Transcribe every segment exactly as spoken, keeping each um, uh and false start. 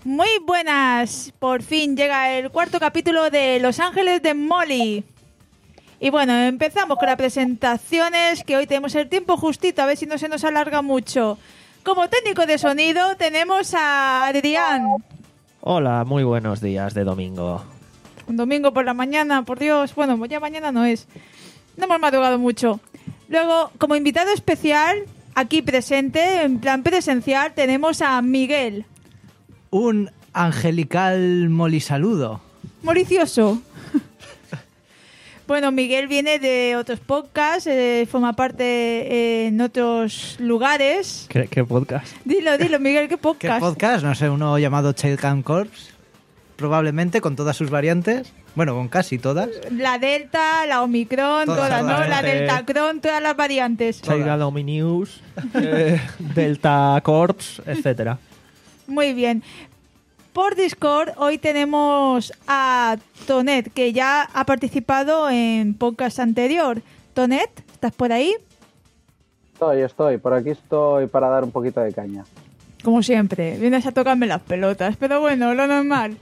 Muy buenas, por fin llega el cuarto capítulo de Los Ángeles de Molly. Y bueno, empezamos con las presentaciones, que hoy tenemos el tiempo justito, a ver si no se nos alarga mucho. Como técnico de sonido tenemos a Adrián. Hola, muy buenos días de domingo. Un domingo por la mañana, por Dios, bueno, ya mañana no es. No hemos madrugado mucho. Luego, como invitado especial, aquí presente, en plan presencial, tenemos a Miguel. Un angelical molisaludo. Malicioso. Bueno, Miguel viene de otros podcasts, eh, forma parte eh, en otros lugares. ¿Qué, qué podcast? Dilo, dilo, Miguel, ¿qué ¿Qué podcast? podcast? No sé, uno llamado Child Camp Corps, probablemente con todas sus variantes. Bueno, con casi todas. La Delta, la Omicron, Todas, todas, ¿no? todas. La Deltacron, todas las variantes. Saiga Dominews, eh, Delta Corps, etcétera. Muy bien. Por Discord hoy tenemos a Tonet, que ya ha participado en podcast anterior. Tonet, ¿estás por ahí? Estoy, estoy. Por aquí estoy para dar un poquito de caña. Como siempre, vienes a tocarme las pelotas, pero bueno, lo normal.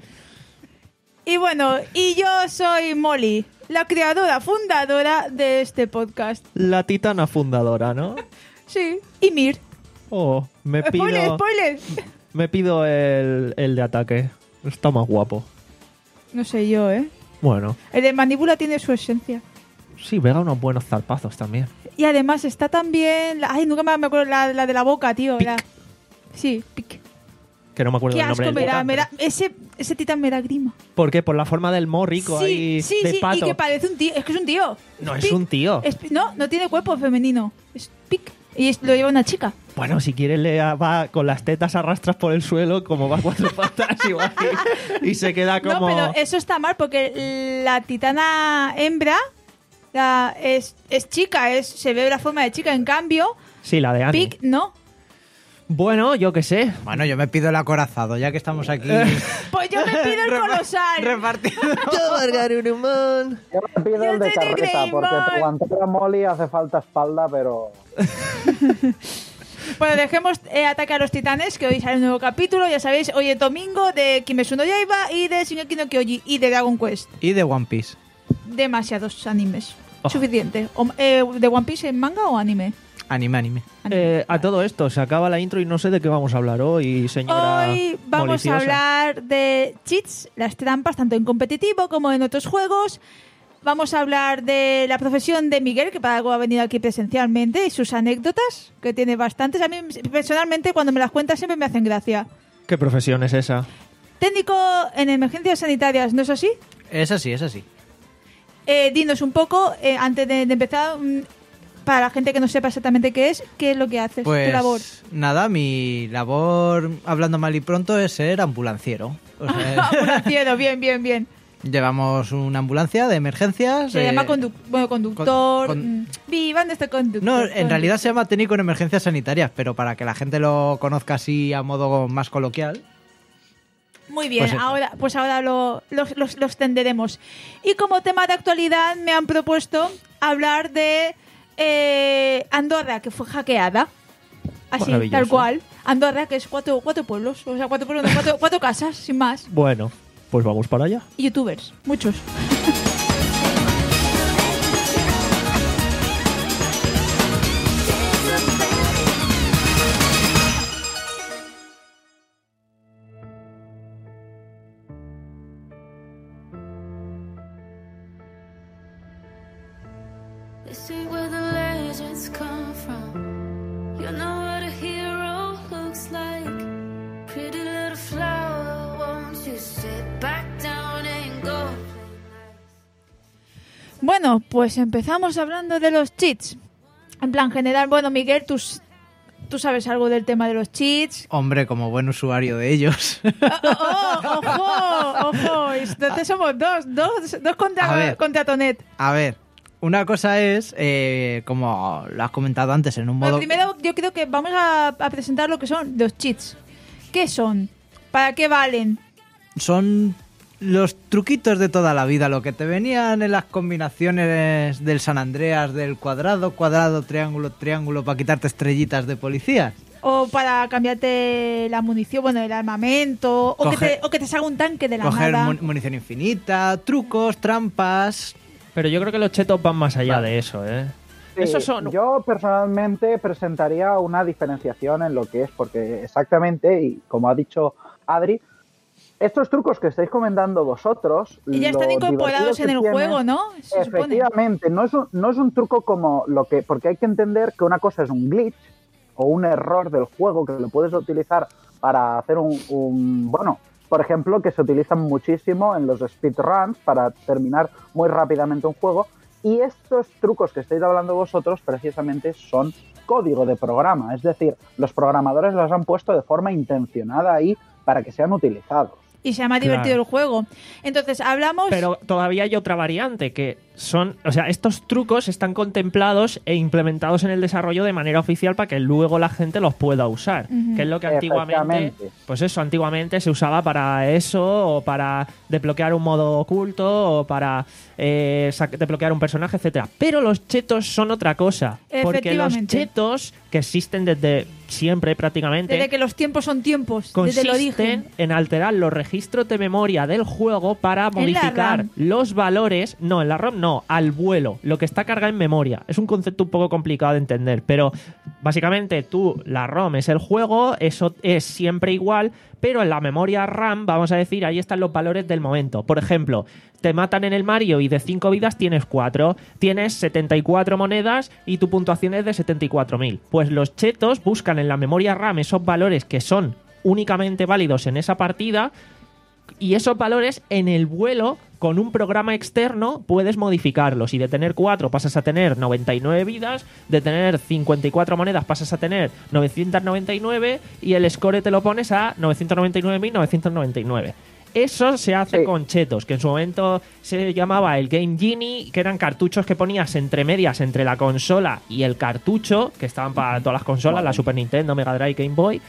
Y bueno, y yo soy Molly, la creadora, fundadora de este podcast. La titana fundadora, ¿no? Sí, y Mir. Oh, me pido, Spoiler, spoiler. me pido el, el de ataque. Está más guapo. No sé yo, ¿eh? Bueno, El de mandíbula tiene su esencia. sí, pega unos buenos zarpazos también. Y además está también... la- Ay, nunca me acuerdo la, la de la boca, tío. La... Sí, pic. Que no me acuerdo Qué del nombre asco del me da, titán, me da- pero- Ese, ese titán me da grima. ¿Por qué? Por la forma del morrico Sí, ahí sí, de sí, pato. y que parece un tío. Es que es un tío. No, Es es pic. un tío. Es pi- no, no tiene cuerpo femenino. Es pic. Y es- lo lleva una chica. Bueno, si quieres le va con las tetas arrastras por el suelo, como va a cuatro patas igual, y, y se queda como... No, pero eso está mal porque la titana hembra la, es, es chica, es, se ve la forma de chica. En cambio, Sí, la de Annie. pic no. Bueno, yo qué sé. Bueno, yo me pido el acorazado, ya que estamos aquí. Pues yo me pido el colosal. Repartido. Yo me pido Yo el de soy de carreta, porque Greymon. para aguantar a Molly hace falta espalda, pero... Bueno, dejemos eh, Ataque a los Titanes, que hoy sale un nuevo capítulo. Ya sabéis, hoy es domingo de Kimetsu no Yaiba y de Shingeki no Kyoji y de Dragon Quest. Y de One Piece. Demasiados animes. Oh. Suficiente. O- eh, ¿De One Piece en manga o anime? Anime, anime. Anime. Eh, a todo esto, se acaba la intro y no sé de qué vamos a hablar hoy, señora Hoy vamos maliciosa. a hablar de cheats, las trampas, tanto en competitivo como en otros juegos. Vamos a hablar de la profesión de Miguel, que para algo ha venido aquí presencialmente, y sus anécdotas, que tiene bastantes. A mí, personalmente, cuando me las cuentas siempre me hacen gracia. ¿Qué profesión es esa? Técnico en emergencias sanitarias, ¿no es así? Es así, es así. Eh, dinos un poco, eh, antes de, de empezar, mm, para la gente que no sepa exactamente qué es, ¿qué es lo que haces? Pues ¿Tu labor? nada, mi labor, hablando mal y pronto, es ser ambulanciero. O sea, Ambulanciero, bien, bien, bien. llevamos una ambulancia de emergencias. Se eh, llama conduc- bueno, conductor. con- con- mm, Viva nuestro conductor. No, en realidad se llama técnico en emergencias sanitarias, pero para que la gente lo conozca así a modo más coloquial. Muy bien, Pues eso. ahora, pues ahora lo, los, los, los tenderemos. Y como tema de actualidad me han propuesto hablar de eh, Andorra, que fue hackeada. Así, Maravilloso. tal cual. Andorra, que es cuatro, cuatro pueblos, o sea, cuatro pueblos, no, cuatro, cuatro casas, sin más. Bueno, pues vamos para allá. Y youtubers, muchos. This ain't where the legends come from. You know what a hero looks like. Pretty little flower, won't you sit back down and go? Bueno, pues empezamos hablando de los cheats. En plan general, bueno, Miguel, tú, s- tú sabes algo del tema de los cheats. Hombre, como buen usuario de ellos. ¡Oh, oh, ojo! ¡Ojo! Entonces somos dos, dos, dos A contra, ver. contra Tonet. A ver, una cosa es, eh, como lo has comentado antes, en un Bueno, modo... primero yo creo que vamos a, a presentar lo que son los cheats. ¿Qué son? ¿Para qué valen? Son los truquitos de toda la vida, lo que te venían en las combinaciones del San Andreas, del cuadrado, cuadrado, triángulo, triángulo, para quitarte estrellitas de policías. O para cambiarte la munición, bueno, el armamento, o, que Coger- te, o que te salga un tanque de la Coger nada. mun- munición infinita, trucos, trampas. Pero yo creo que los chetos van más allá Vale. de eso, ¿eh? Sí, Esos son... Yo personalmente presentaría una diferenciación en lo que es, porque exactamente, y como ha dicho Adri, estos trucos que estáis comentando vosotros... Y ya están lo incorporados divertidos que en el tienen- juego, ¿no? Se supone. Efectivamente, no es, un, no es un truco como lo que... Porque hay que entender que una cosa es un glitch o un error del juego que lo puedes utilizar para hacer un... un bueno, por ejemplo, que se utilizan muchísimo en los speedruns para terminar muy rápidamente un juego. Y estos trucos que estáis hablando vosotros precisamente son código de programa. Es decir, los programadores los han puesto de forma intencionada ahí para que sean utilizados. Y se llama Claro. divertido el juego. Entonces, hablamos... Pero todavía hay otra variante, que son... O sea, estos trucos están contemplados e implementados en el desarrollo de manera oficial para que luego la gente los pueda usar. Ujú. Que es lo que antiguamente... Efectivamente. Pues eso, antiguamente se usaba para eso, o para desbloquear un modo oculto, o para eh, sac- desbloquear un personaje, etcétera. Pero los chetos son otra cosa. Porque los Efectivamente. chetos, que existen desde siempre prácticamente... Desde que los tiempos son tiempos, desde el consisten origen. en alterar los registros de memoria del juego para En la modificar RAM. los valores, no, en la ROM no, al vuelo, lo que está cargado en memoria. Es un concepto un poco complicado de entender, pero básicamente tú, la ROM es el juego, eso es siempre igual, pero en la memoria RAM, vamos a decir, ahí están los valores del momento. Por ejemplo, te matan en el Mario y de cinco vidas tienes cuatro, tienes setenta y cuatro monedas y tu puntuación es de setenta y cuatro mil. Pues los chetos buscan en la memoria RAM esos valores que son únicamente válidos en esa partida, y esos valores en el vuelo con un programa externo puedes modificarlos, y de tener cuatro pasas a tener noventa y nueve vidas, de tener cincuenta y cuatro monedas pasas a tener novecientos noventa y nueve, y el score te lo pones a novecientos noventa y nueve mil novecientos noventa y nueve. Eso se hace Sí. con chetos, que en su momento se llamaba el Game Genie, que eran cartuchos que ponías entre medias entre la consola y el cartucho, que estaban para todas las consolas, la Super Nintendo, Mega Drive, Game Boy.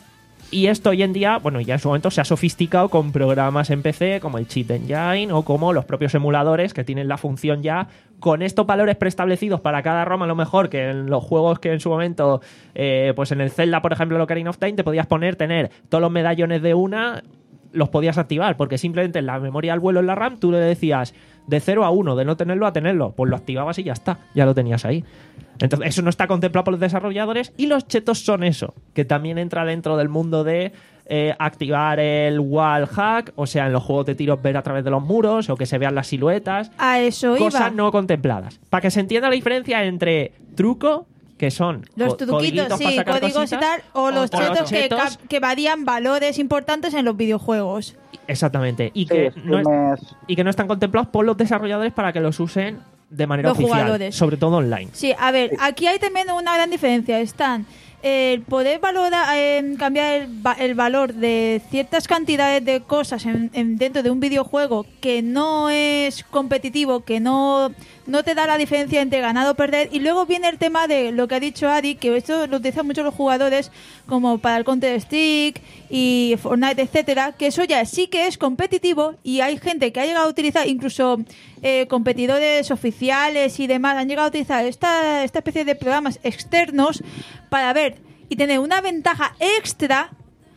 Y esto hoy en día, bueno, ya en su momento se ha sofisticado con programas en P C como el Cheat Engine o como los propios emuladores que tienen la función ya con estos valores preestablecidos para cada ROM, a lo mejor que en los juegos que en su momento, eh, pues en el Zelda, por ejemplo, el Ocarina of Time, te podías poner, tener todos los medallones de una, los podías activar, porque simplemente en la memoria al vuelo en la RAM tú le decías de cero a uno, de no tenerlo a tenerlo, pues lo activabas y ya está, ya lo tenías ahí. Entonces eso no está contemplado por los desarrolladores, y los chetos son eso, que también entra dentro del mundo de eh, activar el wall hack, o sea, en los juegos de tiros ver a través de los muros, o que se vean las siluetas, A eso iba. cosas no contempladas. Para que se entienda la diferencia entre truco, que son Los co- truquitos, codiguitos para sí, sacar códigos y cositas, tal, o los o los chetos, que, chetos. cap- que varían valores importantes en los videojuegos. Exactamente, y Sí, que, sí, no es- me- y que no están contemplados por los desarrolladores para que los usen de manera Los oficial, jugadores. sobre todo online. Sí, a ver, aquí hay también una gran diferencia. Están el poder valorar, eh, cambiar el, va- el valor de ciertas cantidades de cosas en, en- dentro de un videojuego que no es competitivo, que no, no te da la diferencia entre ganar o perder. Y luego viene el tema de lo que ha dicho Adi, que esto lo utilizan mucho los jugadores como para el Counter-Strike y Fortnite, etcétera, que eso ya sí que es competitivo, y hay gente que ha llegado a utilizar, incluso eh, competidores oficiales y demás, han llegado a utilizar esta, esta especie de programas externos para ver y tener una ventaja extra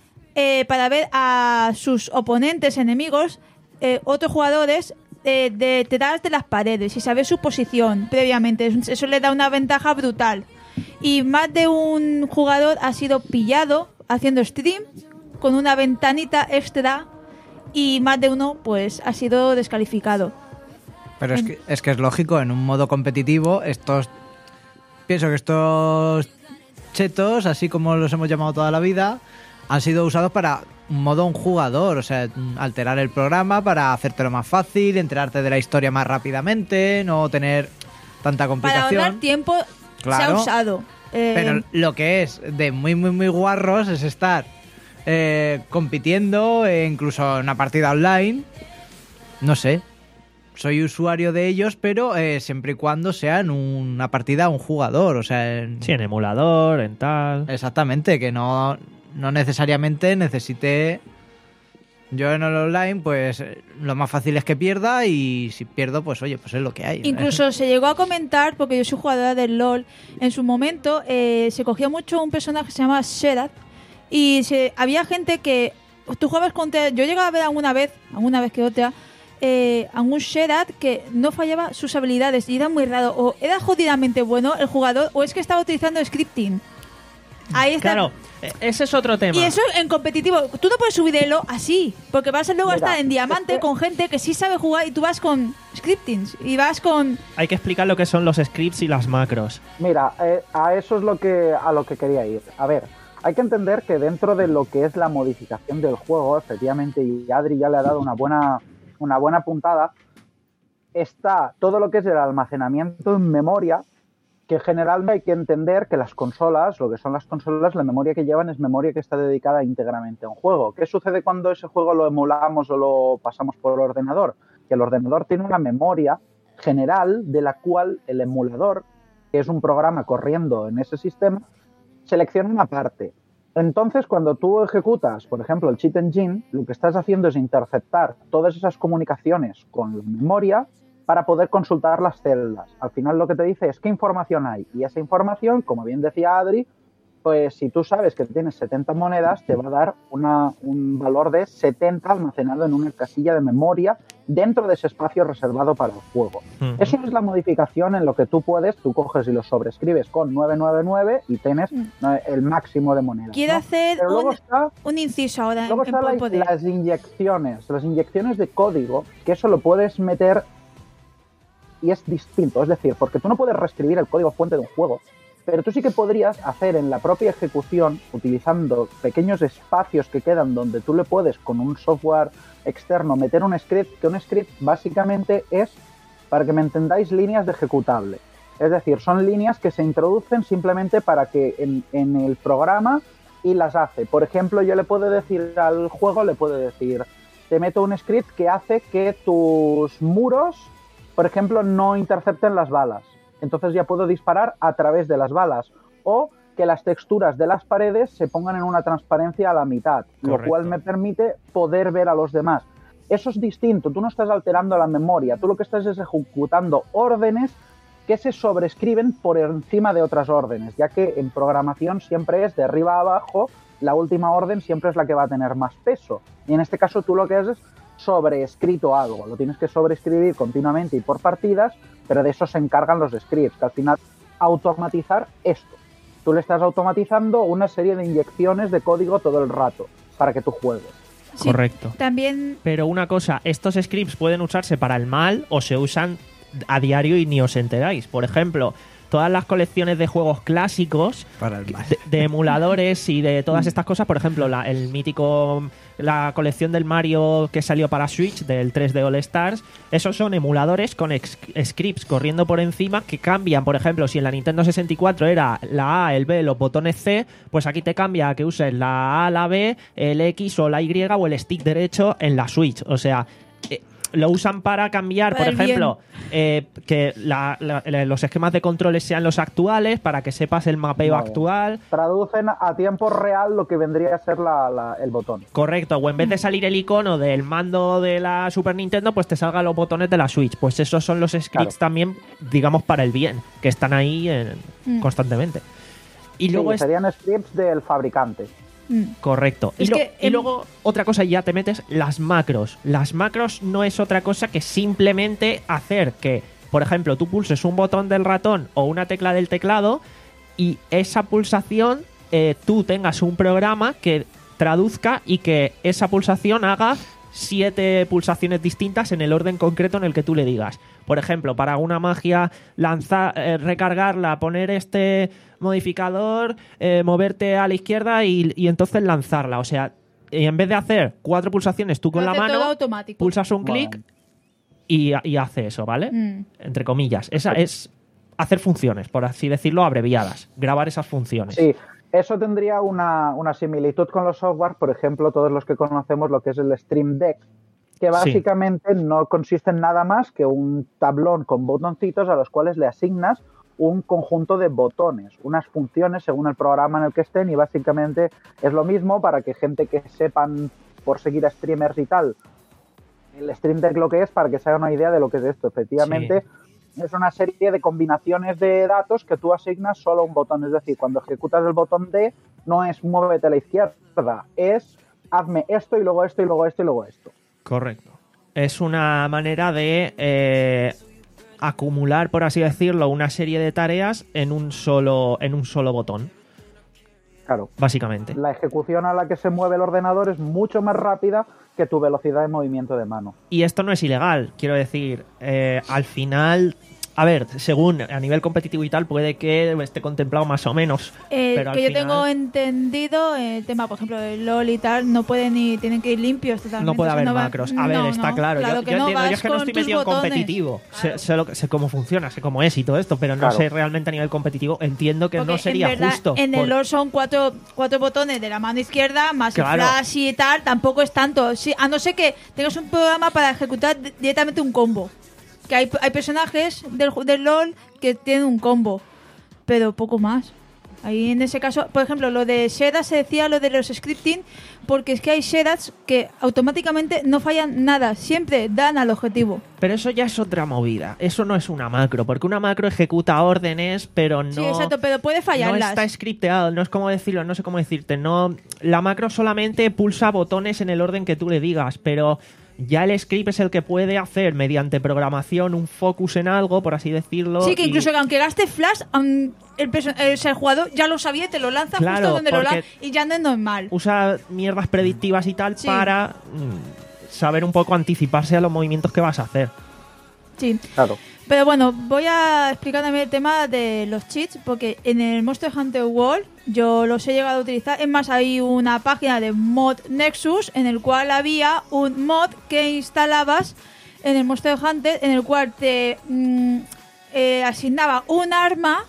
eh, para ver a sus oponentes, enemigos, eh, otros jugadores eh, detrás de las paredes y saber su posición previamente. Eso le da una ventaja brutal. Y más de un jugador ha sido pillado haciendo stream con una ventanita extra, y más de uno pues ha sido descalificado. Pero es que, es que es lógico, en un modo competitivo, estos. Pienso que estos chetos, así como los hemos llamado toda la vida, han sido usados para un modo un jugador, o sea, alterar el programa para hacértelo más fácil, enterarte de la historia más rápidamente, no tener tanta Para complicación. ahorrar tiempo se Claro. ha usado. Eh, Pero lo que es de muy, muy, muy guarros es estar eh, compitiendo, e incluso en una partida online. No sé. Soy usuario de ellos, pero eh, siempre y cuando sea en una partida un jugador. O sea, en- Sí, en emulador, en tal. exactamente, que no, no necesariamente necesite Yo en el online, pues eh, lo más fácil es que pierda y si pierdo, pues oye, pues es lo que hay. Incluso se llegó a comentar, porque yo soy jugadora del LoL, en su momento eh, se cogía mucho un personaje que se llamaba Sherat y se, había gente que tú jugabas contra... Yo llegaba a ver alguna vez, alguna vez que otra, eh, a un Sherat que no fallaba sus habilidades y era muy raro. O era jodidamente bueno el jugador o es que estaba utilizando scripting. Ahí está. Claro, ese es otro tema. Y eso en competitivo. Tú no puedes subir elo así, porque vas a luego a Mira, estar en diamante es que- con gente que sí sabe jugar y tú vas con scriptings y vas con... Hay que explicar lo que son los scripts y las macros. Mira, eh, a eso es lo que a lo que quería ir. A ver, hay que entender que dentro de lo que es la modificación del juego, efectivamente, y Adri ya le ha dado una buena, una buena puntada, está todo lo que es el almacenamiento en memoria, que generalmente hay que entender que las consolas, lo que son las consolas, la memoria que llevan es memoria que está dedicada íntegramente a un juego. ¿Qué sucede cuando ese juego lo emulamos o lo pasamos por el ordenador? Que el ordenador tiene una memoria general de la cual el emulador, que es un programa corriendo en ese sistema, selecciona una parte. Entonces, cuando tú ejecutas, por ejemplo, el Cheat Engine, lo que estás haciendo es interceptar todas esas comunicaciones con la memoria para poder consultar las celdas. Al final lo que te dice es qué información hay. Y esa información, como bien decía Adri, pues si tú sabes que tienes setenta monedas, te va a dar una, un valor de setenta almacenado en una casilla de memoria dentro de ese espacio reservado para el juego. Ujú. Eso es la modificación en lo que tú puedes, tú coges y lo sobrescribes con novecientos noventa y nueve y tienes eh, el máximo de monedas. Quiero ¿no? hacer Pero luego un, está un inciso ahora en, Luego en están Por las, Poder. las inyecciones, las inyecciones de código, que eso lo puedes meter y es distinto. Es decir, porque tú no puedes reescribir el código fuente de un juego, pero tú sí que podrías hacer en la propia ejecución, utilizando pequeños espacios que quedan donde tú le puedes, con un software externo, meter un script, que un script básicamente es, para que me entendáis, líneas de ejecutable. Es decir, son líneas que se introducen simplemente para que en, en el programa y las hace. Por ejemplo, yo le puedo decir al juego, le puedo decir, te meto un script que hace que tus muros, por ejemplo, no intercepten las balas. Entonces ya puedo disparar a través de las balas. O que las texturas de las paredes se pongan en una transparencia a la mitad, Correcto. lo cual me permite poder ver a los demás. Eso es distinto, tú no estás alterando la memoria, tú lo que estás es ejecutando órdenes que se sobrescriben por encima de otras órdenes, ya que en programación siempre es de arriba a abajo, la última orden siempre es la que va a tener más peso. Y en este caso tú lo que haces es sobreescrito algo, lo tienes que sobreescribir continuamente y por partidas, pero de eso se encargan los scripts, que al final automatizar esto. Tú le estás automatizando una serie de inyecciones de código todo el rato para que tú juegues. Sí, Correcto. También Pero una cosa, estos scripts pueden usarse para el mal o se usan a diario y ni os enteráis. Por ejemplo, todas las colecciones de juegos clásicos Para el mal. de, de emuladores y de todas estas cosas, por ejemplo, la, el mítico, la colección del Mario que salió para Switch, del tres D All Stars, esos son emuladores con ex- scripts corriendo por encima que cambian, por ejemplo, si en la Nintendo sesenta y cuatro era la A, el B, los botones C, pues aquí te cambia a que uses la A, la B, el X o la Y o el stick derecho en la Switch, o sea... eh, lo usan para cambiar, Para por el ejemplo, eh, que la- la- los esquemas de controles sean los actuales para que sepas el mapeo Vale. actual. Traducen a tiempo real lo que vendría a ser la- la- el botón. Correcto, o en vez de salir el icono del mando de la Super Nintendo, pues te salgan los botones de la Switch. Pues esos son los scripts Claro. también, digamos, para el bien, que están ahí en- Mm. constantemente. Y luego Sí, es serían scripts del fabricante. mm, correcto. Y, Es lo- que y en- luego, otra cosa, ya te metes las macros. Las macros no es otra cosa que simplemente hacer que, por ejemplo, tú pulses un botón del ratón o una tecla del teclado y esa pulsación eh, tú tengas un programa que traduzca y que esa pulsación haga siete pulsaciones distintas en el orden concreto en el que tú le digas. Por ejemplo, para una magia, lanzar, eh, recargarla, poner este modificador, eh, moverte a la izquierda y, y entonces lanzarla. O sea, y en vez de hacer cuatro pulsaciones tú con lo la hace todo mano, automático. pulsas un Bueno. clic y, y hace eso, ¿vale? Mm. Entre comillas. Esa es hacer funciones, por así decirlo, abreviadas. Grabar esas funciones. Sí, eso tendría una, una similitud con los software, por ejemplo, todos los que conocemos lo que es el Stream Deck, que básicamente no consiste en nada más que un tablón con botoncitos a los cuales le asignas un conjunto de botones, unas funciones según el programa en el que estén, y básicamente es lo mismo para que gente que sepan por seguir a streamers y tal. El Stream Deck lo que es, para que se hagan una idea de lo que es esto. Efectivamente, sí. Es una serie de combinaciones de datos que tú asignas solo a un botón. Es decir, cuando ejecutas el botón D, no es muévete a la izquierda, es hazme esto y luego esto y luego esto y luego esto. Correcto. Es una manera de eh, acumular, por así decirlo, una serie de tareas en un solo, en un solo botón. Claro. Básicamente. La ejecución a la que se mueve el ordenador es mucho más rápida que tu velocidad de movimiento de mano. Y esto no es ilegal, quiero decir, eh, al final, a ver, según a nivel competitivo y tal, puede que esté contemplado más o menos. Eh, pero que al yo final, tengo entendido, el tema, por ejemplo, del LOL y tal, no pueden ni, tienen que ir limpios totalmente. no puede o sea, haber no va- macros. A ver, no, está no, claro. claro yo que yo no, entiendo, yo vas es que no con estoy tus metido en botones. competitivo. Claro. Sé, sé, lo que- sé cómo funciona, sé cómo es y todo esto, pero no Claro. sé realmente a nivel competitivo. Entiendo que Porque no sería en verdad, justo. En por- el LOL son cuatro, cuatro botones de la mano izquierda, más Claro. el flash y tal, tampoco es tanto. Sí, a no ser que tengas un programa para ejecutar di- directamente un combo. Que hay, hay personajes del, ju- del LOL que tienen un combo, pero poco más. Ahí en ese caso, por ejemplo, lo de Sheda se decía lo de los scripting, porque es que hay Shedas que automáticamente no fallan nada, siempre dan al objetivo. Pero eso ya es otra movida. Eso no es una macro, porque una macro ejecuta órdenes, pero no. Sí, exacto, pero puede No fallarlas. está scripteado, no es como decirlo, no sé cómo decirte. No, la macro solamente pulsa botones en el orden que tú le digas, pero ya el script es el que puede hacer mediante programación un focus en algo, por así decirlo. Sí, que y- incluso que aunque gaste flash, um, el, perso- el, el jugador ya lo sabía y te lo lanza Claro, justo donde lo porque lanza y ya no es normal. usa mierdas predictivas y tal Sí. para mm, saber un poco anticiparse a los movimientos que vas a hacer. Sí. Claro. Pero bueno, voy a explicar también el tema de los cheats, porque en el Monster Hunter World yo los he llegado a utilizar. Es más, hay una página de Mod Nexus en el cual había un mod que instalabas en el Monster Hunter en el cual te mm, eh, asignaba un arma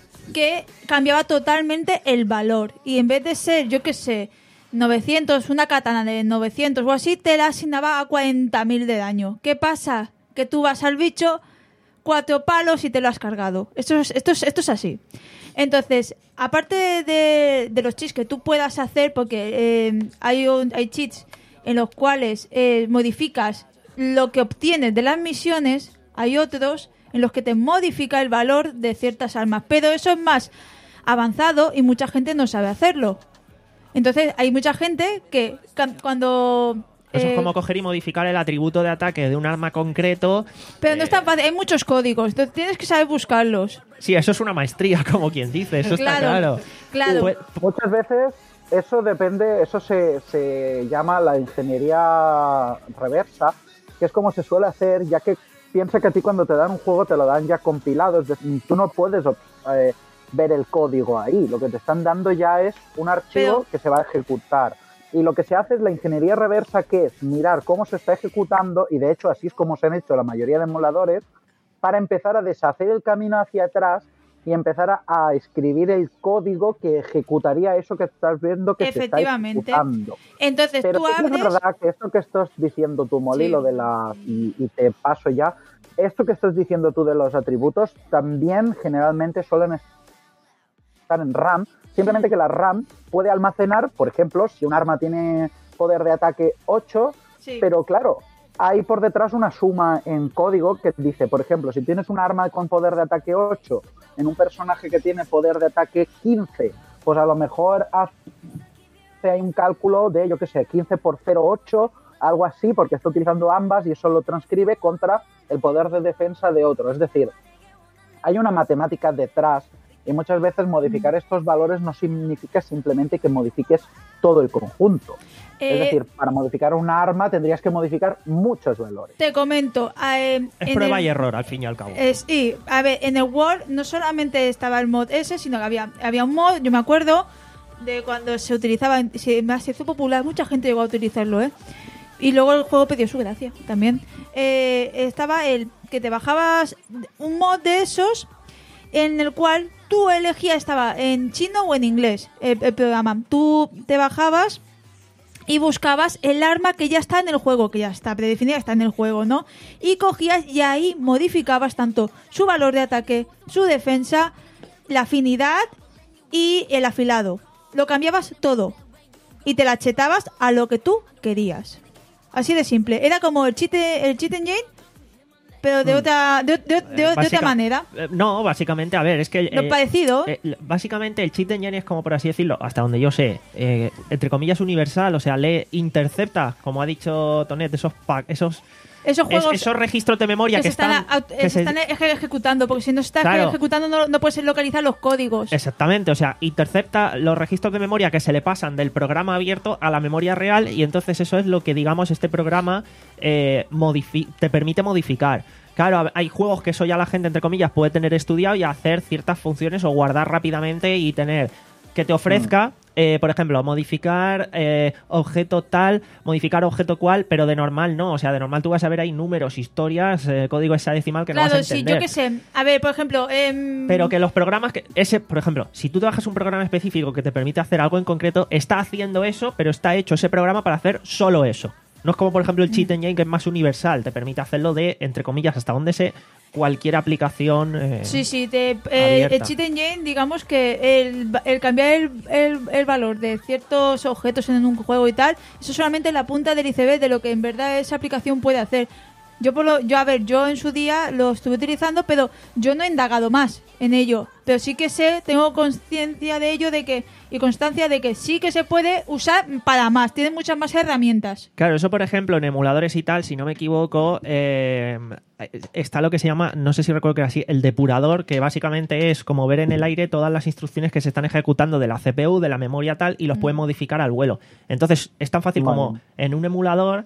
que cambiaba totalmente el valor. Y en vez de ser, yo qué sé, novecientos, una katana de novecientos o así, te la asignaba a cuarenta mil de daño. ¿Qué pasa? Que tú vas al bicho, cuatro palos y te lo has cargado. Esto es, esto es, esto es así. Entonces, aparte de, de los cheats que tú puedas hacer, porque eh, hay, un- hay cheats en los cuales eh, modificas lo que obtienes de las misiones, hay otros en los que te modifica el valor de ciertas armas. Pero eso es más avanzado y mucha gente no sabe hacerlo. Entonces, hay mucha gente que ca- cuando... Eso eh, es como coger y modificar el atributo de ataque de un arma concreto. Pero no eh, es tan fácil, hay muchos códigos, entonces tienes que saber buscarlos. Sí, eso es una maestría, como quien dice, eso está claro. Claro. Pues- Muchas veces eso depende, eso se, se llama la ingeniería reversa, que es como se suele hacer, ya que piensa que a ti cuando te dan un juego te lo dan ya compilado, es decir, tú no puedes eh, ver el código ahí, lo que te están dando ya es un archivo Pero- que se va a ejecutar. Y lo que se hace es la ingeniería reversa, que es mirar cómo se está ejecutando, y de hecho así es como se han hecho la mayoría de emuladores, para empezar a deshacer el camino hacia atrás y empezar a, a escribir el código que ejecutaría eso que estás viendo que se está Efectivamente. ejecutando. Entonces Pero tú sí que es abres... verdad que esto que estás diciendo tú, Molly, Sí. lo de la y, y te paso ya, esto que estás diciendo tú de los atributos también generalmente suelen estar en RAM, simplemente que la RAM puede almacenar, por ejemplo, si un arma tiene poder de ataque ocho, Sí. pero claro, hay por detrás una suma en código que dice, por ejemplo, si tienes un arma con poder de ataque ocho en un personaje que tiene poder de ataque quince, pues a lo mejor hace ahí un cálculo de, yo qué sé, quince por cero coma ocho, algo así, porque está utilizando ambas y eso lo transcribe contra el poder de defensa de otro. Es decir, hay una matemática detrás y muchas veces modificar estos valores no significa simplemente que modifiques todo el conjunto. Eh, Es decir, para modificar una arma tendrías que modificar muchos valores. Te comento. eh, Es en prueba el- y error, al fin y al cabo. Eh, sí, a ver, en el World no solamente estaba el mod ese, sino que había, había un mod, yo me acuerdo, de cuando se utilizaba, se, más se hizo popular, mucha gente llegó a utilizarlo, ¿eh? Y luego el juego perdió su gracia también. Eh, estaba el que te bajabas un mod de esos en el cual tú elegías, estaba en chino o en inglés el, el programa. Tú te bajabas y buscabas el arma que ya está en el juego, que ya está predefinida, está en el juego, ¿no? Y cogías y ahí modificabas tanto su valor de ataque, su defensa, la afinidad y el afilado. Lo cambiabas todo. y te la chetabas a lo que tú querías. Así de simple. Era como el cheat, el cheat engine, pero de otra de, de- de- de Eh, básica- otra manera. eh, No, básicamente, a ver, es que... Lo eh, parecido. eh, l- básicamente el cheat engine es como, por así decirlo, hasta donde yo sé, eh, entre comillas universal, o sea, le intercepta, como ha dicho Tonet, esos pack, esos, Esos es- juegos esos registros de memoria que, que, se están, están... aut- que se se- están eje- ejecutando, porque si no estás Claro. ejecutando no, no puedes localizar los códigos. Exactamente, o sea, intercepta los registros de memoria que se le pasan del programa abierto a la memoria real y entonces eso es lo que, digamos, este programa eh, modifi- te permite modificar. Claro, hay juegos que eso ya la gente, entre comillas, puede tener estudiado y hacer ciertas funciones o guardar rápidamente y tener que te ofrezca, eh, por ejemplo, modificar eh, objeto tal, modificar objeto cual, pero de normal no. O sea, de normal tú vas a ver ahí números, historias, eh, código hexadecimal que no Claro, vas a sí, entender. yo qué sé. A ver, por ejemplo, em, Pero que los programas que ese, por ejemplo, si tú trabajas un programa específico que te permite hacer algo en concreto, está haciendo eso, pero está hecho ese programa para hacer solo eso. No es como, por ejemplo, el Cheat Engine, que es más universal, te permite hacerlo de, entre comillas, hasta donde sé, cualquier aplicación. eh, Sí, sí, te, eh, abierta. el cheat engine, digamos que el, el cambiar el, el- el valor de ciertos objetos en un juego y tal, eso es solamente la punta del iceberg de lo que en verdad esa aplicación puede hacer. Yo, por lo, yo a ver, yo en su día lo estuve utilizando, pero yo no he indagado más en ello. Pero sí que sé, tengo conciencia de ello de que y constancia de que sí que se puede usar para más. Tiene muchas más herramientas. Claro, eso por ejemplo en emuladores y tal, si no me equivoco, eh, está lo que se llama, no sé si recuerdo que era así, el depurador, que básicamente es como ver en el aire todas las instrucciones que se están ejecutando de la C P U, de la memoria tal, y los pueden modificar al vuelo. Entonces es tan fácil Vale. como en un emulador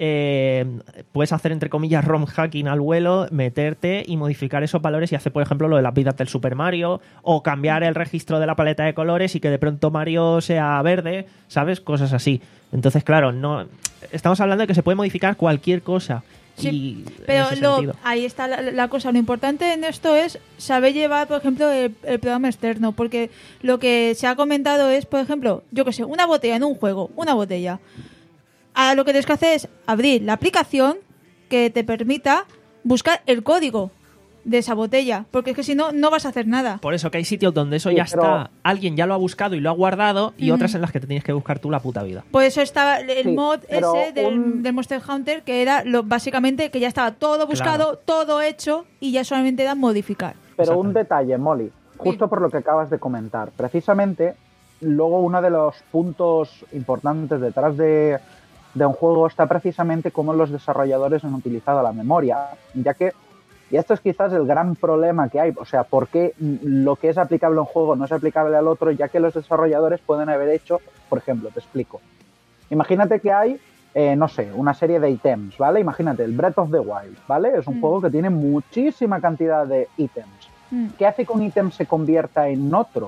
eh, puedes hacer entre comillas ROM hacking al vuelo, meterte y modificar esos valores y hacer por ejemplo lo de las vidas del Super Mario o cambiar el registro de la paleta de colores y que de pronto Mario sea verde, ¿sabes? Cosas así. Entonces claro, no estamos hablando de que se puede modificar cualquier cosa. Sí, y pero en ese lo- sentido. ahí está la, la cosa. Lo importante en esto es saber llevar, por ejemplo, el, el programa externo. Porque lo que se ha comentado es, por ejemplo, yo que sé, una botella en un juego, una botella. Ahora lo que tienes que hacer es abrir la aplicación que te permita buscar el código de esa botella. Porque es que si no, no vas a hacer nada. Por eso que hay sitios donde eso Sí, ya pero- está, alguien ya lo ha buscado y lo ha guardado y Mm. otras en las que te tienes que buscar tú la puta vida. Por eso estaba el Sí, mod pero ese del, un- del Monster Hunter, que era lo básicamente que ya estaba todo buscado, todo hecho, y ya solamente era modificar. Pero un Exactamente. detalle, Molly, justo por lo que acabas de comentar. Precisamente, luego uno de los puntos importantes detrás de, de un juego está precisamente cómo los desarrolladores han utilizado la memoria, ya que, y esto es quizás el gran problema que hay, o sea, por qué lo que es aplicable a un juego no es aplicable al otro, ya que los desarrolladores pueden haber hecho, por ejemplo, te explico. Imagínate que hay, eh, no sé, una serie de ítems, ¿vale? Imagínate, el Breath of the Wild, ¿vale? Es un Mm. juego que tiene muchísima cantidad de ítems. Mm. ¿Qué hace que un ítem se convierta en otro?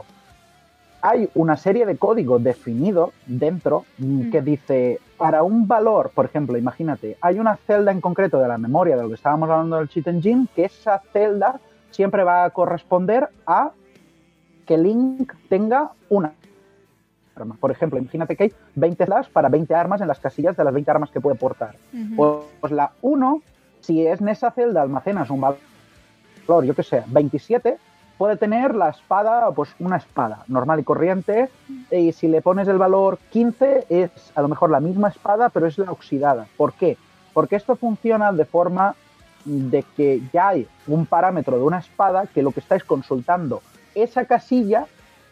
Hay una serie de código definido dentro mm, que dice, para un valor, por ejemplo, imagínate, hay una celda en concreto de la memoria de lo que estábamos hablando del Cheat Engine, que esa celda siempre va a corresponder a que Link tenga una arma. Por ejemplo, imagínate que hay veinte celdas para veinte armas en las casillas de las veinte armas que puede portar. Ujú. Pues, pues la uno, si es en esa celda almacenas un valor, yo que sé, veintisiete, puede tener la espada, pues una espada normal y corriente, y si le pones el valor quince es a lo mejor la misma espada, pero es la oxidada. ¿Por qué? Porque esto funciona de forma de que ya hay un parámetro de una espada que lo que estáis consultando esa casilla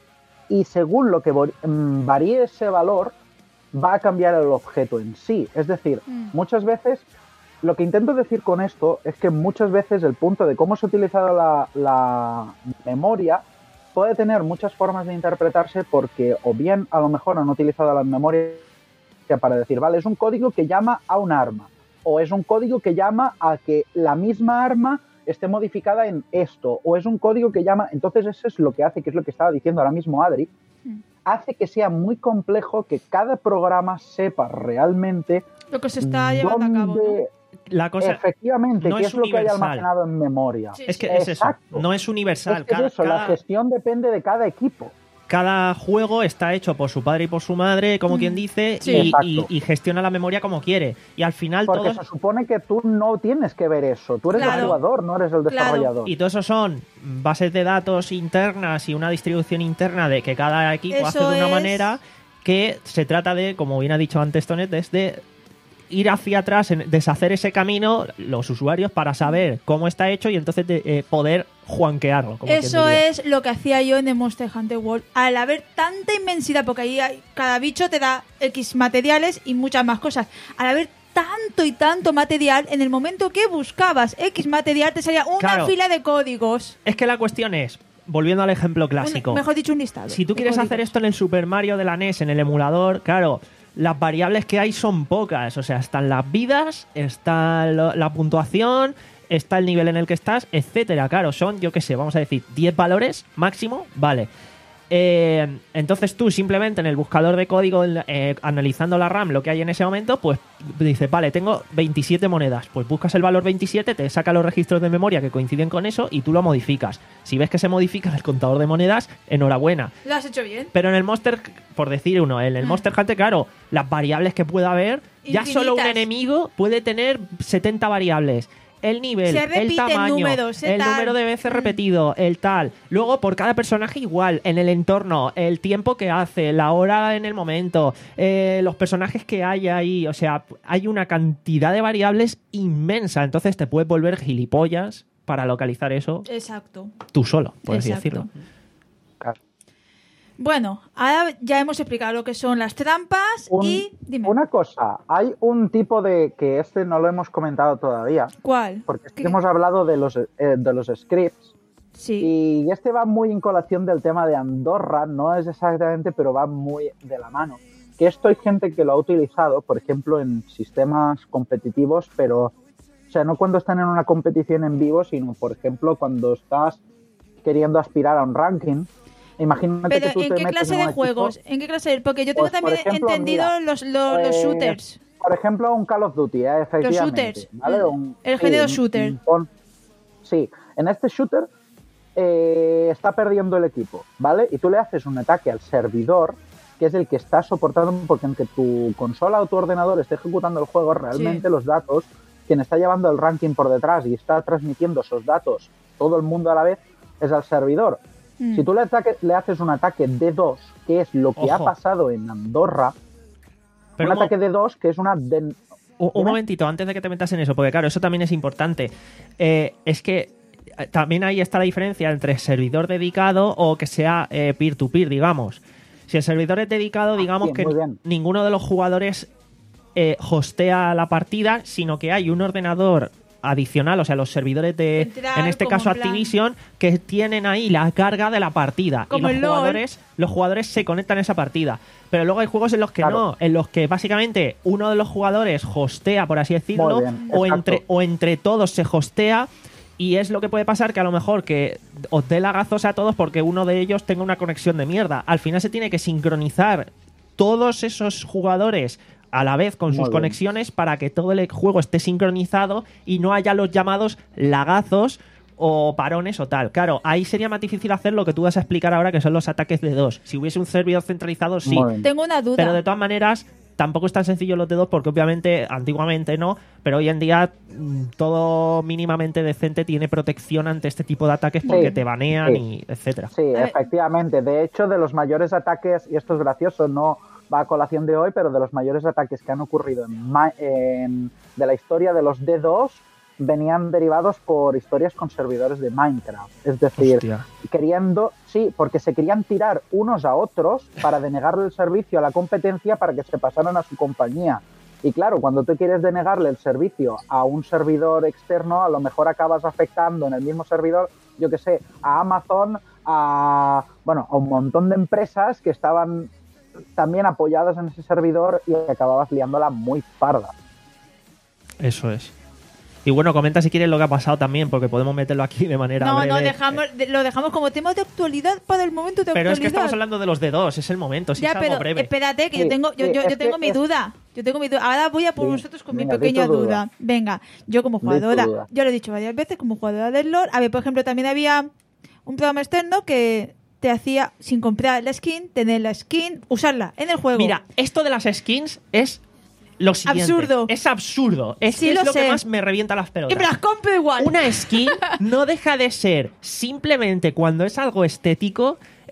y según lo que vor- mm, varíe ese valor va a cambiar el objeto en sí. Es decir, Mm. muchas veces lo que intento decir con esto es que muchas veces el punto de cómo se ha utilizado la, la memoria puede tener muchas formas de interpretarse porque o bien a lo mejor han utilizado la memoria para decir, vale, es un código que llama a un arma o es un código que llama a que la misma arma esté modificada en esto o es un código que llama, entonces eso es lo que hace, que es lo que estaba diciendo ahora mismo Adri, Mm. hace que sea muy complejo que cada programa sepa realmente Lo que se está llevando a cabo, ¿no? dónde La cosa efectivamente no qué es es, lo que hay universal. almacenado en memoria. Sí, es que sí. es eso, Exacto. no es universal. Es que es cada, eso, la cada- gestión depende de cada equipo. cada juego está hecho por su padre y por su madre, como quien dice, Sí. y, Exacto. y- y gestiona la memoria como quiere. Y al final Porque todos se supone que tú no tienes que ver eso. Tú eres Claro. el jugador, no eres el Claro. desarrollador. y todo eso son bases de datos internas y una distribución interna de que cada equipo Eso hace de una es. manera que se trata de, como bien ha dicho antes Tonet, es de ir hacia atrás, en deshacer ese camino los usuarios para saber cómo está hecho y entonces de, eh, poder juanquearlo. Como Eso quien diría. es lo que hacía yo en el Monster Hunter World. Al haber tanta inmensidad, porque ahí hay, cada bicho te da X materiales y muchas más cosas. Al haber tanto y tanto material, en el momento que buscabas X material te salía una Claro. fila de códigos. Es que la cuestión es, volviendo al ejemplo clásico, Un- mejor dicho, un listado. si tú de quieres códigos. hacer esto en el Super Mario de la N E S, en el emulador, claro, las variables que hay son pocas. O sea, están las vidas, está lo- la puntuación, está el nivel en el que estás, etcétera. Claro, son, yo qué sé, vamos a decir, diez valores máximo, vale. Eh, entonces tú simplemente en el buscador de código, eh, analizando la RAM, lo que hay en ese momento, pues dices, vale, tengo veintisiete monedas. Pues buscas el valor veintisiete, te saca los registros de memoria que coinciden con eso y tú lo modificas. Si ves que se modifica en el contador de monedas, enhorabuena. Lo has hecho bien. Pero en el Monster, por decir uno, en el Ah. Monster Hunter, claro, las variables que pueda haber, ya Infinitas. solo un enemigo puede tener setenta variables. El nivel, Se el repiten tamaño, números, el tal. número de veces Mm. repetido, el tal. Luego, por cada personaje igual, en el entorno, el tiempo que hace, la hora en el momento, eh, los personajes que hay ahí. O sea, hay una cantidad de variables inmensa. Entonces te puedes volver gilipollas para localizar eso Exacto. tú solo, por así Exacto. decirlo. Claro. Bueno, ahora ya hemos explicado lo que son las trampas Un- y... Dime, Una cosa, hay un tipo de que este no lo hemos comentado todavía, ¿cuál? porque es que ¿Qué- hemos hablado de los, eh, de los scripts Sí. y este va muy en colación del tema de Andorra, no es exactamente, pero va muy de la mano. Que esto hay gente que lo ha utilizado, por ejemplo, en sistemas competitivos, pero, o sea, no cuando están en una competición en vivo, sino, por ejemplo, cuando estás queriendo aspirar a un ranking. Imagínate Pero que tú ¿en te qué metes clase en un de equipo- juegos? ¿En qué clase de...? Porque yo tengo Pues, por también ejemplo, entendido mira, los, los, los Eh, shooters. Por ejemplo, un Call of Duty, ¿eh? Efectivamente. shooters, ¿vale? mm, Un- el sí, género un- shooter. un pon- sí, en este shooter eh, está perdiendo el equipo, ¿vale? Y tú le haces un ataque al servidor, que es el que está soportando, porque aunque tu consola o tu ordenador esté ejecutando el juego, realmente Sí. los datos, quien está llevando el ranking por detrás y está transmitiendo esos datos todo el mundo a la vez, es al servidor. Mm. Si tú le, ataque- le haces un ataque D dos, que es lo que ha Ojo. pasado en Andorra, Pero un un mo- ataque D dos que es una... den- Un, un Dime. momentito, antes de que te metas en eso, porque claro, eso también es importante. Eh, es que eh, también ahí está la diferencia entre servidor dedicado o que sea eh, peer-to-peer, digamos. Si el servidor es dedicado, digamos sí, que muy bien. ninguno de los jugadores eh, hostea la partida, sino que hay un ordenador adicional, o sea, los servidores de, Entrar en este como caso en plan- Activision, que tienen ahí la carga de la partida. Como y los el LOL. jugadores, los jugadores se conectan a esa partida. Pero luego hay juegos en los que Claro. no, en los que básicamente uno de los jugadores hostea, por así decirlo, Muy bien, o, exacto. entre, o entre todos se hostea. Y es lo que puede pasar que a lo mejor que os dé lagazos a todos porque uno de ellos tenga una conexión de mierda. Al final se tiene que sincronizar todos esos jugadores a la vez con Muy sus bien. conexiones para que todo el juego esté sincronizado y no haya los llamados lagazos o parones o tal. Claro, ahí sería más difícil hacer lo que tú vas a explicar ahora, que son los ataques de dos. Si hubiese un servidor centralizado, sí. Muy bien. Tengo una duda. Pero de todas maneras, tampoco es tan sencillo los dedos porque obviamente antiguamente no, pero hoy en día mm, todo mínimamente decente tiene protección ante este tipo de ataques porque Sí, te banean sí. y etcétera. Sí, ver. efectivamente. De hecho, de los mayores ataques, y esto es gracioso, no va a colación de hoy, pero de los mayores ataques que han ocurrido en, ma- en- de la historia de los D dos venían derivados por historias con servidores de Minecraft. Es decir, Hostia. queriendo, sí, porque se querían tirar unos a otros para denegarle el servicio a la competencia para que se pasaran a su compañía. Y claro, cuando tú quieres denegarle el servicio a un servidor externo, a lo mejor acabas afectando en el mismo servidor, yo que sé, a Amazon, a, bueno, a un montón de empresas que estaban también apoyadas en ese servidor y acababas liándola muy parda. Eso es. Y bueno, comenta si quieres lo que ha pasado también, porque podemos meterlo aquí de manera No, breve. no, dejamos, de- lo dejamos como tema de actualidad para el momento de Pero es actualidad. que estamos hablando de los D dos, es el momento, si Ya, es algo pero breve. espérate, que yo Sí, tengo, yo, sí, yo, yo es tengo que mi es- duda. Yo tengo mi duda. Ahora voy a por Sí, vosotros con venga, mi di pequeña tu duda. duda. Venga, yo como Di tu jugadora, duda. yo lo he dicho varias veces, como jugadora del LoL. A ver, por ejemplo, también había un programa externo que te hacía, sin comprar la skin, tener la skin, usarla en el juego. Mira, esto de las skins es lo siguiente. Absurdo. Es absurdo. Es, Sí, que es lo lo que sé. más me revienta las pelotas. y me las compro igual. Una skin no deja de ser simplemente cuando es algo estético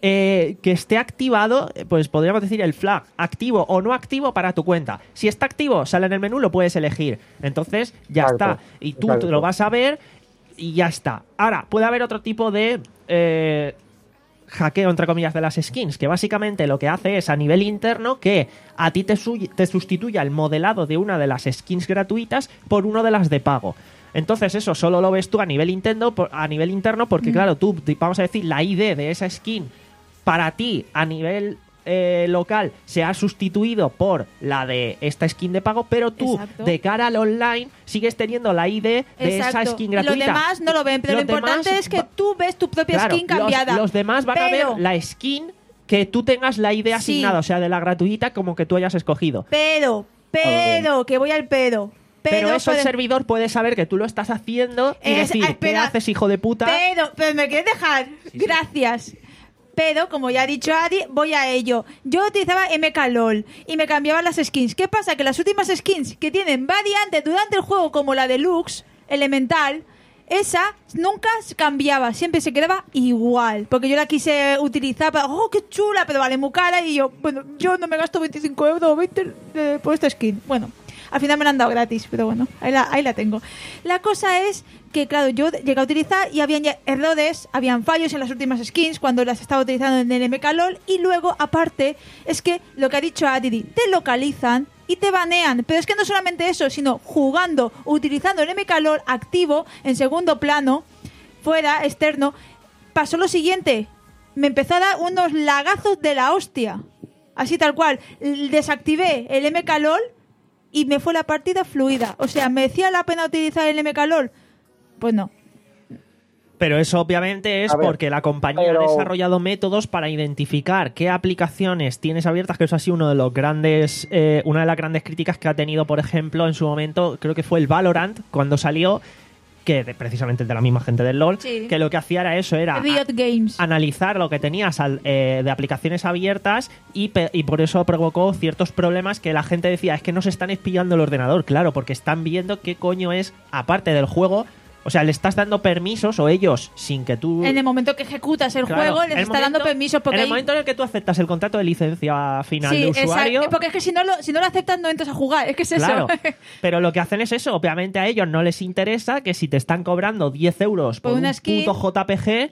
eh, que esté activado, pues podríamos decir el flag, activo o no activo para tu cuenta. Si está activo, sale en el menú, lo puedes elegir. Entonces, ya Exacto, está. Y tú exacto. te lo vas a ver y ya está. Ahora, puede haber otro tipo de... Eh, hackeo, entre comillas, de las skins, que básicamente lo que hace es a nivel interno que a ti te, su- te sustituya el modelado de una de las skins gratuitas por uno de las de pago. Entonces eso solo lo ves tú a nivel Nintendo, por- a nivel interno, porque Mm. claro, tú, ti- vamos a decir, la I D de esa skin para ti a nivel eh, local se ha sustituido por la de esta skin de pago, pero tú Exacto. de cara al online sigues teniendo la I D de esa Exacto. skin Y gratuita. los demás no lo ven, pero Los lo importante demás es que va- tú ves tu propia Claro, skin cambiada. Los, los demás van Pero- a ver la skin que tú tengas la I D Sí. asignada, o sea, de la gratuita como que tú hayas escogido. Pero, pero, que voy al pero. Pero, Pero, eso el pueden- servidor puede saber que tú lo estás haciendo y Es- decir, ¿qué espera. haces, hijo de puta? Pero, pero me quieres dejar. Gracias. Pero, como ya ha dicho Adi, voy a ello. Yo utilizaba M K LOL y me cambiaban las skins. ¿Qué pasa? Que las últimas skins que tienen variantes durante el juego, como la Deluxe, Elemental, esa nunca se cambiaba, siempre se quedaba igual. Porque yo la quise utilizar para, oh, qué chula, pero vale muy cara. Y yo, bueno, yo no me gasto veinticinco euros o veinte eh, por esta skin. Bueno, al final me la han dado gratis, pero bueno, ahí la, ahí la tengo. La cosa es que, claro, yo llegué a utilizar y habían ya errores, habían fallos en las últimas skins cuando las estaba utilizando en el M K LOL. Y luego, aparte, es que lo que ha dicho Adidi, te localizan y te banean. Pero es que no solamente eso, sino jugando, utilizando el M K LOL activo, en segundo plano, fuera, externo, pasó lo siguiente. Me empezó a dar unos lagazos de la hostia. Así tal cual. L- Desactivé el M K LOL y me fue la partida fluida. O sea, ¿merecía la pena utilizar el M K LOL? Pues no. Pero eso obviamente es A ver, porque la compañía pero- ha desarrollado métodos para identificar qué aplicaciones tienes abiertas, que eso ha sido uno de los grandes, eh, una de las grandes críticas que ha tenido, por ejemplo, en su momento, creo que fue el Valorant, cuando salió, que de- precisamente de la misma gente del LoL, Sí. que lo que hacía era eso, era Riot a- Games. analizar lo que tenías al- eh, de aplicaciones abiertas y, pe- y por eso provocó ciertos problemas que la gente decía, es que nos están espiando el ordenador, claro, porque están viendo qué coño es, aparte del juego. O sea, le estás dando permisos, o ellos, sin que tú... En el momento que ejecutas el Claro, juego, les en el está dando momento- permisos. Porque en el hay- momento en el que tú aceptas el contrato de licencia final Sí, de usuario... exacto. Porque es que si no, lo, si no lo aceptas, no entras a jugar. Es que es Claro, eso. pero lo que hacen es eso. Obviamente a ellos no les interesa que si te están cobrando diez euros por, Por una un skin. puto J P G,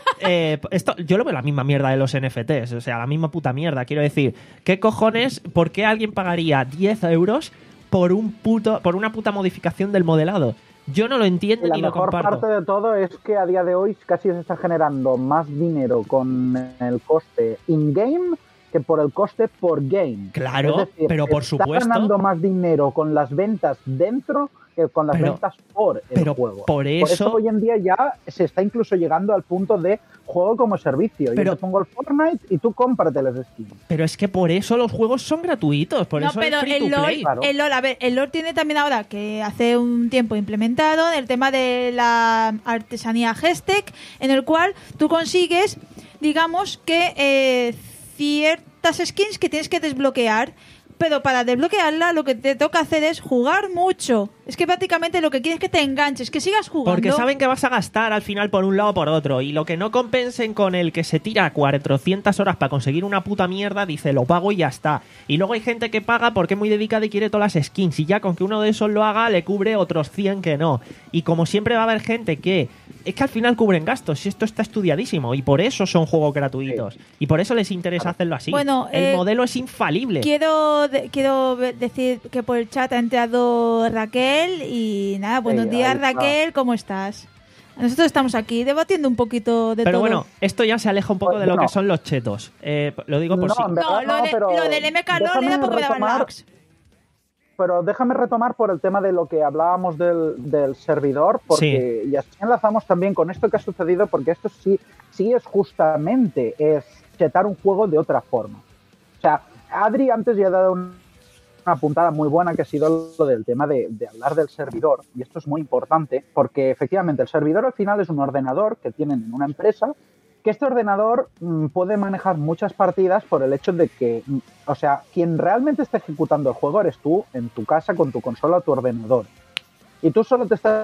eh, esto, yo lo veo la misma mierda de los N F Ts, o sea, la misma puta mierda. Quiero decir, ¿qué cojones, por qué alguien pagaría diez euros por un puto, por una puta modificación del modelado? Yo no lo entiendo Y la ni lo mejor comparto. parte de todo es que a día de hoy casi se está generando más dinero con el coste in-game que por el coste por game. Claro, Es decir, pero por está supuesto. ganando más dinero con las ventas dentro que con las Pero- ventas por el pero juego. por eso- hoy en día ya se está incluso llegando al punto de juego como servicio. Pero- Yo te pongo el Fortnite y tú cómprate las skins. Pero es que por eso los juegos son gratuitos, por No, eso pero es free el to LOL, play. Claro. el LOL, a ver, el LOL tiene también ahora que hace un tiempo implementado el tema de la artesanía Hashtag, en el cual tú consigues, digamos que eh, ciertas skins que tienes que desbloquear. Pero para desbloquearla lo que te toca hacer es jugar mucho. Es que prácticamente lo que quieres es que te enganches, que sigas jugando. Porque saben que vas a gastar al final por un lado o por otro. Y lo que no compensen con el que se tira cuatrocientas horas para conseguir una puta mierda, dice lo pago y ya está. Y luego hay gente que paga porque es muy dedicada y quiere todas las skins. Y ya con que uno de esos lo haga, le cubre otros cien que no. Y como siempre va a haber gente que... Es que al final cubren gastos. Y esto está estudiadísimo. Y por eso son juegos gratuitos. Y por eso les interesa hacerlo así. Bueno, el eh, modelo es infalible. Quiero, de- quiero ve- decir que por el chat ha entrado Raquel y nada, buenos Sí, días ahí está. Raquel, ¿cómo estás? Nosotros estamos aquí debatiendo un poquito de Pero todo. bueno, esto ya se aleja un poco de lo Bueno. que son los chetos. Eh, lo digo por No, si... en no, verdad lo, no, de- pero lo del M K LOL déjame era porque me daban retomar- lags. Pero déjame retomar por el tema de lo que hablábamos del, del servidor, porque y así enlazamos también con esto que ha sucedido, porque esto sí, sí es justamente es chetar un juego de otra forma. O sea, Adri antes ya ha dado un- una puntada muy buena que ha sido lo del tema de, de hablar del servidor, y esto es muy importante, porque efectivamente el servidor al final es un ordenador que tienen en una empresa, que este ordenador mm, puede manejar muchas partidas por el hecho de que, mm, o sea, quien realmente está ejecutando el juego eres tú en tu casa con tu consola o tu ordenador. Y tú solo te estás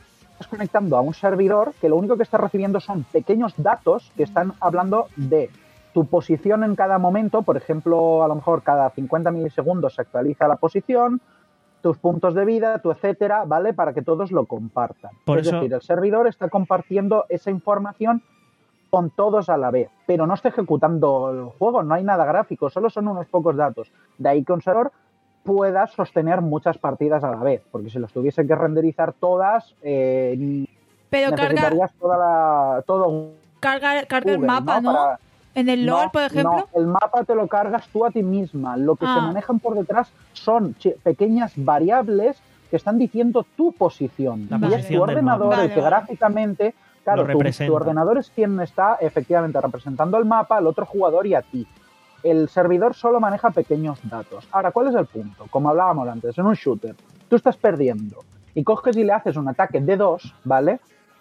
conectando a un servidor que lo único que está recibiendo son pequeños datos que están hablando de tu posición en cada momento, por ejemplo, a lo mejor cada cincuenta milisegundos se actualiza la posición, tus puntos de vida, tu etcétera, ¿vale? Para que todos lo compartan. Por es eso- decir, el servidor está compartiendo esa información con todos a la vez, pero no está ejecutando el juego, no hay nada gráfico, solo son unos pocos datos. De ahí que un servidor pueda sostener muchas partidas a la vez, porque si los tuviese que renderizar todas, eh, Pero carga, necesitarías toda la, todo un carga, carga el Google, mapa, ¿no? Para- En el lore, no, por ejemplo. no, el mapa te lo cargas tú a ti misma. Lo que Ah. se manejan por detrás son chi- pequeñas variables que están diciendo tu posición. La y es posición tu del ordenador mapa. el que Vale, vale. gráficamente, claro, Lo tu, representa. tu ordenador es quien está efectivamente representando el mapa, al otro jugador y a ti. El servidor solo maneja pequeños datos. Ahora, ¿cuál es el punto? Como hablábamos antes, en un shooter, tú estás perdiendo y coges y le haces un ataque D dos, ¿vale?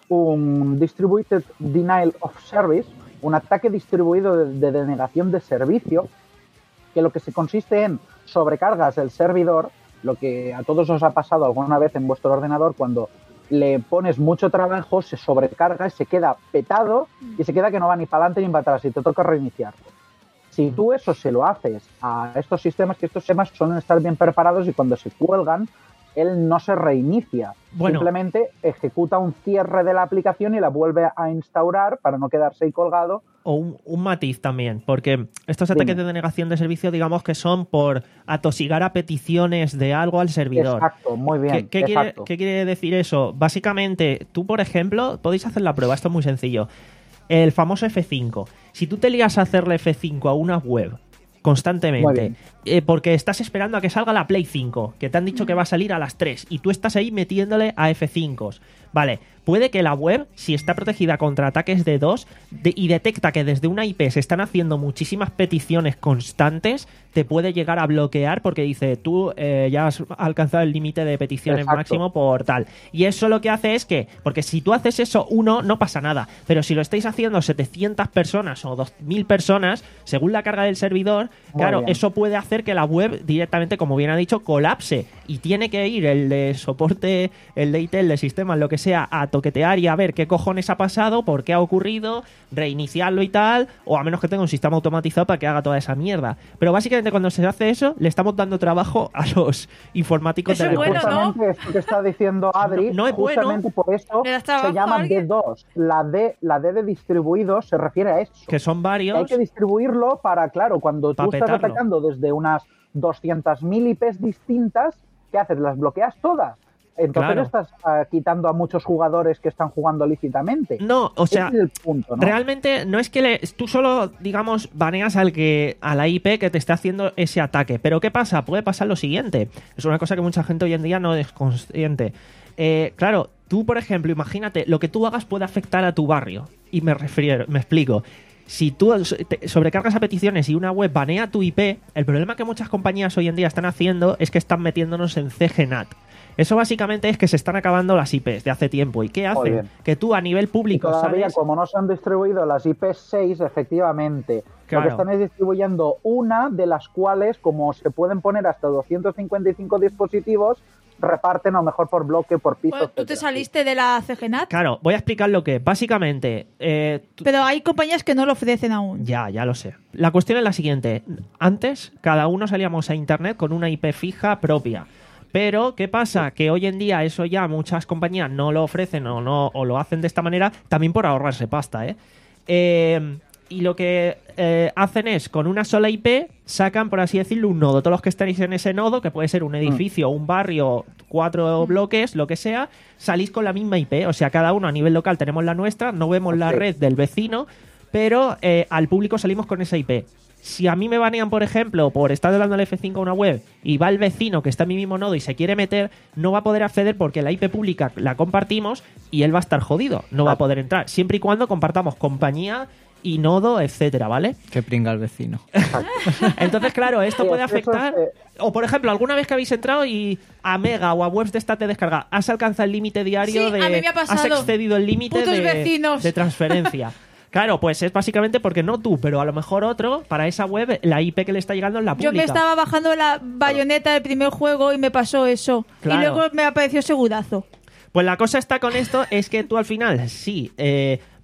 Un Distributed Denial of Service, un ataque distribuido de, de denegación de servicio, que lo que se consiste en sobrecargas el servidor, lo que a todos os ha pasado alguna vez en vuestro ordenador cuando le pones mucho trabajo, se sobrecarga y se queda petado y se queda que no va ni para adelante ni para atrás y te toca reiniciarlo. Si tú eso se lo haces a estos sistemas, que estos sistemas suelen estar bien preparados y cuando se cuelgan, él no se reinicia. Bueno. Simplemente ejecuta un cierre de la aplicación y la vuelve a instaurar para no quedarse ahí colgado. O un, un matiz también, porque estos ataques Dime. de denegación de servicio, digamos que son por atosigar a peticiones de algo al servidor. Exacto, muy bien. ¿Qué, qué quiere, exacto. qué quiere decir eso? Básicamente, tú, por ejemplo, podéis hacer la prueba, esto es muy sencillo. El famoso F cinco. Si tú te lías a hacerle F cinco a una web Muy constantemente, bien. eh, porque estás esperando a que salga la Play cinco, que te han dicho que va a salir a las tres, y tú estás ahí metiéndole a F cinco. Vale, puede que la web, si está protegida contra ataques de dos de- y detecta que desde una I P se están haciendo muchísimas peticiones constantes, te puede llegar a bloquear porque dice, tú eh, ya has alcanzado el límite de peticiones Exacto. máximo por tal. Y eso lo que hace es que, porque si tú haces eso uno, no pasa nada, pero si lo estáis haciendo setecientas personas o dos mil personas, según la carga del servidor, Muy claro, bien. eso puede hacer que la web directamente, como bien ha dicho, colapse y tiene que ir el de soporte, el de I T, el de sistemas, lo que sea, a toquetear y a ver qué cojones ha pasado, por qué ha ocurrido, reiniciarlo y tal, o a menos que tenga un sistema automatizado para que haga toda esa mierda. Pero básicamente cuando se hace eso, le estamos dando trabajo a los informáticos Eso de es la bueno, empresa. ¿no? Justamente esto que está diciendo Adri, No- no es bueno. justamente por eso ¿Le das trabajo se llama a alguien? D dos. La D, la D de distribuido se refiere a eso. Que son Hay varios. que distribuirlo para, claro, cuando Pa' tú estás petarlo. atacando desde unas doscientas mil I Pes distintas, ¿qué haces? ¿Las bloqueas todas? Entonces Claro. estás ah, quitando a muchos jugadores que están jugando lícitamente. No, o sea, Ese es el punto, ¿no? realmente no es que le- tú solo, digamos, baneas al que a la I P que te está haciendo ese ataque. Pero ¿qué pasa? Puede pasar lo siguiente. Es una cosa que mucha gente hoy en día no es consciente. Eh, claro, tú, por ejemplo, imagínate, lo que tú hagas puede afectar a tu barrio. Y me refiero, me explico. Si tú te sobrecargas a peticiones y una web banea tu I P, el problema que muchas compañías hoy en día están haciendo es que están metiéndonos en C G N A T. Eso básicamente es que se están acabando las I Pes de hace tiempo. ¿Y qué hacen? Muy bien. Que tú a nivel Y público todavía, sales... como no se han distribuido las I P seis, efectivamente, Claro. lo que están es distribuyendo una de las cuales, como se pueden poner hasta doscientos cincuenta y cinco dispositivos, reparten a lo mejor por bloque, por piso. Bueno, tú te etcétera. saliste de la C G N A T, Claro, voy a explicar lo que. Básicamente, eh, tú- pero hay compañías que no lo ofrecen aún. ya, ya lo sé. La cuestión es la siguiente. Antes, cada uno salíamos a internet con una I P fija propia. Pero, ¿qué pasa? Que hoy en día eso ya muchas compañías no lo ofrecen o no o lo hacen de esta manera, también por ahorrarse pasta, ¿eh? Eh, y lo que eh, hacen es, con una sola I P, sacan, por así decirlo, un nodo. Todos los que estáis en ese nodo, que puede ser un edificio, un barrio, cuatro bloques, lo que sea, salís con la misma I P. O sea, cada uno a nivel local tenemos la nuestra, no vemos la Ok. red del vecino, pero eh, al público salimos con esa I P. Si a mí me banean, por ejemplo, por estar dando el F cinco a una web y va el vecino que está en mi mismo nodo y se quiere meter, no va a poder acceder porque la I P pública la compartimos y él va a estar jodido. No va a poder entrar. Siempre y cuando compartamos compañía y nodo, etcétera, ¿vale? Que pringa el vecino. Entonces, claro, esto Sí, puede es que eso es, afectar. eh, O, por ejemplo, alguna vez que habéis entrado y a Mega o a webs de esta te descarga, has alcanzado el límite diario Sí, de. a mí me ha Has pasado. excedido el límite Putos de, vecinos. de transferencia. Claro, pues es básicamente porque no tú, pero a lo mejor otro, para esa web, la I P que le está llegando es la pública. Yo me estaba bajando la bayoneta del primer juego y me pasó eso. Claro. Y luego me apareció segurazo. Pues la cosa está con esto, es que tú al final, sí, eh,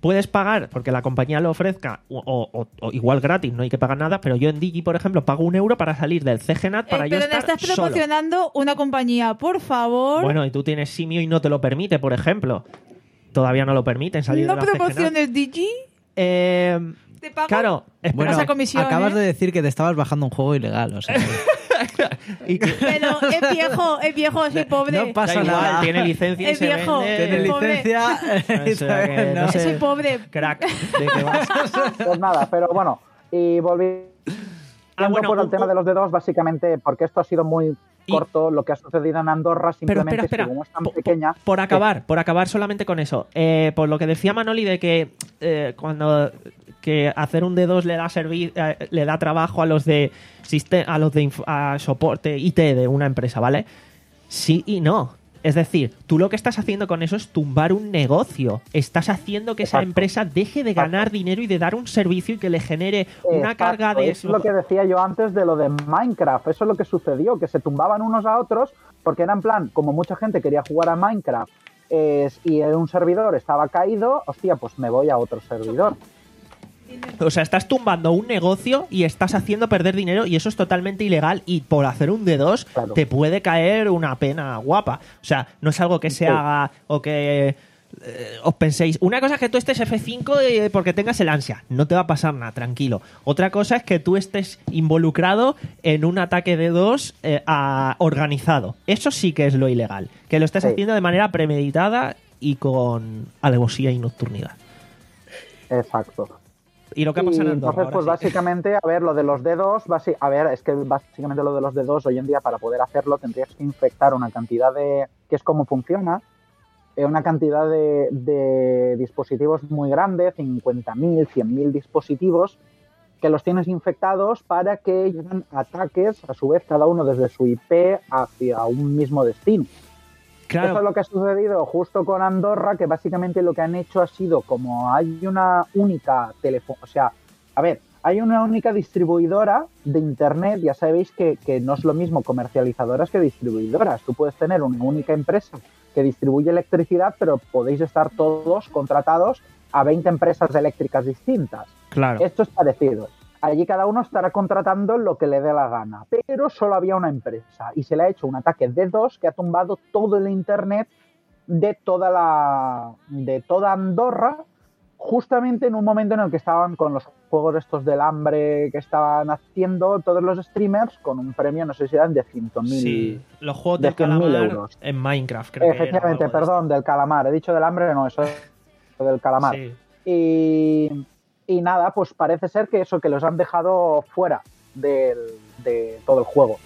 puedes pagar porque la compañía lo ofrezca o, o- o igual gratis, no hay que pagar nada, pero yo en Digi, por ejemplo, pago un euro para salir del C G N A T para Eh, yo pero le estar estás solo. promocionando una compañía, por favor. Bueno, y tú tienes Simio y no te lo permite, por ejemplo. Todavía no lo permiten salir no de la C G N A T. promociones Digi. Eh, Te pago. claro, espera. Bueno, Esa comisión, acabas ¿eh? de decir que te estabas bajando un juego ilegal, o sea, Y que- Pero es viejo, es viejo, soy pobre. no pasa da igual, nada. tiene licencia y Es se viejo. vende. Tiene Pobre. licencia. O sea que no No. sé. Soy pobre. Crack, ¿de qué vas? Pues nada, pero bueno, y volviendo Ah, bueno, por el un- tema un- de los dedos, básicamente, porque esto ha sido muy Y- corto, lo que ha sucedido en Andorra, Pero simplemente espera, espera. es que como es tan Po- po- pequeña... Por, acabar, por acabar solamente con eso. Eh, por lo que decía Manoli de que eh, cuando que hacer un D dos le da servi- eh, le da trabajo a los de siste- a los de inf- a soporte I T de una empresa, ¿vale? Sí y no. Es decir, tú lo que estás haciendo con eso es tumbar un negocio. Estás haciendo que esa Exacto. empresa deje de Exacto. ganar dinero y de dar un servicio y que le genere una Exacto, carga de Es lo que decía yo antes de lo de Minecraft. Eso es lo que sucedió, que se tumbaban unos a otros porque era en plan, como mucha gente quería jugar a Minecraft eh, y un servidor estaba caído, hostia, pues me voy a otro servidor. O sea, estás tumbando un negocio y estás haciendo perder dinero y eso es totalmente ilegal y por hacer un D dos Claro. te puede caer una pena guapa. O sea, no es algo que se Sí. haga o que eh, os penséis. Una cosa es que tú estés F cinco eh, porque tengas el ansia. No te va a pasar nada, tranquilo. Otra cosa es que tú estés involucrado en un ataque D dos eh, a- organizado. Eso sí que es lo ilegal. Que lo estés Sí. haciendo de manera premeditada y con alevosía y nocturnidad. Exacto. Y lo que ha pasado en Y Andorra, entonces, pues ahora sí. básicamente, a ver, lo de los dedos, basi- a ver, es que básicamente lo de los dedos hoy en día para poder hacerlo tendrías que infectar una cantidad de, que es como funciona, eh, una cantidad de, de dispositivos muy grande, cincuenta mil, cien mil dispositivos, que los tienes infectados para que lleguen ataques, a su vez cada uno desde su I P hacia un mismo destino. Claro. Eso es lo que ha sucedido justo con Andorra, que básicamente lo que han hecho ha sido, como hay una única teléfono, o sea, a ver, hay una única distribuidora de Internet, ya sabéis que, que no es lo mismo comercializadoras que distribuidoras. Tú puedes tener una única empresa que distribuye electricidad, pero podéis estar todos contratados a veinte empresas eléctricas distintas. Claro. Esto es parecido. Allí cada uno estará contratando lo que le dé la gana, pero solo había una empresa y se le ha hecho un ataque D dos que ha tumbado todo el internet de toda la de toda Andorra, justamente en un momento en el que estaban con los juegos estos del hambre que estaban haciendo todos los streamers con un premio, no sé si eran de cien mil. Sí, los juegos de del cien mil calamar euros. en Minecraft, creo que era, Efectivamente, o algo de perdón, del calamar. He dicho del hambre, no, eso es del calamar. esto. Sí. Y, y nada, pues parece ser que eso, que los han dejado fuera del, de todo el juego.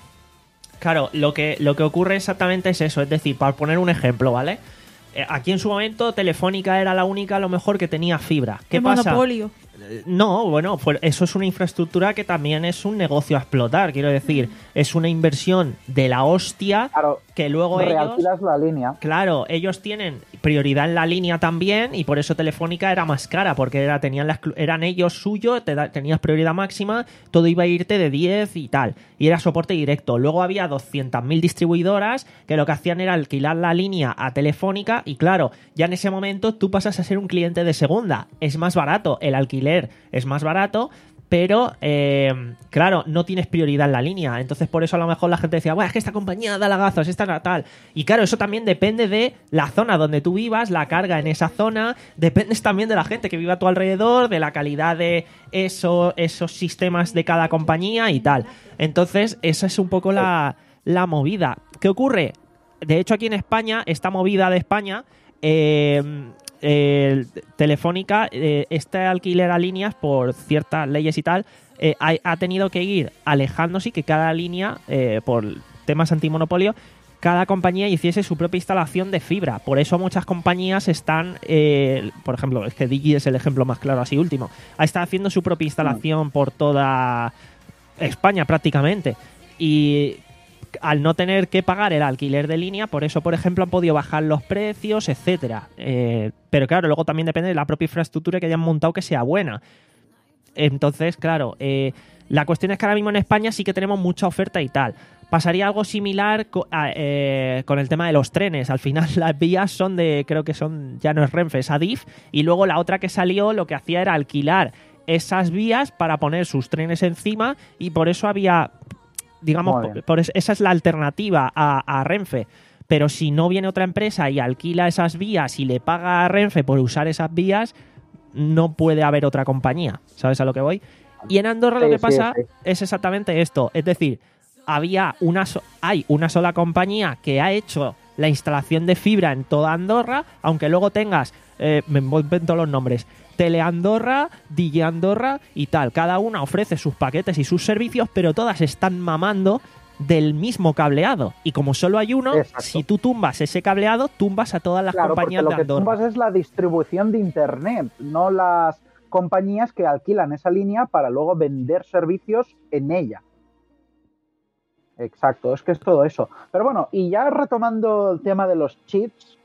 Claro, lo que, lo que ocurre exactamente es eso. Es decir, para poner un ejemplo, ¿vale? Eh, aquí en su momento Telefónica era la única, a lo mejor, que tenía fibra. ¿Qué El pasa? monopolio. Eh, No, bueno, fue- eso es una infraestructura que también es un negocio a explotar. Quiero decir, es una inversión de la hostia Claro, que luego ellos... realquilas la línea. Claro, ellos tienen prioridad en la línea también y por eso Telefónica era más cara, porque era, tenían la exclu- eran ellos suyo, te da- tenías prioridad máxima, todo iba a irte de diez y tal, y era soporte directo. Luego había doscientas mil distribuidoras que lo que hacían era alquilar la línea a Telefónica y claro, ya en ese momento tú pasas a ser un cliente de segunda, es más barato, el alquiler es más barato, pero eh, claro, no tienes prioridad en la línea. Entonces por eso a lo mejor la gente decía, bueno, es que esta compañía da lagazos, esta da tal. Y claro, eso también depende de la zona donde tú vivas, la carga en esa zona, dependes también de la gente que viva a tu alrededor, de la calidad de eso, esos sistemas de cada compañía y tal. Entonces esa es un poco la, la movida. ¿Qué ocurre? De hecho aquí en España, esta movida de España... Eh, eh, Telefónica, eh, este alquiler a líneas por ciertas leyes y tal, eh, ha, ha tenido que ir alejándose y que cada línea, eh, por temas antimonopolio, cada compañía hiciese su propia instalación de fibra. Por eso muchas compañías están, eh, por ejemplo, es que Digi es el ejemplo más claro así último, está haciendo su propia instalación por toda España prácticamente. Y al no tener que pagar el alquiler de línea, por eso, por ejemplo, han podido bajar los precios, etcétera. Eh, pero claro, luego también depende de la propia infraestructura que hayan montado que sea buena. Entonces, claro, eh, La cuestión es que ahora mismo en España sí que tenemos mucha oferta y tal. Pasaría algo similar co- a, eh, con el tema de los trenes. Al final las vías son de, creo que son, ya no es Renfe, es Adif, y luego la otra que salió lo que hacía era alquilar esas vías para poner sus trenes encima, y por eso había, digamos, Muy por, bien. por es- esa es la alternativa a, a Renfe. Pero si no viene otra empresa y alquila esas vías y le paga a Renfe por usar esas vías, no puede haber otra compañía. ¿Sabes a lo que voy? Y en Andorra Sí, lo que sí, pasa sí. es exactamente esto. Es decir, había una so- hay una sola compañía que ha hecho la instalación de fibra en toda Andorra, aunque luego tengas, eh, me invento los nombres, Tele Andorra, D J Andorra y tal. Cada una ofrece sus paquetes y sus servicios, pero todas están mamando del mismo cableado. Y como solo hay uno, Exacto. si tú tumbas ese cableado, tumbas a todas las Claro, porque compañías lo de que Andorra. tumbas es la distribución de Internet, no las compañías que alquilan esa línea para luego vender servicios en ella. Exacto, es que es todo eso. Pero bueno, y ya retomando el tema de los cheats,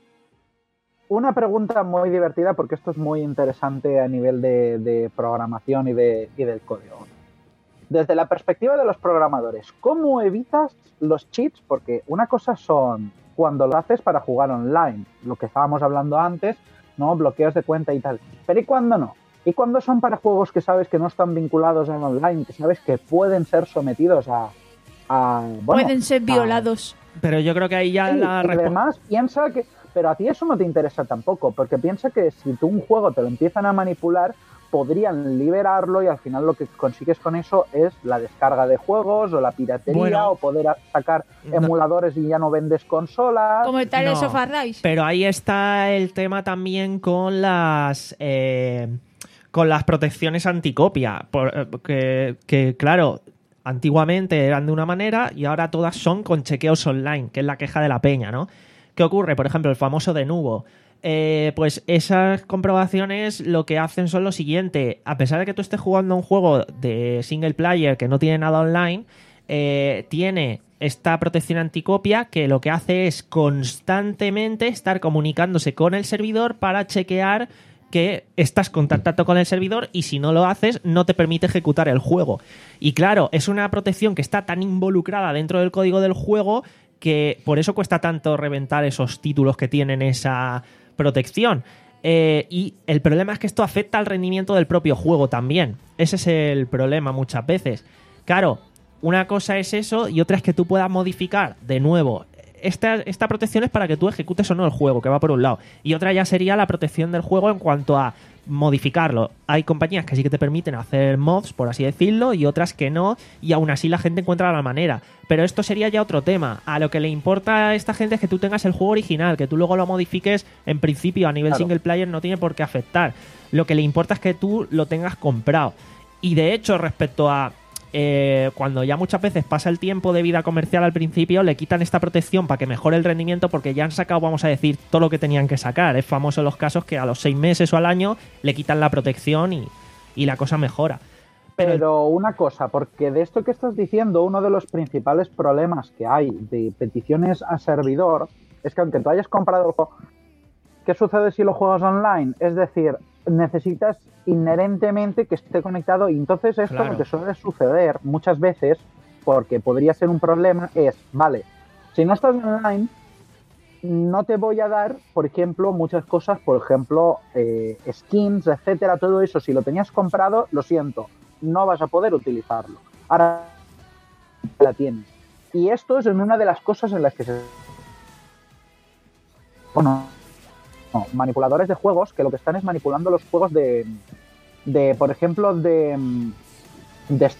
una pregunta muy divertida, porque esto es muy interesante a nivel de, de programación y, de, y del código. Desde la perspectiva de los programadores, ¿cómo evitas los cheats? Porque una cosa son cuando lo haces para jugar online, lo que estábamos hablando antes, ¿no? Bloqueos de cuenta y tal. Pero ¿y cuándo no? ¿Y cuándo son para juegos que sabes que no están vinculados al online, que sabes que pueden ser sometidos a... a, bueno, Pueden ser a- violados. Pero yo creo que ahí ya Sí, la y respo- además piensa que... Pero a ti eso no te interesa tampoco, porque piensa que si tú un juego te lo empiezan a manipular, podrían liberarlo y al final lo que consigues con eso es la descarga de juegos o la piratería Bueno. o poder a- sacar No. emuladores y ya no vendes consolas. Como el Tales No. of Arise. Pero ahí está el tema también con las eh, con las protecciones anticopia. Por- eh, que, que, claro, antiguamente eran de una manera y ahora todas son con chequeos online, que es la queja de la peña, ¿no? ¿Qué ocurre? Por ejemplo, el famoso Denuvo. Eh, pues esas comprobaciones lo que hacen son lo siguiente. A pesar de que tú estés jugando un juego de single player que no tiene nada online, eh, tiene esta protección anticopia que lo que hace es constantemente estar comunicándose con el servidor para chequear que estás contactando con el servidor, y si no lo haces no te permite ejecutar el juego. Y claro, es una protección que está tan involucrada dentro del código del juego que por eso cuesta tanto reventar esos títulos que tienen esa protección. Eh, y el problema es que esto afecta al rendimiento del propio juego también. Ese es el problema muchas veces. Claro, una cosa es eso y otra es que tú puedas modificar de nuevo. Esta, esta protección es para que tú ejecutes o no el juego, que va por un lado. Y otra ya sería la protección del juego en cuanto a modificarlo. Hay compañías que sí que te permiten hacer mods, por así decirlo, y otras que no, y aún así la gente encuentra la manera. Pero esto sería ya otro tema. A lo que le importa a esta gente es que tú tengas el juego original, que tú luego lo modifiques, en principio a nivel Claro. single player no tiene por qué afectar. Lo que le importa es que tú lo tengas comprado. Y de hecho, respecto a eh, cuando ya muchas veces pasa el tiempo de vida comercial al principio, le quitan esta protección para que mejore el rendimiento, porque ya han sacado, vamos a decir, todo lo que tenían que sacar. Es famoso los casos que a los seis meses o al año le quitan la protección y, y la cosa mejora. Pero, Pero una cosa, porque de esto que estás diciendo, uno de los principales problemas que hay de peticiones a servidor es que aunque tú hayas comprado el juego, ¿qué sucede si lo juegas online? Es decir, necesitas inherentemente que esté conectado, y entonces esto Claro. lo que suele suceder muchas veces, porque podría ser un problema, es, vale, si no estás online, no te voy a dar, por ejemplo, muchas cosas, por ejemplo, eh, skins, etcétera, todo eso, si lo tenías comprado, lo siento, no vas a poder utilizarlo. Ahora la tienes. Y esto es en una de las cosas en las que se... Bueno, no, manipuladores de juegos que lo que están es manipulando los juegos de, de por ejemplo, de, de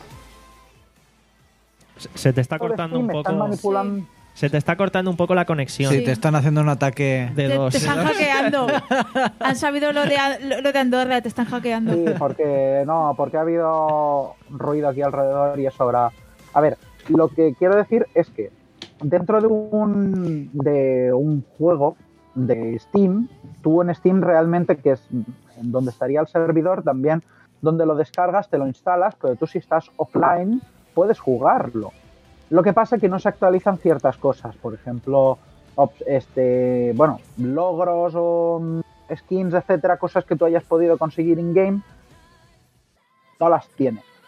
se te está cortando Steam, un están poco. manipulando... Se te está cortando un poco la conexión. Sí, Sí. te están haciendo un ataque. De Te, dos. te están hackeando. Han sabido lo de, lo de Andorra, te están hackeando. Sí, porque no, porque ha habido ruido aquí alrededor y eso habrá. A ver, lo que quiero decir es que dentro de un de un juego de Steam, tú en Steam realmente, que es en donde estaría el servidor, también donde lo descargas, te lo instalas, pero tú si estás offline puedes jugarlo. Lo que pasa es que no se actualizan ciertas cosas, por ejemplo, op- este, bueno, logros o mm, skins, etcétera, cosas que tú hayas podido conseguir in-game, no las tiene.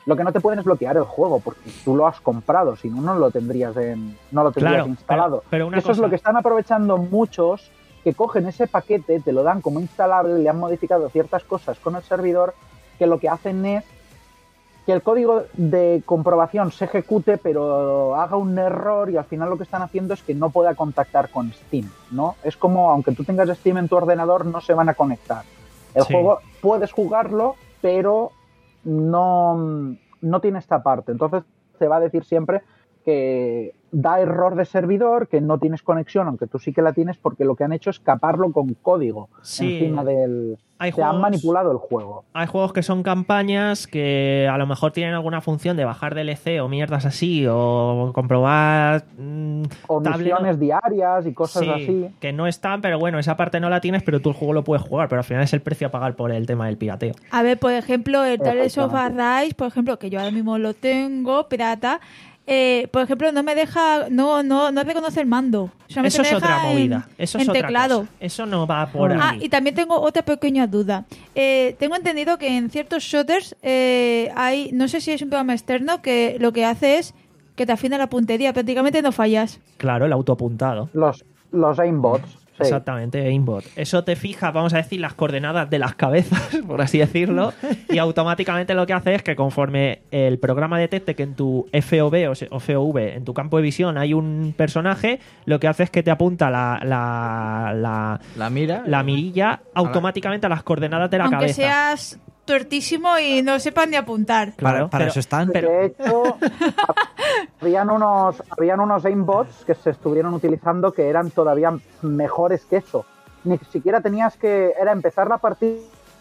Lo que no te pueden es bloquear el juego, porque tú lo has comprado, si no, no lo tendrías, en, no lo tendrías Claro, instalado. pero- pero una Eso es cosa- lo que están aprovechando muchos, que cogen ese paquete, te lo dan como instalable, le han modificado ciertas cosas con el servidor, que lo que hacen es que el código de comprobación se ejecute, pero haga un error, y al final lo que están haciendo es que no pueda contactar con Steam, ¿no? Es como, aunque tú tengas Steam en tu ordenador, no se van a conectar. El Sí. juego puedes jugarlo, pero no, no tiene esta parte. Entonces te va a decir siempre que da error de servidor, que no tienes conexión, aunque tú sí que la tienes, porque lo que han hecho es caparlo con código Sí. encima del... Hay Se han juegos- manipulado el juego. Hay juegos que son campañas que a lo mejor tienen alguna función de bajar D L C o mierdas así, o comprobar mm, O tablet- misiones diarias y cosas Sí, así. que no están, pero bueno, esa parte no la tienes, pero tú el juego lo puedes jugar, pero al final es el precio a pagar por el tema del pirateo. A ver, por ejemplo, el Tales of Efectivamente. Arise, por ejemplo, que yo ahora mismo lo tengo, pirata, eh, por ejemplo, no me deja, no, no, no reconoce el mando. Solamente Eso me es deja otra en- movida, eso es en otra teclado. cosa. Eso no va por Ah, ahí. y también tengo otra pequeña duda. Eh, tengo entendido que en ciertos shooters eh, hay, no sé si es un programa externo, que lo que hace es que te afina la puntería, prácticamente no fallas. Claro, el autoapuntado. Los, los aimbots. Sí. Exactamente, aimbot. Eso te fija, vamos a decir, las coordenadas de las cabezas, por así decirlo, y automáticamente lo que hace es que conforme el programa detecte que en tu F O V o se- o F O V, en tu campo de visión, hay un personaje, lo que hace es que te apunta la, la, la, La mira. la mirilla automáticamente a las coordenadas de la Aunque cabeza. seas tuertísimo y no sepas ni apuntar. Para, Claro, para pero- eso están. pero- De hecho, habían unos, habían unos aimbots que se estuvieron utilizando que eran todavía mejores que eso. Ni siquiera tenías que... Era empezar la partida,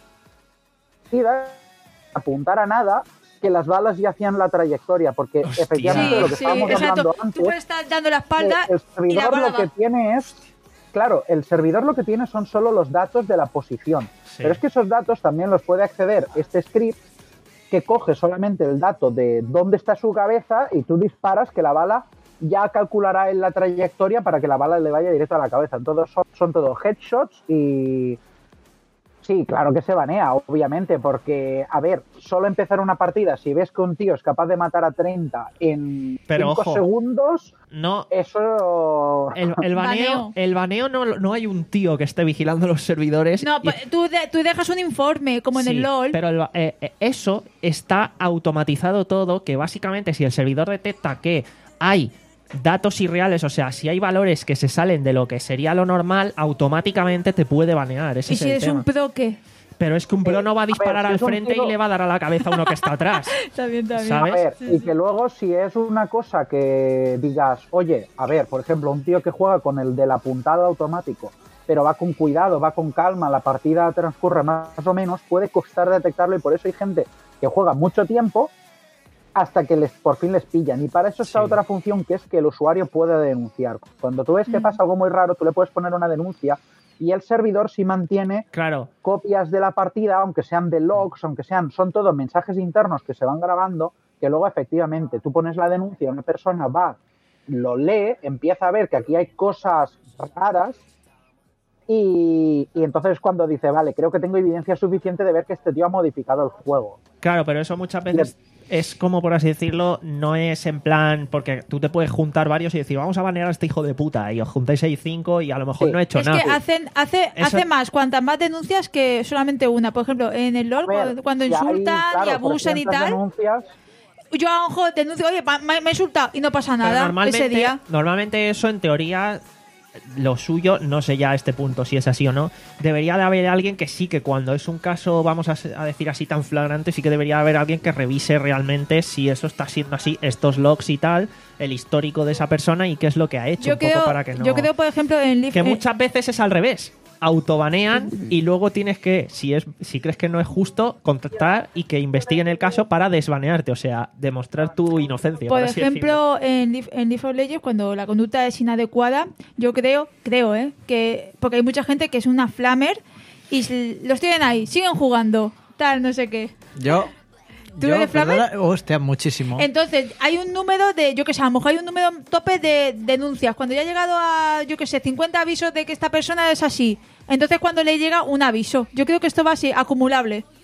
apuntar a nada, que las balas ya hacían la trayectoria, porque Hostia. efectivamente de lo que Sí, sí, estábamos exacto. hablando Tú antes... puedes estar dando la espalda el, el y la servidor bala lo que va. tiene es... Claro, el servidor lo que tiene son solo los datos de la posición. Sí. Pero es que esos datos también los puede acceder este script, que coge solamente el dato de dónde está su cabeza y tú disparas, que la bala ya calculará en la trayectoria para que la bala le vaya directo a la cabeza. Entonces son, son todos headshots y... Sí, claro que se banea, obviamente, porque, a ver, solo empezar una partida, si ves que un tío es capaz de matar a treinta en Pero, cinco ojo. segundos, No, eso... el, el baneo, Baneo. el baneo no, no hay un tío que esté vigilando los servidores. No, y- pues, tú, de- tú dejas un informe, como en Sí, el LOL. Pero el- eh, eh, eso está automatizado todo, que básicamente si el servidor detecta que hay datos irreales, o sea, si hay valores que se salen de lo que sería lo normal, automáticamente te puede banear. Ese Y es si el eres tema. un pro, ¿qué? Pero es que un pro Eh, no va a a ver, disparar si al es un frente tiro- y le va a dar a la cabeza a uno que está atrás. También, también. ¿Sabes? A ver, y que luego si es una cosa que digas, oye, a ver, por ejemplo, un tío que juega con el del apuntado automático, pero va con cuidado, va con calma, la partida transcurre más o menos, puede costar detectarlo, y por eso hay gente que juega mucho tiempo hasta que les por fin les pillan. Y para eso está Sí. otra función, que es que el usuario puede denunciar. Cuando tú ves que Mm. pasa algo muy raro, tú le puedes poner una denuncia y el servidor sí mantiene Claro, copias de la partida, aunque sean de logs, aunque sean, son todos mensajes internos que se van grabando, que luego efectivamente tú pones la denuncia, una persona va, lo lee, empieza a ver que aquí hay cosas raras y, y entonces es cuando dice, vale, creo que tengo evidencia suficiente de ver que este tío ha modificado el juego. claro, pero eso muchas veces es como, por así decirlo, no es en plan, porque tú te puedes juntar varios y decir, vamos a banear a este hijo de puta, y os juntáis seis cinco y a lo mejor Sí. no he hecho Es nada. que hacen, hace, Eso- hace más, cuantas más denuncias que solamente una. Por ejemplo, en el LOL, A ver, cuando, cuando si hay, insultan claro, y abusan y trescientas tal, denuncias, yo a lo mejor denuncio, oye, pa- me, me he insultado y no pasa Pero nada normalmente, ese día. normalmente eso, en teoría, lo suyo, no sé ya a este punto si es así o no, debería de haber alguien que sí, que cuando es un caso, vamos a, se- a decir así, tan flagrante, sí que debería haber alguien que revise realmente si eso está siendo así, estos logs y tal, el histórico de esa persona y qué es lo que ha hecho, Yo un poco creo, para que no... yo creo, por ejemplo, en Leaf, Que eh, muchas veces es al revés. Autobanean y luego tienes que, si es si crees que no es justo, contactar y que investiguen el caso para desbanearte, o sea, demostrar tu inocencia. por así decirlo. ejemplo, en Leaf, en League of Legends, cuando la conducta es inadecuada, yo creo, creo, ¿eh? que porque hay mucha gente que es una flamer y s- los tienen ahí, siguen jugando, tal, no sé qué. Yo. ¿Tú yo, eres Flamer? perdona, hostia, muchísimo. Entonces, hay un número de, yo que sé, a lo mejor hay un número tope de denuncias. Cuando ya ha llegado a, yo que sé, cincuenta avisos de que esta persona es así, entonces cuando le llega un aviso, yo creo que esto va así, acumulable.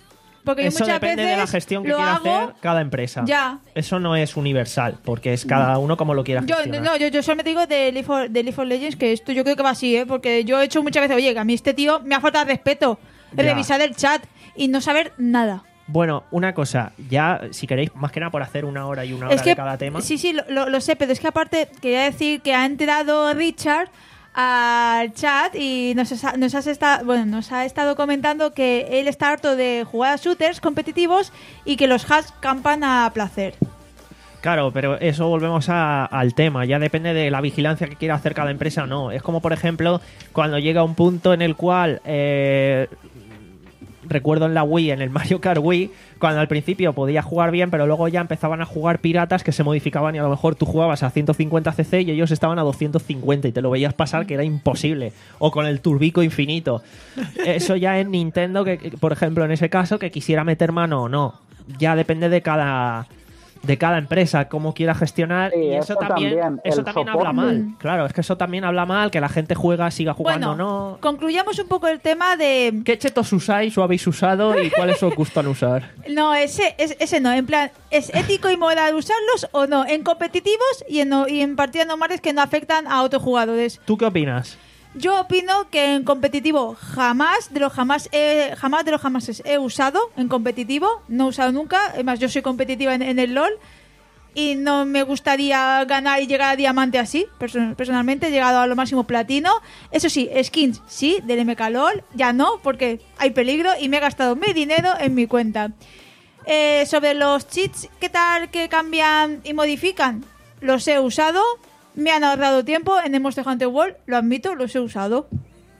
Porque yo Eso muchas depende veces de la gestión que lo quiera hago, hacer cada empresa. Ya. Eso no es universal, porque es cada uno como lo quiera Yo, gestionar. no, yo, yo solamente digo de League, of, de League of Legends que esto yo creo que va así, ¿eh? Porque yo he hecho muchas veces, oye, que a mí este tío me ha faltado respeto. Ya. Revisar el chat y no saber nada. Bueno, una cosa, ya si queréis, más que nada por hacer una hora y una hora Es que, de cada tema. sí, sí, lo, lo- lo sé, pero es que aparte quería decir que ha entrado Richard al chat y nos, ha- nos, has esta- bueno, nos ha estado comentando que él está harto de jugar a shooters competitivos y que los hacks campan a placer. Claro, pero eso volvemos a- al tema. Ya depende de la vigilancia que quiera hacer cada empresa o no. Es como, por ejemplo, cuando llega un punto en el cual... eh, recuerdo en la Wii, en el Mario Kart Wii, cuando al principio podías jugar bien, pero luego ya empezaban a jugar piratas que se modificaban y a lo mejor tú jugabas a ciento cincuenta cc y ellos estaban a doscientos cincuenta y te lo veías pasar que era imposible. O con el turbico infinito. Eso ya es Nintendo, que, que, por ejemplo, en ese caso, que quisiera meter mano o no. Ya depende de cada... de cada empresa, cómo quiera gestionar, Sí, y eso, eso también, también, eso el también soporte. habla mal. Claro, es que eso también habla mal, que la gente juega, siga jugando o Bueno, no. concluyamos un poco el tema de... ¿Qué chetos usáis o habéis usado y cuáles os gustan usar? No, ese, es- ese no, en plan, ¿es ético y moral usarlos o no? En competitivos y en, no- y en partidas normales que no afectan a otros jugadores. ¿Tú qué opinas? Yo opino que en competitivo jamás, de los jamás, he- jamás de los jamás he usado en competitivo, no he usado nunca, además yo soy competitiva en, en el LoL y no me gustaría ganar y llegar a diamante así, perso- personalmente he llegado a lo máximo platino. Eso sí, skins sí, del M K LoL, ya no, porque hay peligro y me he gastado mi dinero en mi cuenta. Eh, sobre los cheats, ¿qué tal que cambian y modifican? Los he usado, me han ahorrado tiempo en el Monster Hunter World, lo admito, los he usado.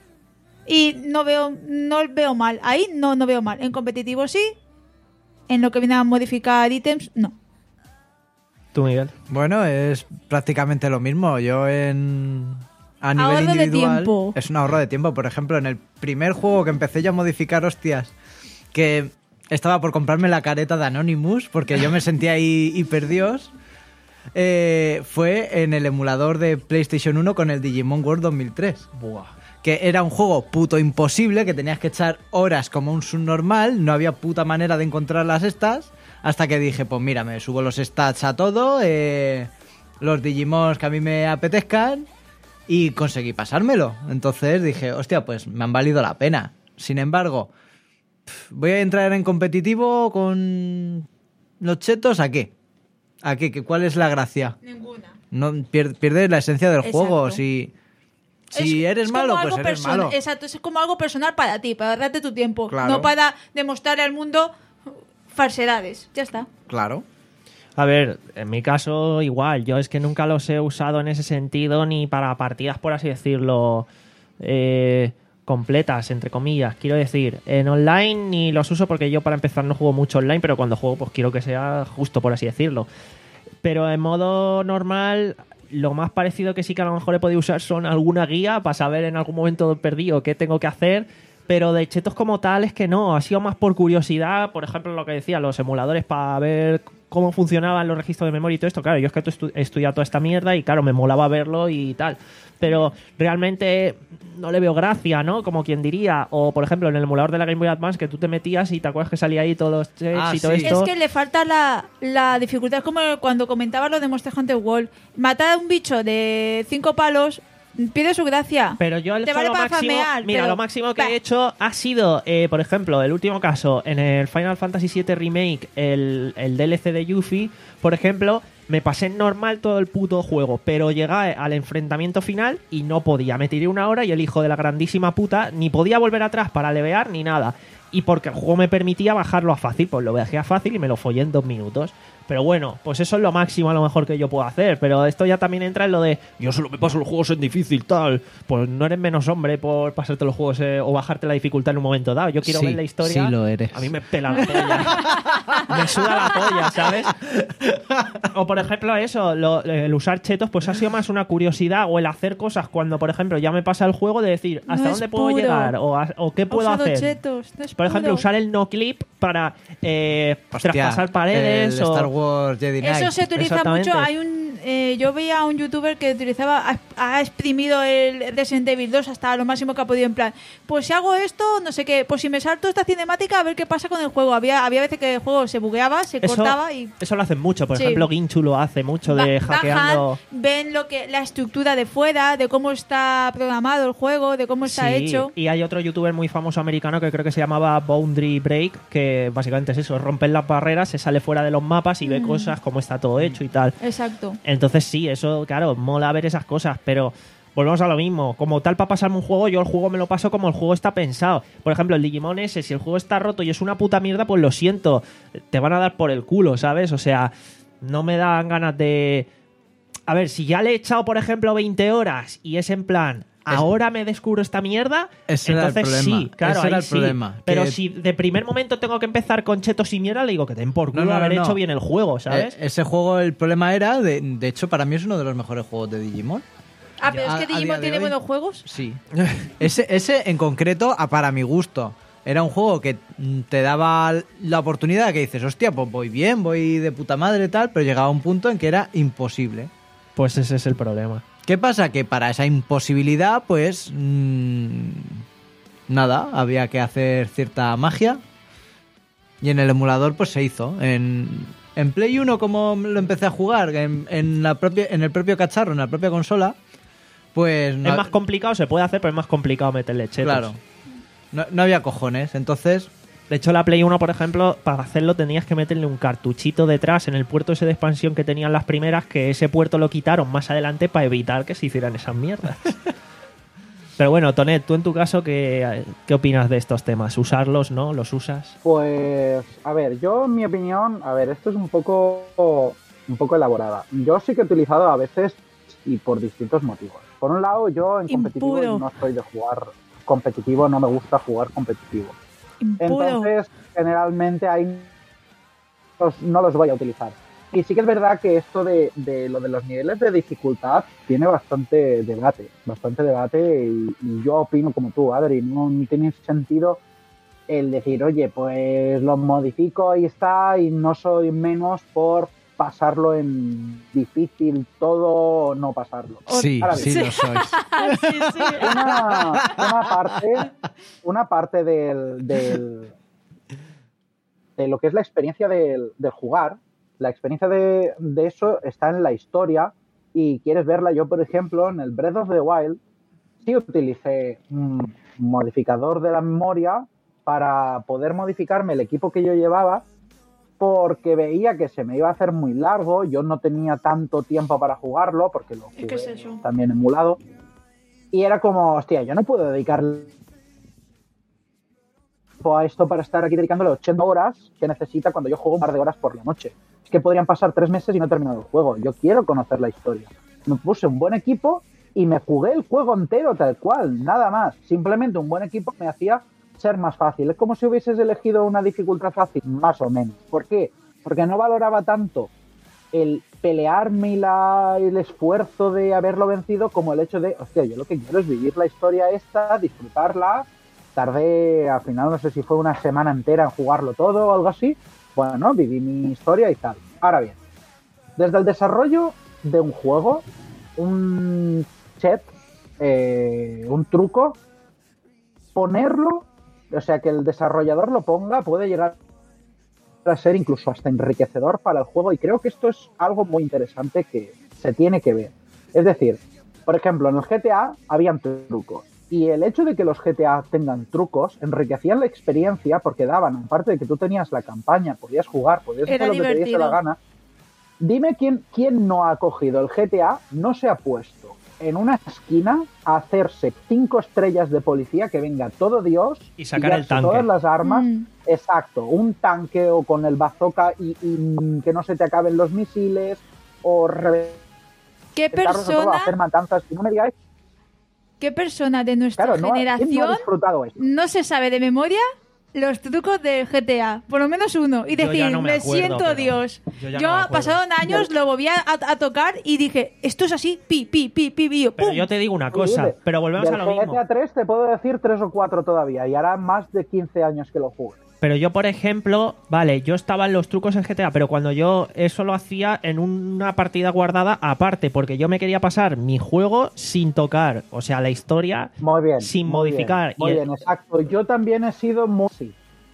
Y no veo no veo mal, ahí no, no veo mal. En competitivo sí, en lo que viene a modificar ítems, no. ¿Tú, Miguel? Bueno, es prácticamente lo mismo. Yo en... A nivel Ahorro de individual tiempo. es un ahorro de tiempo. Por ejemplo, en el primer juego que empecé yo a modificar hostias, que estaba por comprarme la careta de Anonymous, porque yo me sentía ahí hiperdios, eh, fue en el emulador de PlayStation uno con el Digimon World dos mil tres. Buah. Que era un juego puto imposible, que tenías que echar horas como un subnormal, no había puta manera de encontrar las estas, hasta que dije, pues mira, me subo los stats a todo, eh, los Digimons que a mí me apetezcan, y conseguí pasármelo. Entonces dije, hostia, pues me han valido la pena. Sin embargo, pf, voy a entrar en competitivo con los chetos, ¿a qué? ¿A qué? ¿Qué- ¿Cuál es la gracia? Ninguna. No pier- pierdes la esencia del Exacto. juego. Si, si Es- eres es como malo, algo pues eres person- malo. Exacto, es como algo personal para ti, para darte tu tiempo, Claro. no para demostrarle al mundo falsedades. Ya está. Claro. A ver, en mi caso igual, yo es que nunca los he usado en ese sentido ni para partidas, por así decirlo, eh, completas, entre comillas. Quiero decir, en online ni los uso porque yo para empezar no juego mucho online, pero cuando juego pues quiero que sea justo, por así decirlo. Pero en modo normal, lo más parecido que sí que a lo mejor he podido usar son alguna guía para saber en algún momento perdido qué tengo que hacer. Pero de chetos como tal es que no, ha sido más por curiosidad, por ejemplo lo que decía, los emuladores para ver cómo funcionaban los registros de memoria y todo esto. Claro, yo es que estu- he estudiado toda esta mierda y claro, me molaba verlo y tal. Pero realmente no le veo gracia, ¿no? Como quien diría. O por ejemplo en el emulador de la Game Boy Advance que tú te metías y te acuerdas que salía ahí todos los checks Ah, y todo sí. esto. Es que le falta la, la dificultad, como cuando comentaba lo de Monster Hunter World. Matar a un bicho de cinco palos pierde su gracia. Pero yo el Te vale lo para máximo, farmear, mira, pero- lo máximo que Bah. he hecho ha sido, eh, por ejemplo, el último caso, en el Final Fantasy siete Remake, el, el D L C de Yuffie, por ejemplo, me pasé normal todo el puto juego, pero llegué al enfrentamiento final y no podía. Me tiré una hora y el hijo de la grandísima puta ni podía volver atrás para levear ni nada. Y porque el juego me permitía bajarlo a fácil, pues lo bajé a fácil y me lo follé en dos minutos. Pero bueno, pues eso es lo máximo a lo mejor que yo puedo hacer. Pero esto ya también entra en lo de yo solo me paso los juegos en difícil, tal. Pues no eres menos hombre por pasarte los juegos eh, o bajarte la dificultad en un momento dado. Yo quiero Sí, ver la historia. sí lo eres. A mí me pela la polla. Me suda la polla, ¿sabes? O por ejemplo eso, lo- el usar chetos, pues ha sido más una curiosidad o el hacer cosas cuando, por ejemplo, ya me pasa el juego de decir No hasta es dónde puedo puro. llegar o, a- o qué Ha puedo usado hacer. chetos, no es Por ejemplo, puro. usar el no clip para eh, Hostia, traspasar paredes el o Star Wars Jedi Knight. Eso se utiliza Exactamente. mucho. Hay un eh, yo veía a un youtuber que utilizaba, ha, ha exprimido el Resident Evil dos hasta lo máximo que ha podido, en plan, pues si hago esto, no sé qué, pues si me salto esta cinemática a ver qué pasa con el juego. Había, había veces que el juego se bugueaba, se Eso, cortaba y... eso lo hacen mucho. Por Sí. ejemplo, Ginchu lo hace mucho de Ba- hackeando. bajan, ven lo que la estructura de fuera, de cómo está programado el juego, de cómo está Sí, hecho. y hay otro youtuber muy famoso americano que creo que se llamaba Boundary Break, que básicamente es eso, rompen las barreras, se sale fuera de los mapas y ve Mm. cosas, cómo está todo hecho y tal. Exacto. Entonces sí, eso, claro, mola ver esas cosas, pero volvemos a lo mismo. Como tal, para pasarme un juego, yo el juego me lo paso como el juego está pensado. Por ejemplo, el Digimon ese, si el juego está roto y es una puta mierda, pues lo siento, te van a dar por el culo, ¿sabes? O sea, no me dan ganas de... A ver, si ya le he echado, por ejemplo, veinte horas y es en plan... Ahora me descubro esta mierda. Ese era el entonces problema, sí, claro, ese ahí era el sí. problema, Pero que- si de primer momento tengo que empezar con chetos y mierda, le digo que ten por culo No, no, no, haber no. hecho bien el juego, ¿sabes? Eh, ese juego, el problema era, de, de hecho, para mí es uno de los mejores juegos de Digimon. Ah, pero A- es que a día Digimon de tiene hoy- buenos juegos. Sí. ese, ese en concreto, a- para mi gusto, era un juego que mm, te daba la oportunidad que dices, hostia, pues voy bien, voy de puta madre y tal, pero llegaba un punto en que era imposible. Pues ese es el problema. ¿Qué pasa? Que para esa imposibilidad, pues... mmm, nada, había que hacer cierta magia. Y en el emulador, pues se hizo. En, en Play uno, como lo empecé a jugar, en, en, la propia, en el propio cacharro, en la propia consola, pues... No, Es más complicado, se puede hacer, pero es más complicado meterle chetos. claro. No, no había cojones, entonces... De hecho, la Play uno, por ejemplo, para hacerlo tenías que meterle un cartuchito detrás en el puerto ese de expansión que tenían las primeras, que ese puerto lo quitaron más adelante para evitar que se hicieran esas mierdas. Pero bueno, Tonet, tú en tu caso, ¿qué, ¿qué opinas de estos temas? ¿Usarlos, no? ¿Los usas? Pues, a ver, yo en mi opinión, a ver, esto es un poco, un poco elaborada. Yo sí que he utilizado a veces y por distintos motivos. Por un lado, yo en competitivo Impuro. no soy de jugar competitivo, no me gusta jugar competitivo. Impuro. Entonces, generalmente ahí los- no los voy a utilizar. Y sí que es verdad que esto de, de lo de los niveles de dificultad tiene bastante debate, bastante debate y, y yo opino como tú, Adri, no tiene sentido el decir, oye, pues lo modifico y está y no soy menos por pasarlo en difícil todo o no pasarlo. Sí, Ahora bien, sí lo sois. sí, sí. una, una parte, una parte del, del- de lo que es la experiencia del, del jugar, la experiencia de, de eso está en la historia y quieres verla. Yo, por ejemplo, en el Breath of the Wild sí utilicé un modificador de la memoria para poder modificarme el equipo que yo llevaba porque veía que se me iba a hacer muy largo, yo no tenía tanto tiempo para jugarlo porque lo ¿Y qué es jugué eso? también emulado. Y era como, hostia, yo no puedo dedicar a esto para estar aquí dedicándole ochenta horas que necesita cuando yo juego un par de horas por la noche. Es que podrían pasar tres meses y no he terminado el juego. Yo quiero conocer la historia. Me puse un buen equipo y me jugué el juego entero tal cual, nada más. Simplemente un buen equipo me hacía ser más fácil. Es como si hubieses elegido una dificultad fácil, más o menos. ¿Por qué? Porque no valoraba tanto el pelearme y la, el esfuerzo de haberlo vencido como el hecho de, hostia, yo lo que quiero es vivir la historia esta, disfrutarla. Tardé, al final no sé si fue una semana entera en jugarlo todo o algo así. Bueno, viví mi historia y tal. Ahora bien, desde el desarrollo de un juego, un set, eh, un truco, ponerlo, o sea, que el desarrollador lo ponga, puede llegar a ser incluso hasta enriquecedor para el juego y creo que esto es algo muy interesante que se tiene que ver. Es decir, por ejemplo, en el G T A habían trucos y el hecho de que los G T A tengan trucos enriquecían la experiencia porque daban, aparte de que tú tenías la campaña, podías jugar, podías Era hacer lo que te diese divertido. la gana. Dime quién, quién no ha cogido el G T A, no se ha puesto en una esquina a hacerse cinco estrellas de policía, que venga todo Dios Y sacar el pillarse tanque. todas las armas. Mm. Exacto, un tanque o con el bazooka y, y que no se te acaben los misiles o reventarlos ¿Qué a todos, persona, hacer matanzas. Y no me digáis, qué persona de nuestra claro, no, ¿quién no ha generación disfrutado esto? no se sabe de memoria los trucos del G T A? Por lo menos uno. Y Yo decir, ya no me me, acuerdo, siento pero- Dios. yo Yo, ya no me acuerdo. pasaron años, lo volví a, a tocar y dije, esto es así, pi, pi, pi, pi, pi, Pero ¡pum! yo te digo una Sí, cosa, de- pero volvemos del a lo mismo. G T A tres te puedo decir tres o cuatro todavía y hará más de quince años que lo jugué. Pero yo, por ejemplo, vale, yo estaba en los trucos en G T A, pero cuando yo eso lo hacía en una partida guardada aparte, porque yo me quería pasar mi juego sin tocar, o sea, la historia Muy bien. sin muy modificar. bien, muy Y el- bien, exacto. Yo también he sido muy... sí.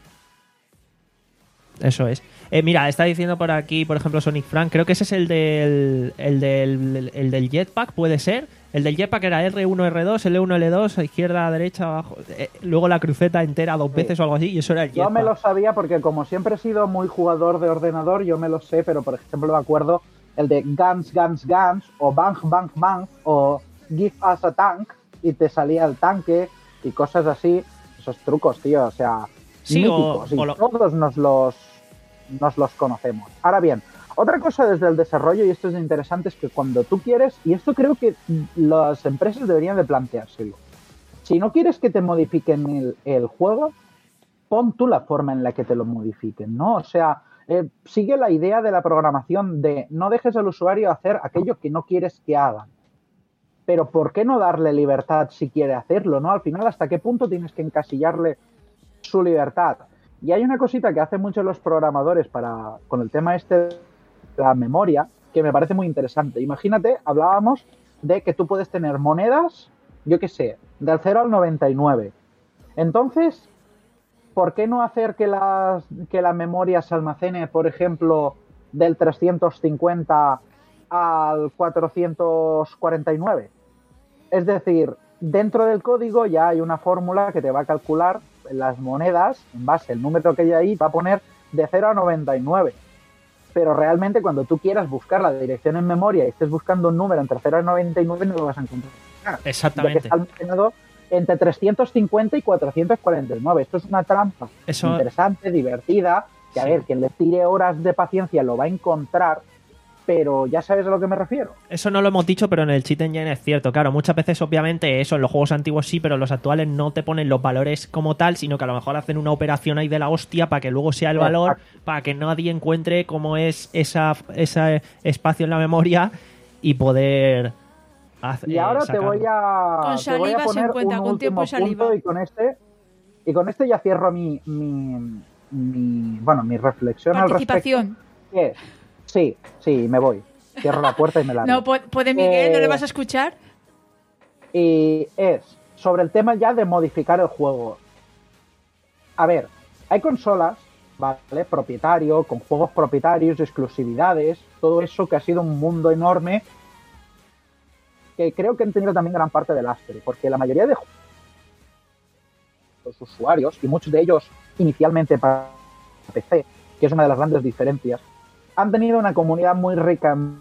Eso es. Eh, mira, está diciendo por aquí, por ejemplo, Sonic Frank, creo que ese es el del, el del, el del jetpack, puede ser. El del jetpack era erre uno, erre dos, ele uno, ele dos, a izquierda, a derecha, abajo. Eh, luego la cruceta entera dos Sí. veces o algo así, y eso era el jetpack. Yo me lo sabía porque como siempre he sido muy jugador de ordenador, yo me lo sé, pero por ejemplo me acuerdo el de Guns, Guns, Guns, o Bang, Bang, Bang, o Give Us a Tank, y te salía el tanque, y cosas así. Esos trucos, tío, o sea, Sí, o- míticos, y o lo- todos nos los, nos los conocemos. Ahora bien, otra cosa desde el desarrollo, y esto es interesante, es que cuando tú quieres, y esto creo que las empresas deberían de planteárselo, si no quieres que te modifiquen el, el juego, pon tú la forma en la que te lo modifiquen, ¿no? O sea, eh, sigue la idea de la programación de no dejes al usuario hacer aquello que no quieres que haga. Pero ¿por qué no darle libertad si quiere hacerlo, no? Al final, ¿hasta qué punto tienes que encasillarle su libertad? Y hay una cosita que hacen mucho los programadores para con el tema este de la memoria, que me parece muy interesante. Imagínate, hablábamos de que tú puedes tener monedas, yo qué sé, del cero al noventa y nueve. Entonces, ¿por qué no hacer que, las, que la memoria se almacene, por ejemplo, del trescientos cincuenta al cuatrocientos cuarenta y nueve? Es decir, dentro del código ya hay una fórmula que te va a calcular las monedas, en base al número que hay ahí, va a poner de cero a noventa y nueve. Pero realmente cuando tú quieras buscar la dirección en memoria y estés buscando un número entre cero y noventa y nueve, no lo vas a encontrar. Ya que Exactamente. está almacenado entre trescientos cincuenta y cuatrocientos cuarenta y nueve. Esto es una trampa Eso- interesante, divertida, que a Sí. ver, quien le tire horas de paciencia lo va a encontrar, pero ya sabes a lo que me refiero. Eso no lo hemos dicho, pero en el cheat engine es cierto. Claro, muchas veces, obviamente, eso en los juegos antiguos sí, pero en los actuales no te ponen los valores como tal, sino que a lo mejor hacen una operación ahí de la hostia para que luego sea el valor, Exacto. para que nadie encuentre cómo es esa, ese espacio en la memoria y poder hacer. Y ahora te voy a, Con te voy a saliva se poner encuentra, un con tiempo último y saliva. punto y con este y con este ya cierro mi, mi, mi bueno mi reflexión al respecto. Participación. Que es- sí, sí, me voy. Cierro la puerta y me largo. No, pu- puede Miguel, ¿no Eh, le vas a escuchar? Y es sobre el tema ya de modificar el juego. A ver, hay consolas, ¿vale? Propietario, con juegos propietarios, exclusividades, todo eso que ha sido un mundo enorme que creo que han tenido también gran parte del lastre, porque la mayoría de los usuarios, y muchos de ellos inicialmente para P C, que es una de las grandes diferencias, han tenido una comunidad muy rica en-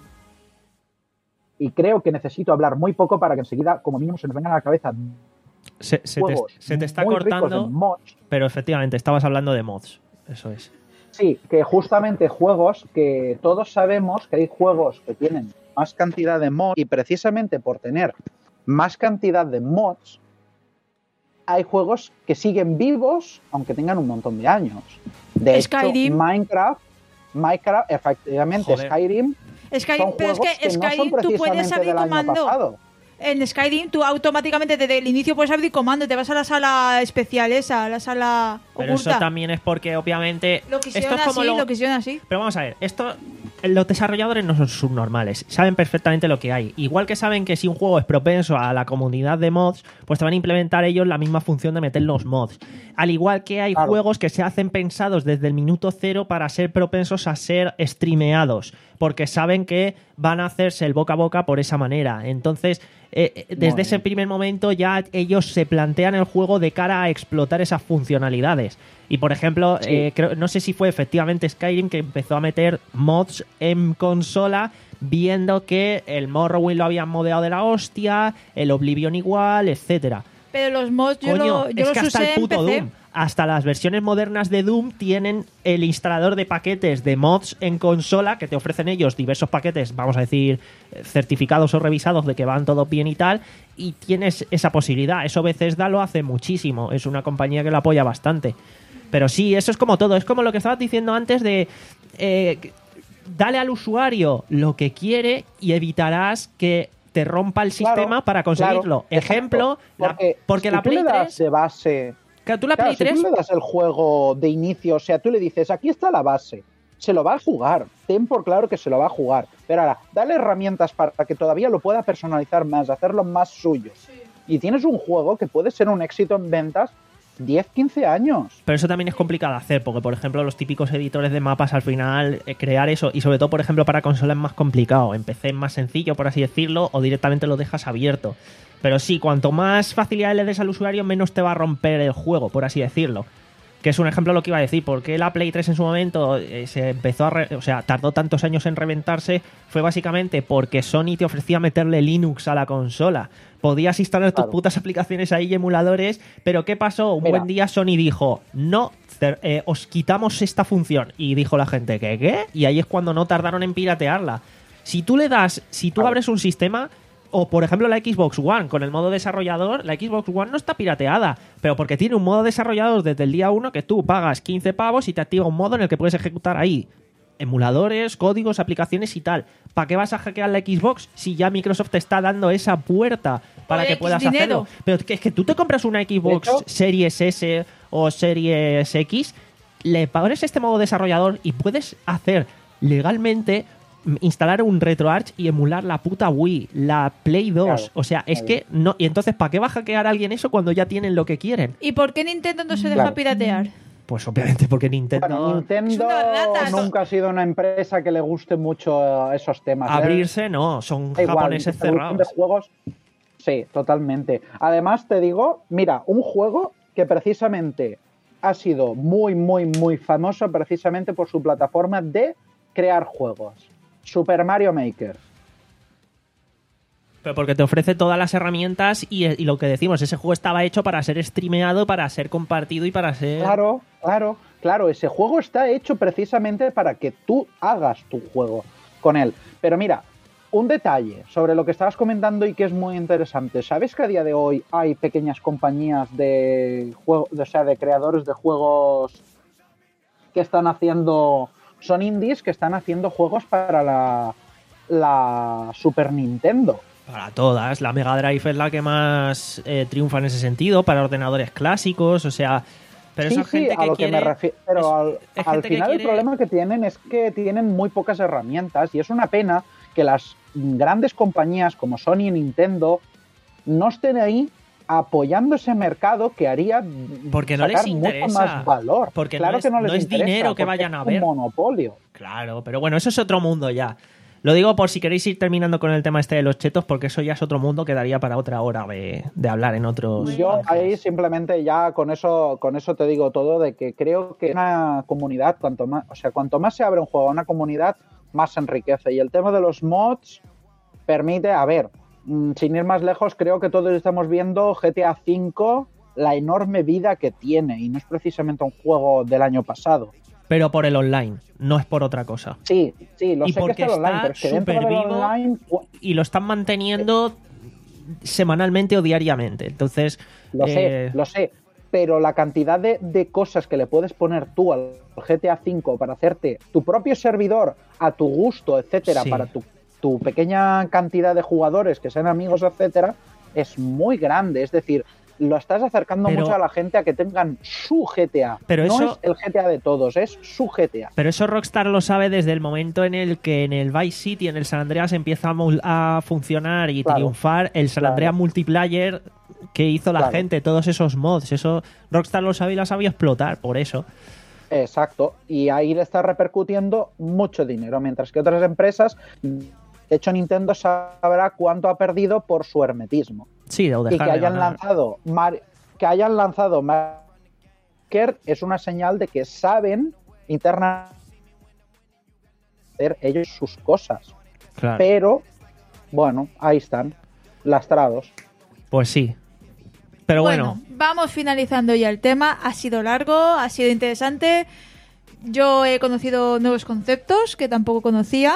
y creo que necesito hablar muy poco para que enseguida, como mínimo, se nos vengan a la cabeza Se, se te, juegos se te está muy ricos cortando, en mods. pero efectivamente, estabas hablando de mods. Eso es. Sí, que justamente juegos que todos sabemos que hay juegos que tienen más cantidad de mods y precisamente por tener más cantidad de mods hay juegos que siguen vivos aunque tengan un montón de años. De Skyrim. hecho, Minecraft, Minecraft, efectivamente, Joder. Skyrim, Skyrim, son pero es juegos que, que, no Skyrim son tú puedes precisamente abrir del año comando. pasado. En Skyrim tú automáticamente desde el inicio puedes abrir comando, te vas a la sala especial esa, a la sala Pero oculta. eso también es porque, obviamente. Lo esto quisieron es como así, lo- lo quisieron así. Pero vamos a ver, esto los desarrolladores no son subnormales, saben perfectamente lo que hay. Igual que saben que si un juego es propenso a la comunidad de mods, pues te van a implementar ellos la misma función de meter los mods. Al igual que hay Claro. juegos que se hacen pensados desde el minuto cero para ser propensos a ser streameados, porque saben que van a hacerse el boca a boca por esa manera. Entonces, eh, eh, desde Muy ese bien. primer momento ya ellos se plantean el juego de cara a explotar esas funcionalidades. Y por ejemplo, Sí. eh, creo, no sé si fue efectivamente Skyrim que empezó a meter mods en consola, viendo que el Morrowind lo habían modeado de la hostia, el Oblivion igual, etcétera. Pero los mods yo, Coño, lo, yo es los que hasta usé el puto en P C. Doom, hasta las versiones modernas de Doom tienen el instalador de paquetes de mods en consola que te ofrecen ellos diversos paquetes, vamos a decir, eh, certificados o revisados de que van todos bien y tal, y tienes esa posibilidad. Eso Bethesda lo hace muchísimo, es una compañía que lo apoya bastante. Pero sí, eso es como todo, es como lo que estabas diciendo antes de eh, dale al usuario lo que quiere y evitarás que te rompa el Claro, sistema para conseguirlo. claro, Ejemplo, exacto. la- porque si la tú Play le das tres... de base Claro, tú la Claro, Play si tres... tú le das el juego de inicio, o sea, tú le dices, aquí está la base, se lo va a jugar, ten por claro que se lo va a jugar, pero ahora, dale herramientas para que todavía lo pueda personalizar más, hacerlo más suyo. Y tienes un juego que puede ser un éxito en ventas diez, quince años. Pero eso también es complicado de hacer, porque por ejemplo los típicos editores de mapas al final, eh, crear eso, y sobre todo por ejemplo para consola es más complicado, en P C es más sencillo por así decirlo, o directamente lo dejas abierto. Pero sí, cuanto más facilidad le des al usuario, menos te va a romper el juego, por así decirlo. Que es un ejemplo de lo que iba a decir, porque la Play tres en su momento eh, se empezó a... Re- o sea, tardó tantos años en reventarse, fue básicamente porque Sony te ofrecía meterle Linux a la consola. Podías instalar tus Claro. putas aplicaciones ahí y emuladores, pero ¿qué pasó? Un Mira. buen día Sony dijo, no, cer- eh, os quitamos esta función. Y dijo la gente, ¿qué? ¿Qué? Y ahí es cuando no tardaron en piratearla. Si tú le das, si tú Claro. abres un sistema... O, por ejemplo, la Xbox One, con el modo desarrollador, la Xbox One no está pirateada, pero porque tiene un modo desarrollador desde el día uno que tú pagas quince pavos y te activa un modo en el que puedes ejecutar ahí emuladores, códigos, aplicaciones y tal. ¿Para qué vas a hackear la Xbox si ya Microsoft te está dando esa puerta para Por que X puedas dinero. hacerlo? Pero que es que tú te compras una Xbox De hecho- Series S o Series X, le pones este modo desarrollador y puedes hacer legalmente mm, instalar un RetroArch y emular la puta Wii, la Play dos. Claro, O sea, es claro. que no. Y entonces, ¿para qué va a hackear a alguien eso cuando ya tienen lo que quieren? ¿Y por qué Nintendo no se deja Claro. piratear? Pues obviamente porque Nintendo. Bueno, Nintendo Es una rata, esto- nunca ha sido una empresa que le guste mucho eh, esos temas. ¿eh? Abrirse, no, son Da igual, japoneses distribución de cerrados. juegos, sí, totalmente. Además, te digo, mira, un juego que precisamente ha sido muy, muy, muy famoso precisamente por su plataforma de crear juegos. Super Mario Maker. Pero porque te ofrece todas las herramientas y, y lo que decimos, ese juego estaba hecho para ser streameado, para ser compartido y para ser... Claro, claro, claro. Ese juego está hecho precisamente para que tú hagas tu juego con él. Pero mira, un detalle sobre lo que estabas comentando y que es muy interesante. ¿Sabes que a día de hoy hay pequeñas compañías de juego, o sea, de creadores de juegos que están haciendo, son indies que están haciendo juegos para la, la Super Nintendo? Para todas, la Mega Drive es la que más eh, triunfa en ese sentido, para ordenadores clásicos, o sea... Pero sí, esa gente sí, a que lo quiere... que me refiero. Pero es- al, es al gente que final quiere- el problema que tienen es que tienen muy pocas herramientas y es una pena que las grandes compañías como Sony y Nintendo no estén ahí apoyando ese mercado que haría Porque no les sacar mucho interesa. más valor. Porque claro no es- que no les no es interesa, dinero que porque vayan a es ver. un monopolio. Claro, pero bueno, eso es otro mundo ya. Lo digo por si queréis ir terminando con el tema este de los chetos, porque eso ya es otro mundo que daría para otra hora de, de hablar en otros... Yo ángeles. ahí simplemente ya con eso, con eso te digo todo, de que creo que una comunidad, cuanto más, o sea, cuanto más se abre un juego a una comunidad, más se enriquece. Y el tema de los mods permite, a ver, mm, sin ir más lejos, creo que todos estamos viendo G T A cinco, la enorme vida que tiene, y no es precisamente un juego del año pasado. Pero por el online, no es por otra cosa. Sí, sí, lo Y sé que porque está el online, está pero es que dentro del supervivo online, cu- Y lo están manteniendo semanalmente o diariamente. Entonces, lo eh, sé, lo sé, pero la cantidad de, de cosas que le puedes poner tú al G T A cinco para hacerte tu propio servidor a tu gusto, etcétera, Sí. para tu, tu pequeña cantidad de jugadores que sean amigos, etcétera, es muy grande. Es decir, lo estás acercando Pero- mucho a la gente a que tengan su G T A. Pero no eso- es el G T A de todos, es su G T A. Pero eso Rockstar lo sabe desde el momento en el que en el Vice City, en el San Andreas, empieza a, mul- a funcionar y Claro. triunfar el San Claro. Andreas Multiplayer que hizo la Claro. gente, todos esos mods. Eso Rockstar lo sabe y lo sabía explotar, por eso. Exacto, y ahí le está repercutiendo mucho dinero, mientras que otras empresas, de hecho Nintendo sabrá cuánto ha perdido por su hermetismo. Sí, de Y dejar que de hayan ganar. lanzado Mar- que hayan lanzado Mario Kart es una señal de que saben internamente hacer ellos sus cosas. Claro. Pero bueno, ahí están, lastrados. Pues sí. Pero bueno, bueno, vamos finalizando ya el tema. Ha sido largo, ha sido interesante. Yo he conocido nuevos conceptos que tampoco conocía.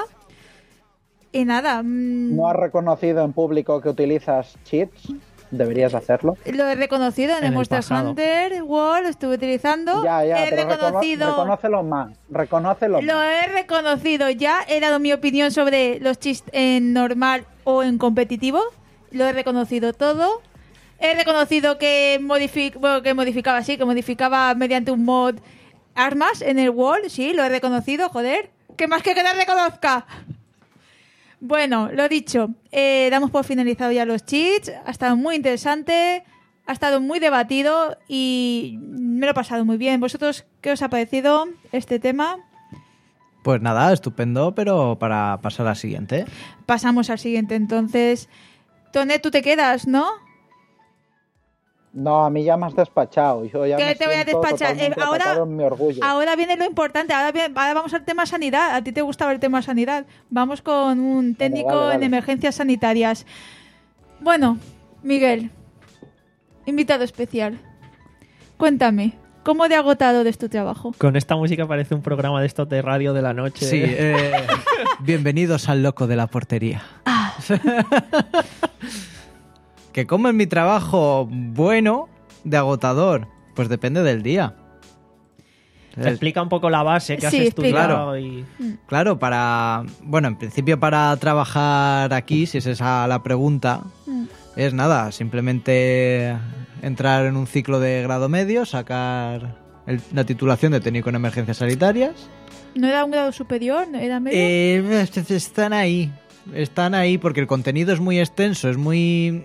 Y nada, mm, ¿No has reconocido en público que utilizas cheats? Deberías hacerlo. lo he reconocido en, En el el Monster pasado. Hunter World, lo estuve utilizando. Ya, ya, he pero recono- reconocido... reconócelo más, reconócelo Lo más. he reconocido ya, he dado mi opinión sobre los chistes en normal o en competitivo. Lo he reconocido todo. He reconocido que, modific bueno, que modificaba, sí, que modificaba mediante un mod armas en el World. Sí, lo he reconocido, joder. ¿Qué más que que no reconozca? Bueno, lo dicho, eh, damos por finalizado ya los cheats. Ha estado muy interesante, ha estado muy debatido y me lo he pasado muy bien. ¿Vosotros qué os ha parecido este tema? Pues nada, estupendo, pero para pasar al siguiente. Pasamos al siguiente entonces. Tonet, tú te quedas, ¿no? No, a mí ya me has despachado. Yo ya ¿Qué me te voy a siento despachar? totalmente Eh, ahora- atacado en mi orgullo. Ahora viene lo importante, ahora, viene- ahora vamos al tema sanidad. A ti te gustaba el tema sanidad. Vamos con un técnico vale, vale. en emergencias sanitarias. Bueno, Miguel, invitado especial. Cuéntame, ¿cómo de agotado es tu trabajo? Con esta música parece un programa de estos de radio de la noche. Sí, eh, bienvenidos al loco de la portería. ¿Que cómo es mi trabajo bueno de agotador? Pues depende del día. Se explica un poco la base que has Sí, explica. estudiado y... Claro, para... Bueno, en principio para trabajar aquí, si es esa la pregunta, Mm. es nada, simplemente entrar en un ciclo de grado medio, sacar el- la titulación de técnico en emergencias sanitarias. ¿No era un grado superior? ¿No era medio? Eh, están ahí, están ahí porque el contenido es muy extenso, es muy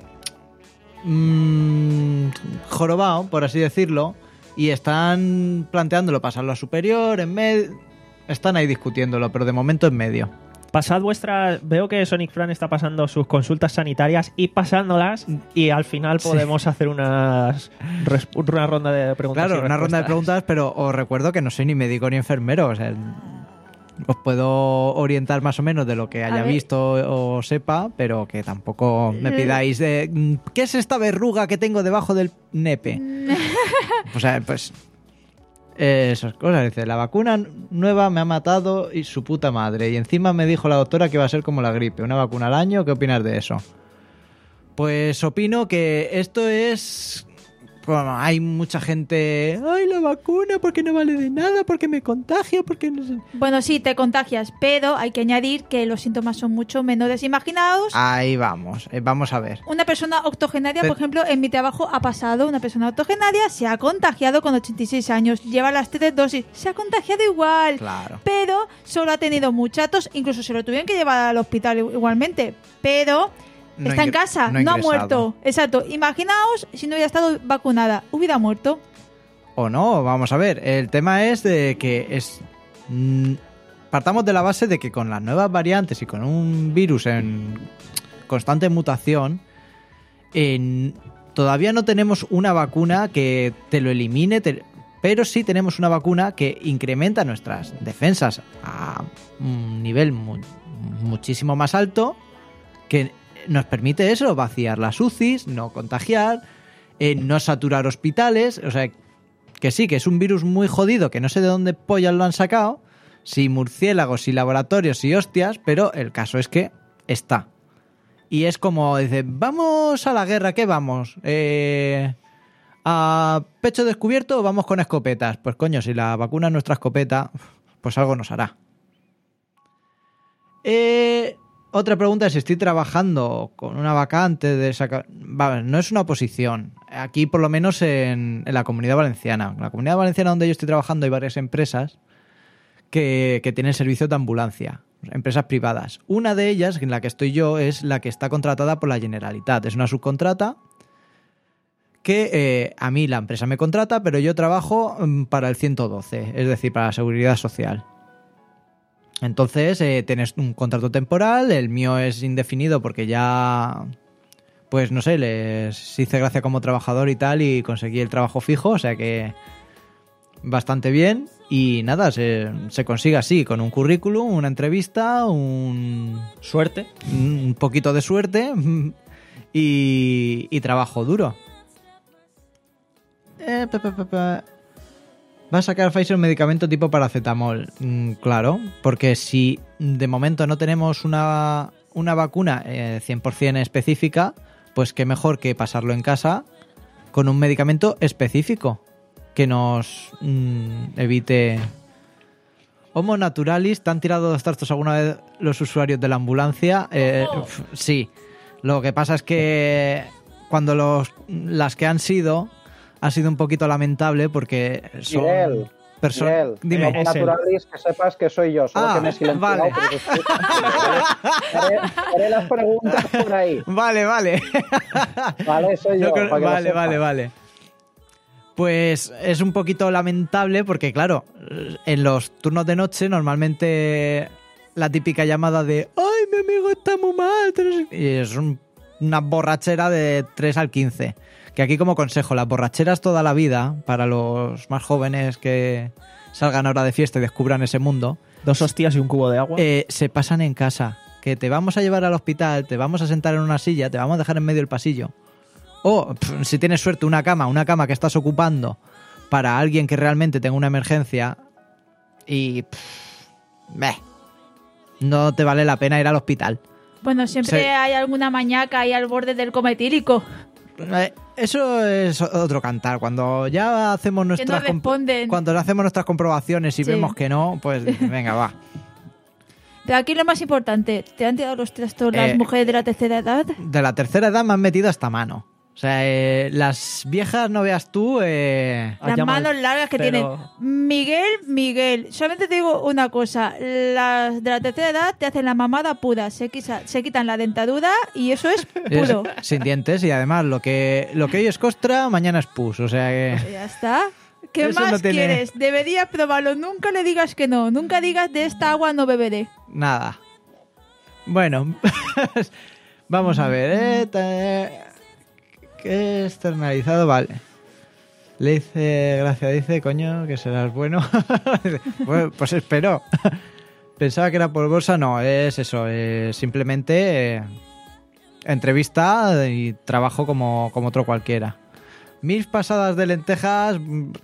mm, jorobado, por así decirlo, y están planteándolo pasarlo a superior, en medio, están ahí discutiéndolo, pero de momento en medio. Pasad vuestra... Veo que Sonic Fran está pasando sus consultas sanitarias y pasándolas y al final podemos hacer unas res- una ronda de preguntas. Claro, y una ronda de respuestas. preguntas, pero os recuerdo que no soy ni médico ni enfermero, o sea, os puedo orientar más o menos de lo que haya ver. visto o sepa, pero que tampoco me pidáis de "Mm, ¿qué es esta verruga que tengo debajo del nepe?". O sea, pues eh, esas cosas. Dice, la vacuna nueva me ha matado y su puta madre, y encima me dijo la doctora que iba a ser como la gripe, una vacuna al año. ¿Qué opinas de eso? Pues opino que esto es... Bueno, hay mucha gente... ¡Ay, la vacuna! Porque no vale de nada, porque me contagio, porque no sé... Bueno, sí, te contagias, pero hay que añadir que los síntomas son mucho menores. Imaginaos, Ahí vamos, eh, vamos a ver. una persona octogenaria, Pe- por ejemplo, en mi trabajo ha pasado, una persona octogenaria se ha contagiado con ochenta y seis años, lleva las tres dosis, se ha contagiado igual, Claro. pero solo ha tenido mucha tos, incluso se lo tuvieron que llevar al hospital igualmente, pero... No está en ingre- casa, no no, ha ingresado. muerto. Exacto. Imaginaos si no hubiera estado vacunada. Hubiera muerto. O no, vamos a ver. El tema es de que es... mm, partamos de la base de que con las nuevas variantes y con un virus en constante mutación, en- todavía no tenemos una vacuna que te lo elimine, te- pero sí tenemos una vacuna que incrementa nuestras defensas a un nivel mu- muchísimo más alto, que nos permite eso, vaciar las U C Is, no contagiar, eh, no saturar hospitales, o sea, que sí, que es un virus muy jodido, que no sé de dónde pollas lo han sacado, si murciélagos, si laboratorios, si hostias, pero el caso es que está. Y es como, dice, vamos a la guerra, ¿qué vamos? Eh, ¿A pecho descubierto o vamos con escopetas? Pues coño, si la vacuna es nuestra escopeta, pues algo nos hará. Eh... Otra pregunta es si estoy trabajando con una vacante de sacar... Vale, no es una oposición. Aquí, por lo menos en, en la Comunidad Valenciana. En la Comunidad Valenciana donde yo estoy trabajando hay varias empresas que, que tienen servicio de ambulancia. Empresas privadas. Una de ellas, en la que estoy yo, es la que está contratada por la Generalitat. Es una subcontrata que eh, a mí la empresa me contrata, pero yo trabajo mm, para el ciento doce, es decir, para la Seguridad Social. Entonces, eh, tienes un contrato temporal, el mío es indefinido porque ya, pues no sé, les hice gracia como trabajador y tal y conseguí el trabajo fijo, o sea que bastante bien. Y nada, se, se consigue así, con un currículum, una entrevista, un, Suerte. un poquito de suerte y, y trabajo duro. Eh, pa, pa, pa, pa. ¿Va a sacar Pfizer un medicamento tipo paracetamol? Mm, claro, porque si de momento no tenemos una, una vacuna eh, cien por ciento específica, pues qué mejor que pasarlo en casa con un medicamento específico que nos mm, evite... Homo naturalis, ¿te han tirado los trastos alguna vez los usuarios de la ambulancia? Eh, uf, sí. Lo que pasa es que cuando los las que han sido, ha sido un poquito lamentable porque son Miguel, personas... Miguel, Dime. como Es él. Naturalis, que sepas que soy yo, solo Ah, que me he silenciado. vale. pero estoy- haré, haré las preguntas por ahí. Vale, vale. Vale, soy yo. No con- para que lo vale, sepas. vale, vale. Pues es un poquito lamentable porque, claro, en los turnos de noche normalmente la típica llamada de ¡ay, mi amigo está muy mal! Y es un- una borrachera de tres al quince. Que aquí como consejo, las borracheras toda la vida, para los más jóvenes que salgan ahora de fiesta y descubran ese mundo, Dos hostias y un cubo de agua. eh, se pasan en casa. Que te vamos a llevar al hospital, te vamos a sentar en una silla, te vamos a dejar en medio del pasillo. O, pf, si tienes suerte, una cama, una cama que estás ocupando para alguien que realmente tenga una emergencia y... pf, meh, no te vale la pena ir al hospital. Bueno, siempre Sí. hay alguna mañaca ahí al borde del coma etílico. Eh, Eso es otro cantar. Cuando ya hacemos nuestras... comp- responden. Cuando hacemos nuestras comprobaciones y Sí. vemos que no, pues venga, va. Pero aquí lo más importante, ¿te han tirado los trastos las Eh, mujeres de la tercera edad? De la tercera edad me han metido hasta mano. O sea, eh, las viejas, no veas tú... Eh... Ah, Las llama- manos largas que pero- tienen. Miguel, Miguel. Solamente te digo una cosa. Las de la tercera edad te hacen la mamada pura. Se, quisa- se quitan la dentadura y eso es Es puro. sin dientes y además lo que lo que hoy es costra, mañana es pus. O sea que... Ya está. ¿Qué Eso más no tiene- quieres? Deberías probarlo. Nunca le digas que no. Nunca digas de esta agua no beberé. Nada. Bueno, vamos a ver. ¿eh? Ta- ¿Qué externalizado? Vale. Le dice, gracias, dice, coño, que serás bueno. Bueno, pues espero. Pensaba que era por bolsa, no, es eso, es simplemente eh, entrevista y trabajo como, como otro cualquiera. Mis pasadas de lentejas,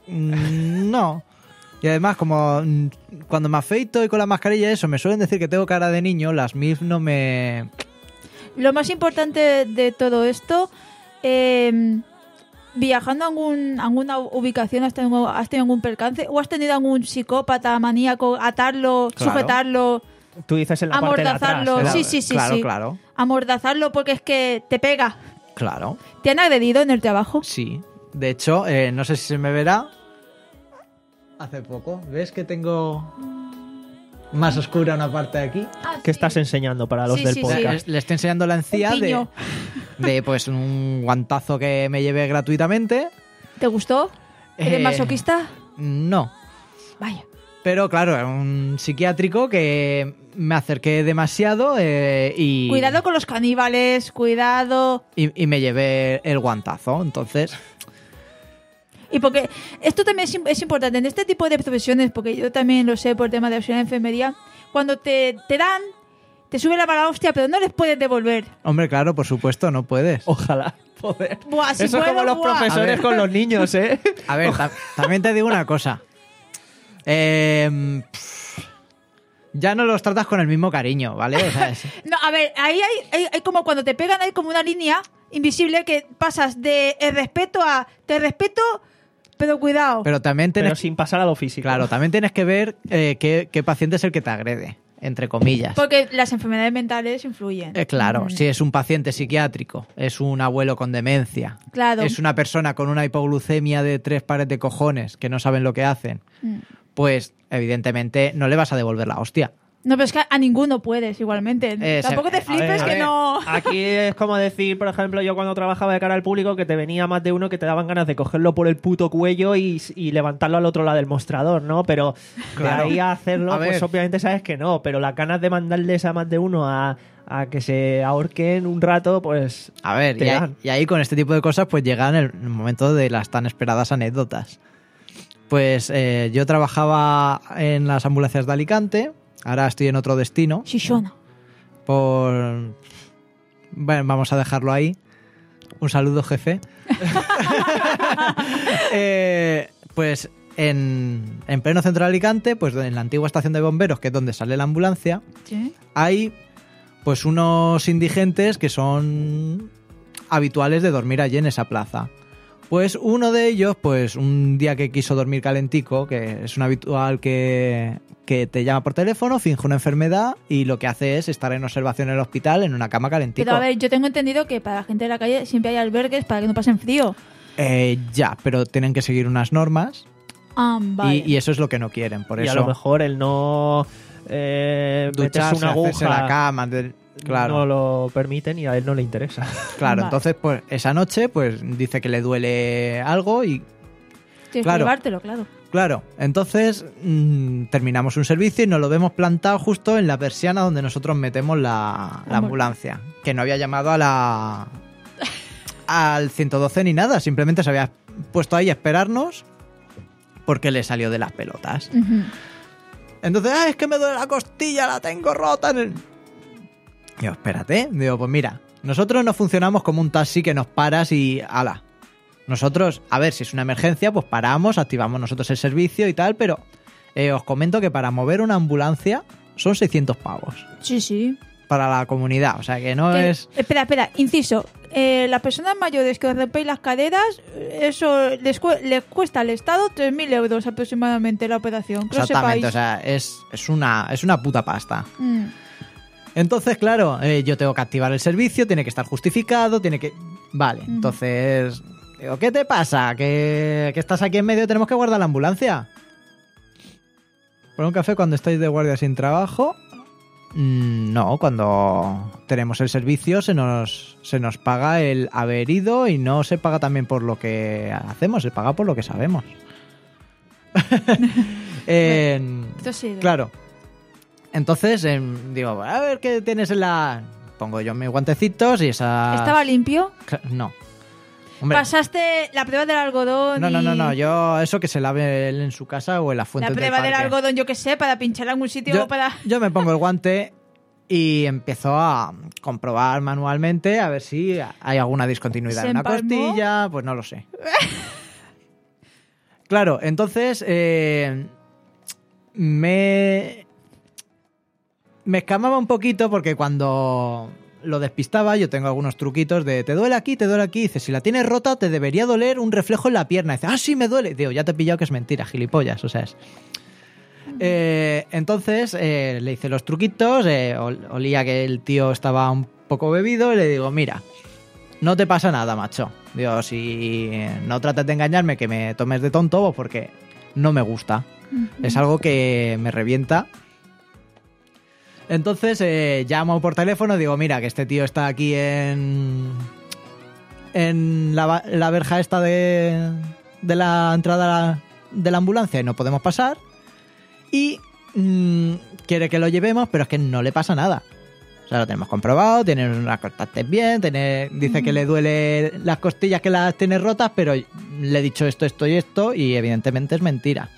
mm, no. Y además, como mm, cuando me afeito y con la mascarilla, eso, me suelen decir que tengo cara de niño, las M I F no me... Lo más importante de todo esto, eh, viajando a, algún, a alguna ubicación, ¿has tenido, ¿has tenido algún percance? ¿O has tenido algún psicópata, maníaco, atarlo, Claro. sujetarlo, Tú dices en la parte de atrás. amordazarlo? ¿verdad? Sí, sí, sí, Claro, sí. claro, Amordazarlo porque es que te pega. claro. ¿Te han agredido en el trabajo? Sí. De hecho, eh, no sé si se me verá. Hace poco. ¿Ves que tengo más oscura una parte de aquí? ¿Qué estás enseñando para los Sí, del sí, podcast? Le, le estoy enseñando la encía Un de, piño. de pues un guantazo que me llevé gratuitamente. ¿Te gustó? ¿Eres Eh, masoquista? No. Vaya. Pero claro, era un psiquiátrico que me acerqué demasiado eh, y, Cuidado con los caníbales, cuidado. y, y me llevé el guantazo. Entonces, Y porque esto también es, im- es importante en este tipo de profesiones, porque yo también lo sé por tema de auxiliar de enfermería, cuando te, te dan, te sube la mala hostia, pero no les puedes devolver. hombre, claro, por supuesto, no puedes. Ojalá poder. Buah, si Eso es puedo, como los buah. A profesores ver. con los niños, ¿eh? A ver, ta- también te digo una cosa. Eh, pff, ya no los tratas con el mismo cariño, ¿vale? O sea, es- No, a ver, ahí hay, hay, hay como cuando te pegan, hay como una línea invisible que pasas de el respeto a te respeto, pero cuidado. pero también Pero tienes, sin pasar a lo físico. claro, también tienes que ver eh, qué, qué paciente es el que te agrede, entre comillas. Porque las enfermedades mentales influyen. Eh, claro, Mm, si es un paciente psiquiátrico, es un abuelo con demencia, Claro. es una persona con una hipoglucemia de tres pares de cojones que no saben lo que hacen, Mm. pues evidentemente no le vas a devolver la hostia. No, pero es que a ninguno puedes, igualmente. Eh, Tampoco se- te a flipes ver, a que ver. no... Aquí es como decir, por ejemplo, yo cuando trabajaba de cara al público, que te venía más de uno que te daban ganas de cogerlo por el puto cuello y, y levantarlo al otro lado del mostrador, ¿no? Pero Claro. de ahí a hacerlo, A pues ver. obviamente sabes que no. Pero las ganas de mandarles a más de uno a, a que se ahorquen un rato, pues... A ver, te y ahí, dan. y ahí con este tipo de cosas pues llegan el, el momento de las tan esperadas anécdotas. Pues eh, yo trabajaba en las ambulancias de Alicante, ahora estoy en otro destino, Shishona. por... Bueno, vamos a dejarlo ahí. Un saludo, jefe. Eh, pues en, en pleno centro de Alicante, pues en la antigua estación de bomberos, que es donde sale la ambulancia, Sí. hay pues unos indigentes que son habituales de dormir allí en esa plaza. Pues uno de ellos, pues un día que quiso dormir calentico, que es un habitual que, que te llama por teléfono, finge una enfermedad y lo que hace es estar en observación en el hospital en una cama calentico. Pero a ver, yo tengo entendido que para la gente de la calle siempre hay albergues para que no pasen frío. Eh, ya, pero tienen que seguir unas normas Ah, vale. y, y eso es lo que no quieren. Por y eso a lo mejor el no eh, meterse ducharse, una hacerse aguja la cama, de- claro. no lo permiten y a él no le interesa. Claro, Vale. entonces pues esa noche pues dice que le duele algo y Tienes claro. que llevártelo, claro. claro, entonces mm, terminamos un servicio y nos lo vemos plantado justo en la persiana donde nosotros metemos la, la Amor. ambulancia, que no había llamado a la al ciento doce ni nada, simplemente se había puesto ahí a esperarnos porque le salió de las pelotas. Ujú. Entonces, ah, es que me duele la costilla, la tengo rota. en el-". Digo, espérate. Digo, pues mira, nosotros no funcionamos como un taxi que nos paras y ala. Nosotros, a ver, si es una emergencia, pues paramos, activamos nosotros el servicio y tal, pero eh, os comento que para mover una ambulancia son seiscientos pavos Sí, sí. para la comunidad. O sea, que no Que- es... Espera, espera, inciso. Eh, las personas mayores que os rompéis las caderas, eso les, cu- les cuesta al Estado tres mil euros aproximadamente la operación. Que lo Exactamente, sepáis. o sea, es, es, una, es una puta pasta. Mm. Entonces, claro, eh, yo tengo que activar el servicio, tiene que estar justificado, tiene que... Vale, Ujú. entonces... Digo, ¿qué te pasa? ¿Que, que estás aquí en medio y tenemos que guardar la ambulancia? ¿Por un café cuando estáis de guardia sin trabajo? Mm, no, cuando tenemos el servicio se nos, se nos paga el haber ido y no se paga también por lo que hacemos, se paga por lo que sabemos. En- Esto sí. Claro. Entonces, em, digo, a ver qué tienes en la... Pongo yo mis guantecitos y esa... ¿Estaba limpio? Cla- No. Hombre, ¿Pasaste la prueba del algodón? no, no, y- no, no. Yo eso que se lave él en su casa o en la fuente La del prueba del parque. algodón, yo qué sé, para pincharla en algún sitio Yo, o para... yo me pongo el guante y empiezo a comprobar manualmente a ver si hay alguna discontinuidad ¿Se en una empalmó? costilla. Pues no lo sé. Claro, entonces eh, me... Me escamaba un poquito porque cuando lo despistaba yo tengo algunos truquitos de te duele aquí, te duele aquí. Dice, si la tienes rota te debería doler un reflejo en la pierna. Dice, ah, sí, me duele. Digo, ya te he pillado que es mentira, gilipollas. O sea, es... Eh, entonces eh, le hice los truquitos, eh, ol- olía que el tío estaba un poco bebido y le digo, mira, no te pasa nada, macho. Digo, si no trates de engañarme que me tomes de tonto, pues porque no me gusta. Es algo que me revienta. Entonces eh, llamo por teléfono, digo, mira, que este tío está aquí en en la, va- la verja esta de, de la entrada de la ambulancia y no podemos pasar. Y mm, quiere que lo llevemos, pero es que no le pasa nada. O sea, lo tenemos comprobado, tiene unas cortantes bien, tiene, dice que le duele las costillas que las tiene rotas, pero le he dicho esto, esto y esto, y evidentemente es mentira.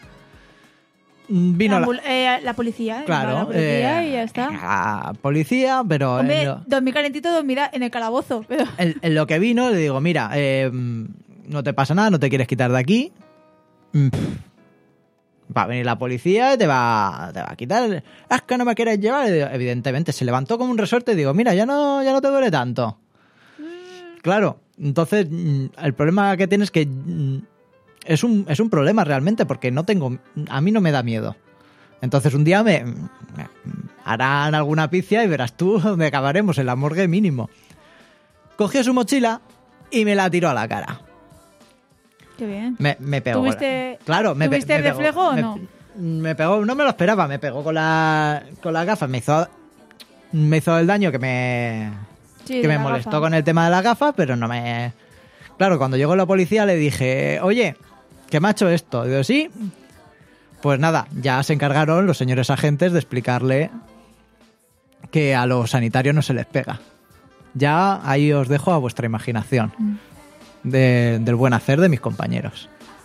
Mm, Vino la, la, ambul- eh, la policía, ¿eh? claro, La policía eh, y ya está. la policía, pero en Hombre, lo, dormir calentito, dormirá en el calabozo. Pero... en- en lo que vino le digo, mira, eh, no te pasa nada, no te quieres quitar de aquí. Mm, pff. Va a venir la policía y te va, te va a quitar. Es que no me quieres llevar. Y digo, evidentemente, se levantó como un resorte y digo, mira, ya no, ya no te duele tanto. Claro, entonces mm, el problema que tienes es que mm, es un, es un problema realmente porque no tengo, a mí no me da miedo. Entonces un día me, me harán alguna picia y verás tú dónde acabaremos, en la morgue mínimo. Cogió su mochila y me la tiró a la cara. Qué bien. Me, me pegó. ¿Tuviste- claro, me, pe- ¿tuviste me pegó, reflejo o me- no? Me pegó, no me lo esperaba, me pegó con la con las gafas, me hizo me hizo el daño que me Sí, que me la molestó gafa. con el tema de las gafas, pero no me... Claro, cuando llegó la policía le dije, oye, ¿qué me ha hecho esto? Digo, sí. Pues nada, ya se encargaron los señores agentes de explicarle que a los sanitarios no se les pega. Ya ahí os dejo a vuestra imaginación de- del buen hacer de mis compañeros.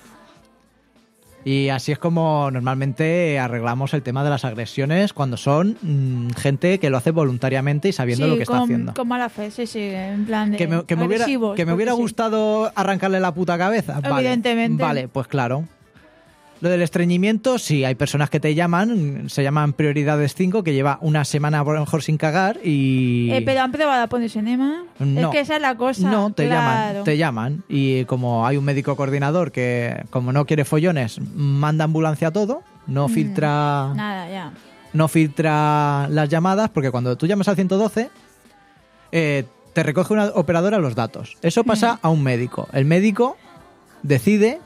Y así es como normalmente arreglamos el tema de las agresiones cuando son mm, gente que lo hace voluntariamente y sabiendo Sí, lo que está con, haciendo. con mala fe, sí, sí, en plan de Que me, que me hubiera, agresivos, que me porque hubiera sí. gustado arrancarle la puta cabeza. Vale, Evidentemente. Vale, pues claro. Lo del estreñimiento, sí, hay personas que te llaman, se llaman prioridades cinco, que lleva una semana a lo mejor sin cagar y... Eh, pero han probado a ponerse enema. No. Es que esa es la cosa. No, te claro. llaman, te llaman. Y como hay un médico coordinador que, como no quiere follones, manda ambulancia a todo, no Mm. filtra... Nada, ya. no filtra las llamadas, porque cuando tú llamas al ciento doce, eh, te recoge una operadora los datos. Eso pasa a un médico. El médico decide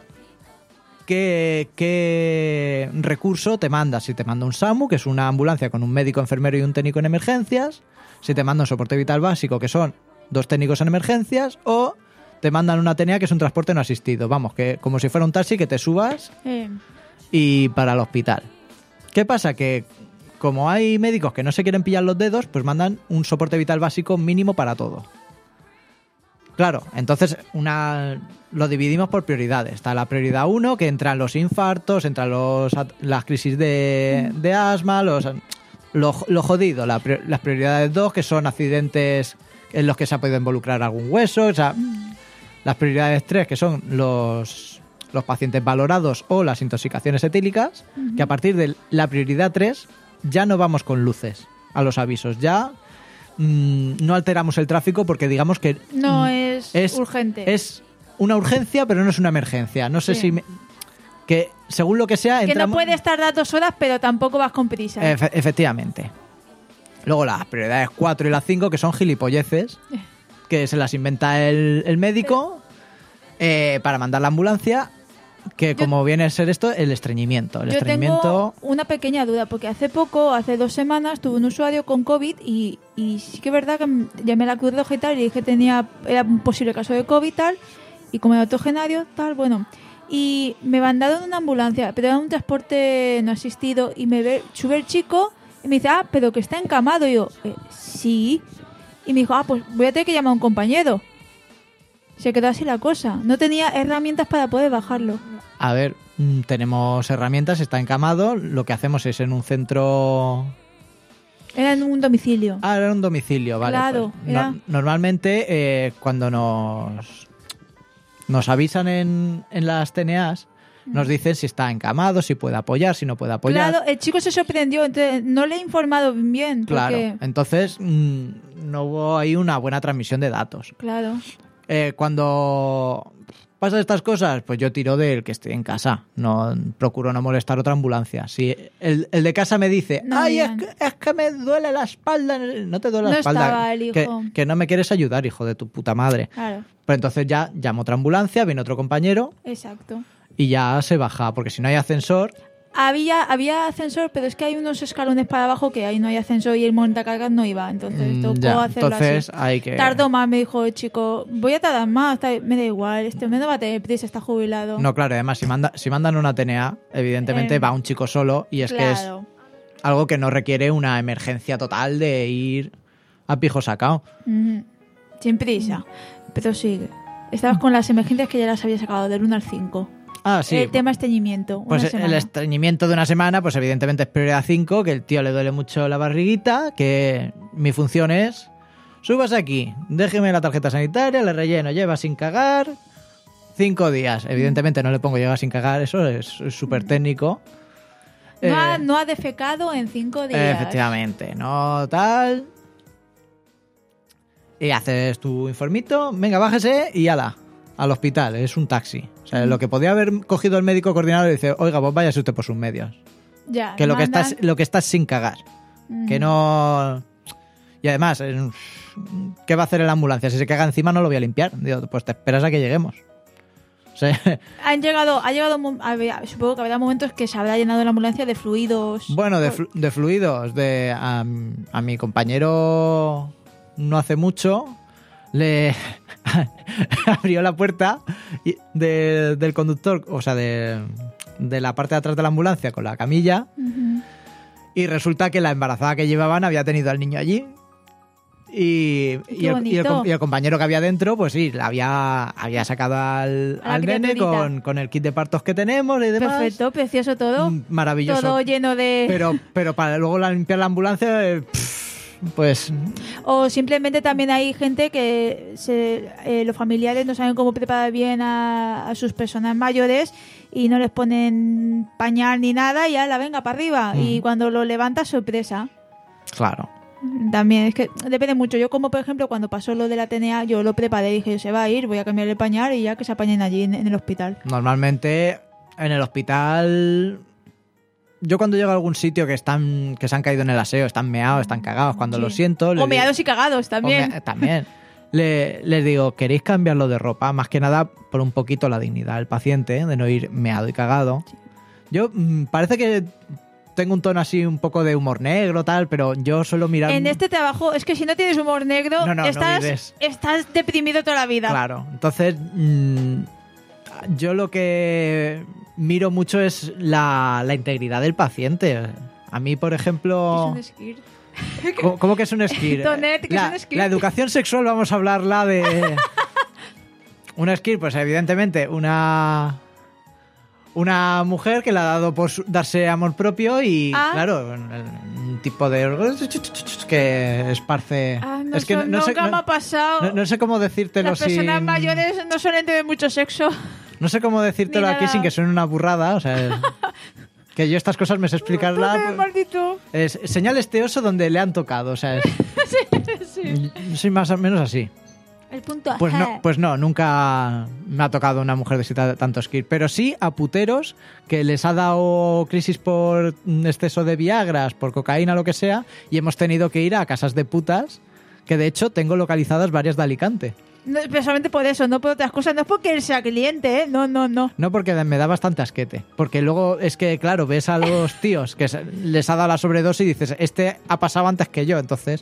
qué, qué recurso te manda. Si te manda un SAMU, que es una ambulancia con un médico, enfermero y un técnico en emergencias. Si te manda un soporte vital básico, que son dos técnicos en emergencias. O te mandan una T N A, que es un transporte no asistido. Vamos, que como si fuera un taxi, que te subas Eh, y para el hospital. ¿Qué pasa? Que como hay médicos que no se quieren pillar los dedos, pues mandan un soporte vital básico mínimo para todo. Claro, entonces una lo dividimos por prioridades. Está la prioridad uno, que entran los infartos, entran los, las crisis de, de asma, los, lo, lo jodido. La, las prioridades dos, que son accidentes en los que se ha podido involucrar algún hueso. O sea, las prioridades tres, que son los, los pacientes valorados o las intoxicaciones etílicas, uh-huh. que a partir de la prioridad tres ya no vamos con luces a los avisos. Ya mmm, no alteramos el tráfico porque digamos que... No mmm, es, es urgente. Es una urgencia, pero no es una emergencia. No sé sí. si... Me, que según lo que sea... Que entramos, no puedes tardar dos horas, pero tampoco vas con prisa. Efe, efectivamente. Luego las prioridades cuatro y las cinco, que son gilipolleces, que se las inventa el, el médico eh, para mandar la ambulancia, que yo, como viene a ser esto, el estreñimiento. El yo estreñimiento... tengo una pequeña duda, porque hace poco, hace dos semanas, tuve un usuario con COVID y, y sí que es verdad que llamé a la Cruz Roja y tal, y dije que tenía, era un posible caso de COVID tal, y como era autogenario, tal, bueno... Y me mandaron una ambulancia, pero era un transporte no asistido, y me ve, sube el chico y me dice, ah, pero que está encamado. Y yo, eh, sí. Y me dijo, ah, pues voy a tener que llamar a un compañero. Se quedó así la cosa. No tenía herramientas para poder bajarlo. A ver, tenemos herramientas, está encamado. Lo que hacemos es en un centro... Era en un domicilio. Ah, era en un domicilio, vale. Claro, pues, era... no, normalmente eh, cuando nos... Nos avisan en, en las T N As, nos dicen si está encamado, si puede apoyar, si no puede apoyar. Claro, el chico se sorprendió, entonces no le he informado bien. Claro, porque... entonces mmm, no hubo ahí una buena transmisión de datos. Claro. Eh, cuando pasan estas cosas, pues yo tiro del que estoy en casa. No procuro no molestar otra ambulancia. Si el, el de casa me dice, no, ay, es que, es que me duele la espalda, no te duele la no espalda. Estaba el hijo. Que, que no me quieres ayudar, hijo de tu puta madre. Claro. Pero entonces ya llamo otra ambulancia, viene otro compañero. Exacto. Y ya se baja, porque si no hay ascensor... Había, había ascensor, pero es que hay unos escalones para abajo que ahí no hay ascensor y el montacargas no iba. Entonces tocó ya, hacerlo entonces así. Hay que... Tardó más, me dijo el chico. Voy a tardar más, está, me da igual. Este hombre no va a tener prisa, está jubilado. No, claro, además si, manda, si mandan una T N A, evidentemente eh, va un chico solo y es claro. que es algo que no requiere una emergencia total de ir a pijo sacado. Mm-hmm. Sin prisa, pero sigue. Estabas con las emergencias que ya las había sacado del uno al cinco. Ah, sí. El tema estreñimiento. Pues una semana. El estreñimiento de una semana, pues evidentemente es prioridad cinco, que el tío le duele mucho la barriguita, que mi función es, subas aquí, déjeme la tarjeta sanitaria, le relleno, lleva sin cagar, cinco días. Evidentemente no le pongo lleva sin cagar, eso es súper técnico. No, eh, ha, no ha defecado en cinco días. Efectivamente, no tal... Y haces tu informito, venga, bájese y ala, al hospital, es un taxi. O sea, mm. lo que podía haber cogido el médico coordinador y dice, oiga, vos váyase usted por sus medios. Ya, que lo que, mandan... estás, lo que estás sin cagar. Mm. Que no... Y además, ¿qué va a hacer en la ambulancia? Si se caga encima no lo voy a limpiar. Digo, pues te esperas a que lleguemos. O sea, Han llegado, ha llegado, a, supongo que habrá momentos que se habrá llenado la ambulancia de fluidos. Bueno, de, flu, de fluidos, de a, a mi compañero... No hace mucho le abrió la puerta de, del conductor, o sea, de, de la parte de atrás de la ambulancia con la camilla, uh-huh. y resulta que la embarazada que llevaban había tenido al niño allí. Y, y, el, y, el, y el compañero que había dentro, pues sí, la había, había sacado al, al nene con, con el kit de partos que tenemos y demás. Perfecto, precioso todo. Maravilloso. Todo lleno de... Pero, pero para luego limpiar la ambulancia... Eh, pff, pues o simplemente también hay gente que se, eh, los familiares no saben cómo preparar bien a, a sus personas mayores y no les ponen pañal ni nada y ya la venga para arriba. Mm. Y cuando lo levantas, sorpresa. Claro. También, es que depende mucho. Yo, como por ejemplo, cuando pasó lo de la T N A, yo lo preparé, dije, se va a ir, voy a cambiar el pañal y ya que se apañen allí en, en el hospital. Normalmente en el hospital... Yo cuando llego a algún sitio que están que se han caído en el aseo, están meados, están cagados, cuando Sí. lo siento... les O digo- meados y cagados también. o mea- también. Le- les digo, ¿queréis cambiarlo de ropa? Más que nada por un poquito la dignidad del paciente, ¿eh? De no ir meado y cagado. Yo, mm, parece que tengo un tono así un poco de humor negro, tal, pero yo suelo mirar... En este trabajo, es que si no tienes humor negro, No, no, no estás, vives. estás deprimido toda la vida. Claro, entonces mm, yo lo que miro mucho es la, la integridad del paciente. A mí, por ejemplo... Es un esquir. ¿Cómo, cómo que es un esquir? Tonet, que la, es un esquir. la educación sexual vamos a hablarla de... un esquir, pues evidentemente una... Una mujer que le ha dado por su- darse amor propio y, Ah. claro, un, un tipo de... que esparce... Ah, no es que so- no, sé, nunca me no- ha pasado. no- no sé cómo decírtelo Las personas sin... mayores no suelen tener mucho sexo. No sé cómo decírtelo Ni aquí nada. sin que suene una burrada, o sea... es- que yo estas cosas me sé explicarla... Pobre maldito. Es, señala este oso donde le han tocado, o sea... es- Sí. soy más o menos así. El punto Pues no, G. pues no, nunca me ha tocado una mujer de ta- tanto skir, pero sí a puteros que les ha dado crisis por mm, exceso de viagras, por cocaína, lo que sea, y hemos tenido que ir a casas de putas, que de hecho tengo localizadas varias de Alicante. No, pero solamente por eso, no por otras cosas. No es porque él sea cliente, ¿eh? No, no, no. No, porque me da bastante asquete, porque luego es que, claro, ves a los tíos que se- les ha dado la sobredosis y dices, este ha pasado antes que yo, entonces...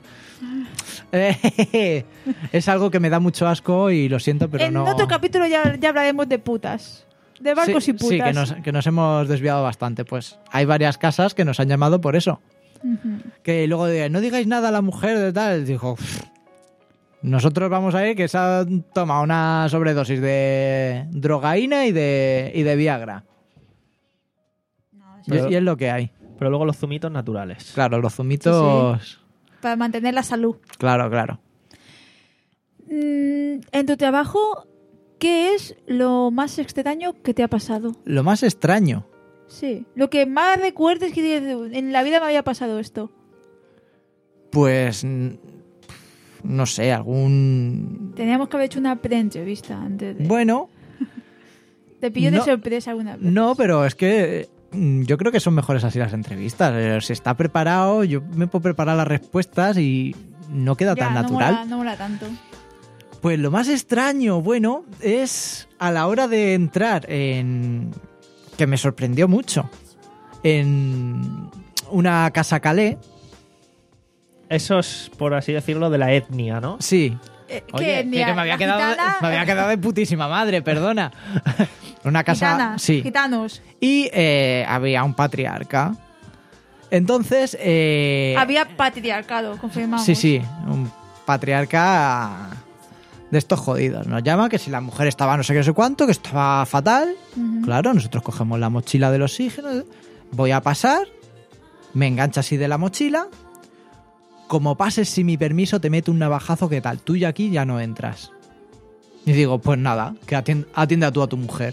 eh, es algo que me da mucho asco y lo siento, pero en no... otro capítulo ya, ya hablaremos de putas. De barcos sí, y putas. Sí, que nos, que nos hemos desviado bastante. Pues hay varias casas que nos han llamado por eso. Ujú. Que luego de, no digáis nada a la mujer de tal. Dijo, "Pff, nosotros vamos a ir que se ha tomado una sobredosis de drogaína y de, y de Viagra. Y, Pero- y es lo que hay. Pero luego los zumitos naturales. Claro, los zumitos... Para mantener la salud. Claro, claro. Mm, en tu trabajo, ¿qué es lo más extraño que te ha pasado? Lo más extraño. Sí. Lo que más recuerdes que dices, en la vida me había pasado esto. Pues... mm, no sé, algún... Teníamos que haber hecho una pre-entrevista antes de... Bueno, Te pillo no- de sorpresa alguna vez. no, pero es que mm, yo creo que son mejores así las entrevistas. Eh, Si está preparado, yo me puedo preparar las respuestas y no queda Ya, tan no natural. mola, no mola tanto. Pues lo más extraño, bueno, es a la hora de entrar en... que me sorprendió mucho. En una casa calé. Eso es, por así decirlo, de la etnia, ¿no? Sí. Eh, Oye, ¿qué que, etnia? que me había ¿La quedado gitana? me había quedado de putísima madre, perdona. Una casa... Gitana, sí. gitanos. Y eh, había un patriarca. Entonces... eh, Había patriarcado, confirmamos. Sí, sí, un patriarca de estos jodidos. Nos llama que si la mujer estaba no sé qué, no sé cuánto, que estaba fatal. Ujú. Claro, nosotros cogemos la mochila del oxígeno, voy a pasar, me engancha así de la mochila. Como pases sin mi permiso, te meto un navajazo, ¿qué tal? Tú y aquí ya no entras. Y digo, pues nada, que atiende, atienda tú a tu mujer.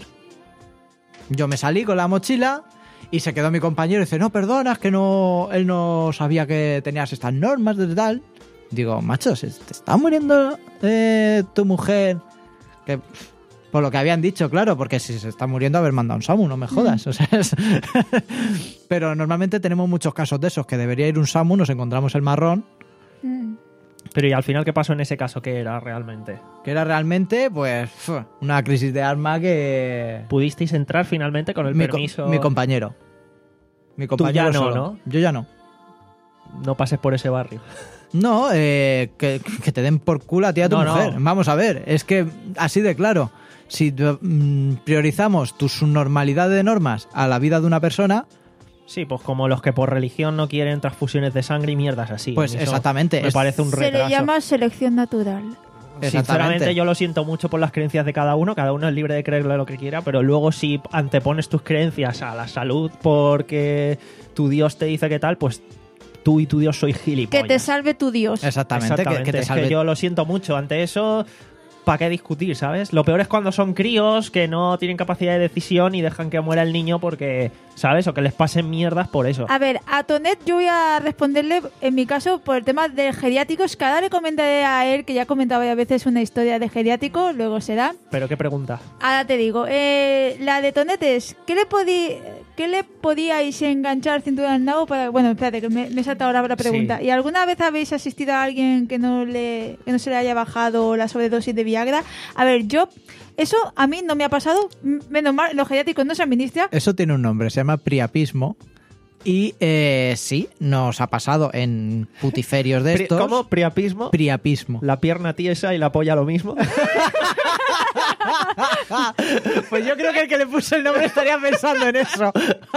Yo me salí con la mochila y se quedó mi compañero y dice, no, perdona, es que no, él no sabía que tenías estas normas de tal. Digo, macho, se te está muriendo eh, tu mujer. Que, pff, por lo que habían dicho, claro, porque si se está muriendo haber mandado un SAMU, no me jodas. O sea, es- Pero normalmente tenemos muchos casos de esos, que debería ir un SAMU, nos encontramos el marrón, Mm. Pero ¿y al final qué pasó en ese caso? ¿Qué era realmente? que era realmente, pues, pf, una crisis de arma que... ¿Pudisteis entrar finalmente con el mi, co- permiso? mi compañero. Mi compañero ya no, solo. ¿no? Yo ya no. No pases por ese barrio. No, eh, que, que te den por culo a ti y a tu No, mujer. no. Vamos a ver, es que así de claro, si mm, priorizamos tu subnormalidad de normas a la vida de una persona, Sí, pues como los que por religión no quieren transfusiones de sangre y mierdas así. pues Eso exactamente. Me es- parece un Se retraso. le llama selección natural. Exactamente. Sinceramente, yo lo siento mucho por las creencias de cada uno. Cada uno es libre de creerle lo que quiera, pero luego si antepones tus creencias a la salud porque tu Dios te dice que tal, pues tú y tu Dios sois Que gilipollas. te salve tu Dios. Exactamente, que- Exactamente. que, te Es salve. que yo lo siento mucho. Ante eso, ¿para qué discutir, sabes? Lo peor es cuando son críos que no tienen capacidad de decisión y dejan que muera el niño porque, ¿sabes? O que les pasen mierdas por eso. A ver, a Tonet yo voy a responderle, en mi caso, por el tema de geriátricos. Cada le comentaré a él, que ya comentaba varias veces una historia de geriátrico, luego será. ¿Pero qué pregunta? Ahora te digo, eh, la de Tonet es, ¿qué le, podí, ¿qué le podíais enganchar cintura al nabo para...? Bueno, espérate, que me, me he saltado ahora la pregunta. Sí. ¿Y alguna vez habéis asistido a alguien que no, le, que no se le haya bajado la sobredosis de Viagra? A ver, yo... Eso a mí no me ha pasado. Menos mal, los geriátricos no se administran. Eso tiene un nombre, se llama priapismo. Y eh, sí, nos ha pasado en putiferios de Pri- estos. ¿Cómo? ¿Priapismo? Priapismo. La pierna tiesa y la polla lo mismo. Pues yo creo que el que le puso el nombre estaría pensando en eso.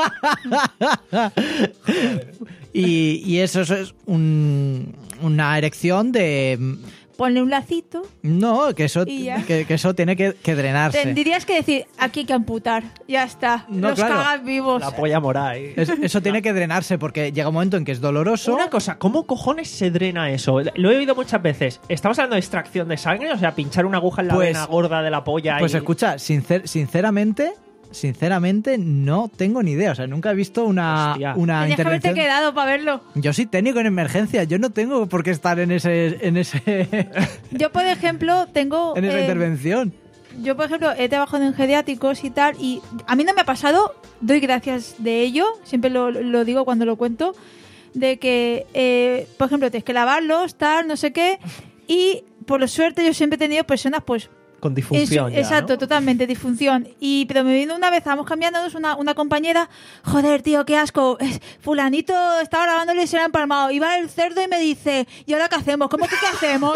y, y eso es un, una erección de... Ponle un lacito. No, que eso, Y ya. que, que eso tiene que, que drenarse. Tendrías que decir, aquí hay que amputar. Ya está. No, Los claro. cagas vivos. La polla morada ahí. Es- eso tiene que drenarse porque llega un momento en que es doloroso. Una cosa, ¿cómo cojones se drena eso? Lo he oído muchas veces. ¿Estamos hablando de extracción de sangre? O sea, pinchar una aguja en la Pues- vena gorda de la polla Pues y... escucha, sincer- sinceramente, sinceramente no tengo ni idea. O sea, nunca he visto una, Hostia. una Tenías que haberte intervención. quedado para verlo. Yo soy técnico en emergencia, yo no tengo por qué estar en ese, en ese, Yo, por ejemplo, tengo... en esa eh, intervención. Yo, por ejemplo, he trabajado en geriátricos y tal, y a mí no me ha pasado, doy gracias de ello, siempre lo, lo digo cuando lo cuento, de que, eh, por ejemplo, tienes que lavarlos, tal, no sé qué, y por suerte yo siempre he tenido personas, pues... Con disfunción en su- ya, exacto, ¿no? totalmente, disfunción. Y pero me vino una vez, estábamos cambiándonos, una, una compañera, joder, tío, qué asco, es- fulanito estaba lavándole y se le ha empalmado, iba el cerdo y me dice, ¿y ahora qué hacemos? ¿Cómo que qué hacemos?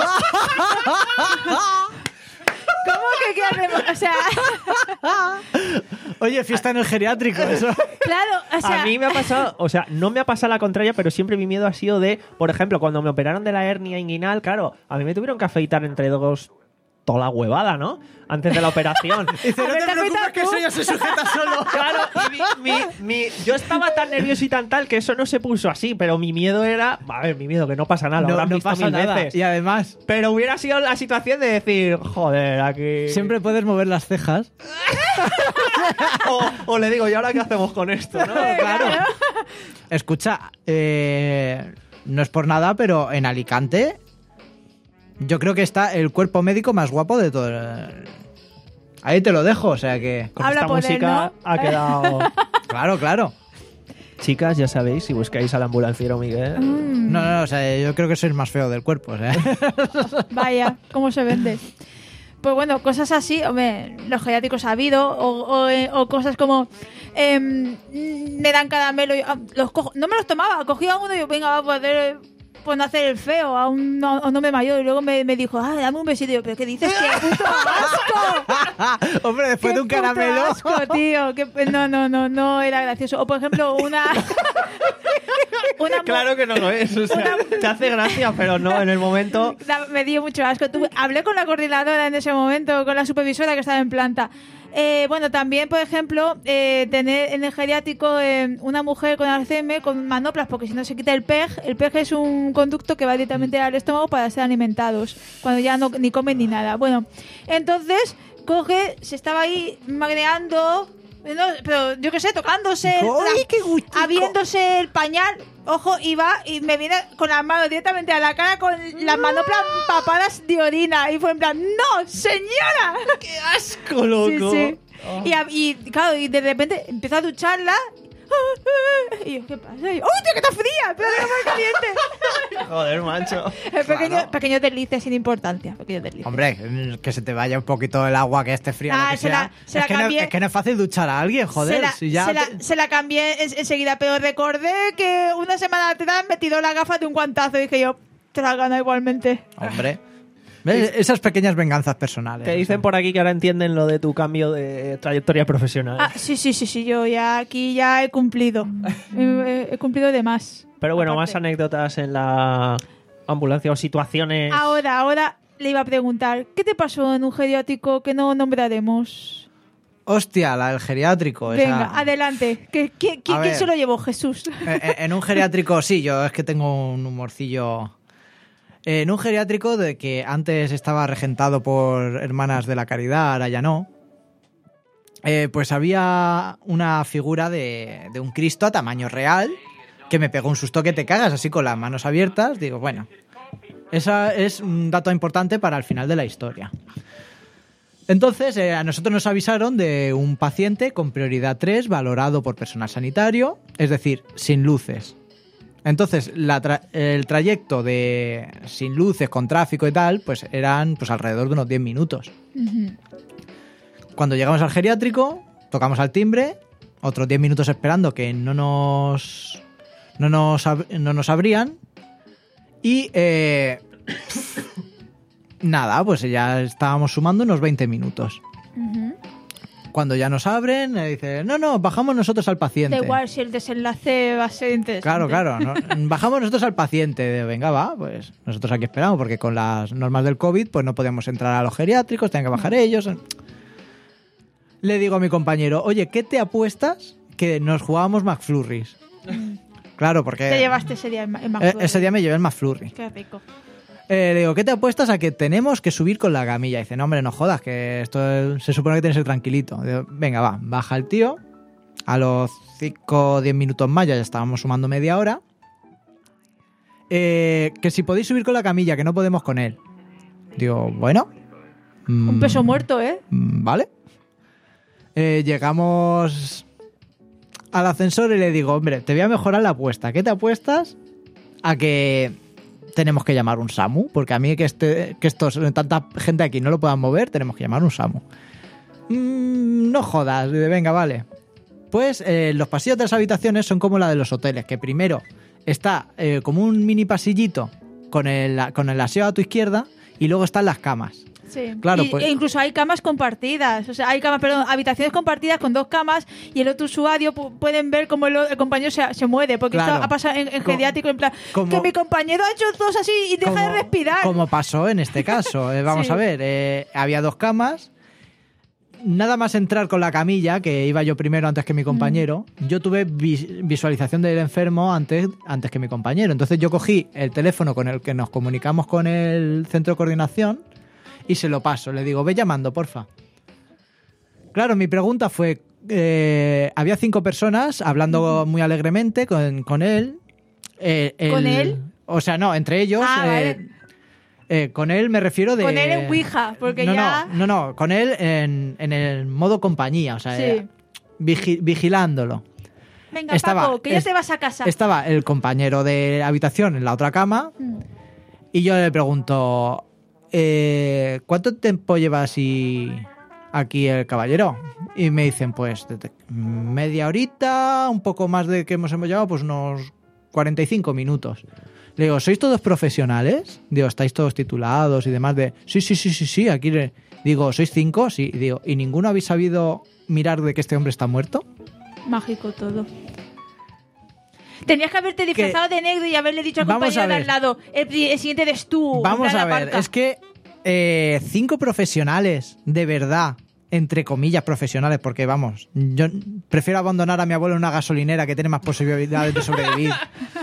¿Cómo que qué hacemos? O sea, Oye, fiesta en el geriátrico, eso. claro, o sea... A mí me ha pasado, o sea, no me ha pasado la contraria, pero siempre mi miedo ha sido de, por ejemplo, cuando me operaron de la hernia inguinal, claro, a mí me tuvieron que afeitar entre dos toda la huevada, ¿no? Antes de la operación. Dice, A no ver, te ¿te preocupes afeitas que tú? eso ya se sujeta solo. Claro, y mi, mi, mi- yo estaba tan nervioso y tan tal que eso no se puso así, pero mi miedo era, a ver, mi miedo, que no pasa nada, lo No, habrán no visto pasa mil nada. veces. Y además, Pero hubiera sido la situación de decir, joder, aquí... siempre puedes mover las cejas. O, o le digo, ¿y ahora qué hacemos con esto? ¿no? Claro. Escucha, eh, no es por nada, pero en Alicante yo creo que está el cuerpo médico más guapo de todo. el- Ahí te lo dejo, o sea que... Con Habla esta por él, música ¿no? ha quedado... Claro, claro. Chicas, ya sabéis, si buscáis al ambulanciero Miguel... Mm, No, no, o sea, yo creo que soy el más feo del cuerpo, o sea. Vaya, cómo se vende. Pues bueno, cosas así, hombre, los geriátricos ha habido, o, o, eh, o cosas como em, me dan caramelo, y, ah, los cojo, no me los tomaba, cogía uno y yo, venga, va a poder pues no hacer el feo a un, no- a un hombre mayor, y luego me, me dijo, ah, dame un besito, y yo, pero ¿qué dices? ¡Qué puto asco! Hombre, después ¡Qué de un puto caramelo. asco, tío! Qué- no, no, no, no era gracioso. O por ejemplo, una... una mu- Claro que no lo es, o sea, te hace gracia, pero no, en el momento... Da- Me dio mucho asco. Tuve- hablé con la coordinadora en ese momento, con la supervisora que estaba en planta. Eh, bueno, también, por ejemplo, eh, tener en el geriátrico eh, una mujer con Alzheimer con manoplas, porque si no se quita el P E G. El P E G es un conducto que va directamente al estómago para ser alimentados, cuando ya no ni comen ni nada. Bueno, entonces coge, se estaba ahí magneando, no, pero yo qué sé, tocándose, ¡Ay, la- qué gustico! habiéndose el pañal. Ojo, y va y me viene con las manos directamente a la cara con las manoplas empapadas de orina. Y fue en plan, ¡no, señora! ¡Qué asco, loco! Sí, sí. Y, a- y, claro, y de repente empezó a ducharla. Y yo, ¿qué pasa? Y yo, ¡uy, tío, que está fría! ¡Pero que muy caliente! Joder, macho. Eh, pequeño, Claro. pequeños deslices sin importancia. Pequeños deslices. Hombre, que se te vaya un poquito el agua, que esté fría, Ah, lo que se sea. la- se es, la que no, cambié. es que no es fácil duchar a alguien, joder. se la, si ya se la- te- se la cambié en- enseguida, pero recordé que una semana atrás me tiró la gafa de un guantazo y dije yo, te la gana igualmente. Hombre. ¿Ves? Esas pequeñas venganzas personales. Que dicen por aquí que ahora entienden lo de tu cambio de trayectoria profesional. Ah, sí, sí, sí, sí, yo ya aquí ya he cumplido. he, he cumplido de más. Pero bueno, Aparte. más anécdotas en la ambulancia o situaciones... Ahora, ahora le iba a preguntar, ¿qué te pasó en un geriátrico que no nombraremos? Hostia, la del geriátrico. esa- Venga, adelante. ¿Qué, qué- quién, A quién ver. se lo llevó? Jesús. Eh, eh, En un geriátrico, sí, yo es que tengo un humorcillo. En un geriátrico de que antes estaba regentado por Hermanas de la Caridad, ahora ya no, eh, pues había una figura de, de un Cristo a tamaño real que me pegó un susto que te cagas, así con las manos abiertas. Digo, bueno, ese es un dato importante para el final de la historia. Entonces, eh, a nosotros nos avisaron de un paciente con prioridad tres, valorado por personal sanitario, es decir, sin luces. Entonces, la tra- el trayecto de sin luces, con tráfico y tal, pues eran pues alrededor de unos diez minutos. Ujú. Cuando llegamos al geriátrico, tocamos al timbre, otros diez minutos esperando que no nos no nos, ab- no nos abrían y eh, nada, pues ya estábamos sumando unos veinte minutos. Ujú. Cuando ya nos abren, eh, dice, no, no, bajamos nosotros al paciente. Da igual si el desenlace va a ser interesante. Claro, claro. ¿no? Bajamos nosotros al paciente. Venga, va, pues nosotros aquí esperamos, porque con las normas del COVID pues no podíamos entrar a los geriátricos, tenían que bajar ellos. Le digo a mi compañero, oye, ¿qué te apuestas que nos jugábamos McFlurries? Claro, porque Te llevaste ese día el, el eh, McDonald's. ese día me llevé el McFlurry. Qué rico. Eh, le digo, ¿qué te apuestas a que tenemos que subir con la camilla? Dice, no, hombre, no jodas, que esto es- se supone que tiene que ser tranquilito. Digo, venga, va, baja el tío. A los cinco o diez minutos más ya estábamos sumando media hora. Eh, que si podéis subir con la camilla, que no podemos con él. Digo, bueno. Un mm, peso muerto, ¿eh? mm, Vale. Eh, llegamos al ascensor y le digo, hombre, te voy a mejorar la apuesta. ¿Qué te apuestas a que tenemos que llamar un SAMU? Porque a mí que, este, que estos, tanta gente aquí no lo puedan mover, tenemos que llamar un SAMU. Mm, no jodas. Y de, venga, vale. Pues eh, los pasillos de las habitaciones son como la de los hoteles, que primero está eh, como un mini pasillito con el, con el aseo a tu izquierda y luego están las camas. Sí. Claro, Y- pues- e incluso hay camas compartidas. O sea, hay camas, perdón, habitaciones compartidas con dos camas y el otro usuario pu- pueden ver cómo el, el compañero se, se muere. Porque Claro. esto ha pasado en, en Co- geriátrico, en plan, como- que mi compañero ha hecho dos así y deja de Como- respirar. Como pasó en este caso. Eh, vamos Sí. a ver, eh, había dos camas. Nada más entrar con la camilla, que iba yo primero antes que mi compañero, yo tuve vis- visualización del enfermo antes, antes que mi compañero. Entonces yo cogí el teléfono con el que nos comunicamos con el centro de coordinación y se lo paso. Le digo, ve llamando, porfa. Claro, mi pregunta fue, eh, había cinco personas hablando muy alegremente con, con él. Eh, ¿Con el- él? O sea, no, entre ellos. Ah, eh, vale. eh, con él me refiero de... Con él en Ouija, porque no, ya... No, no, no, con él en, en el modo compañía, o sea, Sí. eh, vigi- vigilándolo. Venga, estaba- Paco, que ya es- te vas a casa. Estaba el compañero de habitación en la otra cama Mm. y yo le pregunto, eh, ¿cuánto tiempo lleva así aquí el caballero? Y me dicen, pues, de- de- media horita, un poco más de que hemos, hemos llevado, pues unos cuarenta y cinco minutos. Le digo, ¿sois todos profesionales? Digo, ¿estáis todos titulados y demás? De, sí, sí, sí, sí, sí, aquí... le-". Digo, ¿sois cinco? Sí. Y digo, ¿y ninguno habéis sabido mirar de que este hombre está muerto? Mágico todo. Tenías que haberte disfrazado de negro y haberle dicho al Vamos compañero a de ver. al lado, el, pri- el siguiente eres tú. en Vamos plan a la ver, parca. es que eh, cinco profesionales, de verdad, entre comillas profesionales, porque vamos, yo prefiero abandonar a mi abuelo en una gasolinera que tiene más posibilidades de sobrevivir.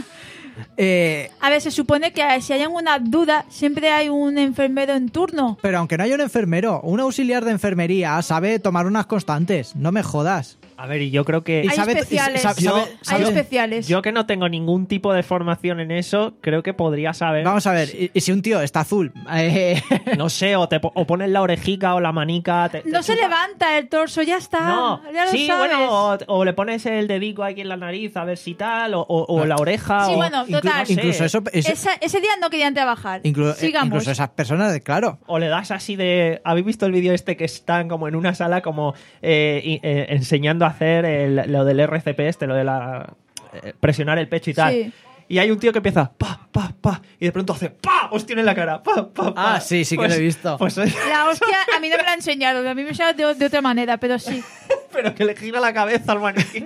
Eh, A ver, se supone que si hay alguna duda, siempre hay un enfermero en turno. pero aunque no haya un enfermero, un auxiliar de enfermería sabe tomar unas constantes, no me jodas. A ver, y yo creo que... Y Hay sabe- y especiales. sabe- Yo- sabe- Hay sabe- especiales. Yo que no tengo ningún tipo de formación en eso, creo que podría saber. Vamos a ver, y, y si un tío está azul, eh, No sé, o te po- o pones la orejica o la manica. te- te No se chupa- levanta el torso, ya está. No, ya lo sí, sabes. bueno, o, o le pones el dedico aquí en la nariz a ver si tal, o, o- o la oreja. Sí, o, bueno, inclu- total. no sé. incluso eso, eso- Esa- ese día no querían trabajar. inclu- eh, Sigamos. incluso esas personas, claro. O le das así de... ¿Habéis visto el vídeo este que están como en una sala como eh, y- eh, enseñando a hacer el- lo del R C P este, lo de la... eh, presionar el pecho y tal? Sí. Y hay un tío que empieza pa, pa, pa, y de pronto hace pa, hostia en la cara, pa, pa, pa. Ah, sí, sí que lo he visto. Pues, La hostia a mí no me la han enseñado, a mí me ha enseñado de, de otra manera, pero sí. pero que le gira la cabeza al maniquí.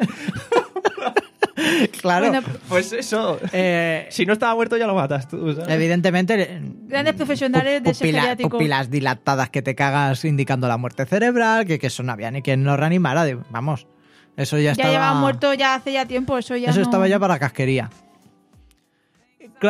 Claro. Bueno, Pues eso. Eh, Si no estaba muerto ya lo matas tú, ¿sabes? evidentemente, Grandes profesionales de ese pupila- geriátrico. pupilas dilatadas que te cagas indicando la muerte cerebral, que, que eso no había ni quien lo reanimara. de- vamos, eso ya Ya estaba... llevaba muerto ya hace ya tiempo, eso ya eso no- estaba ya para casquería. Claro,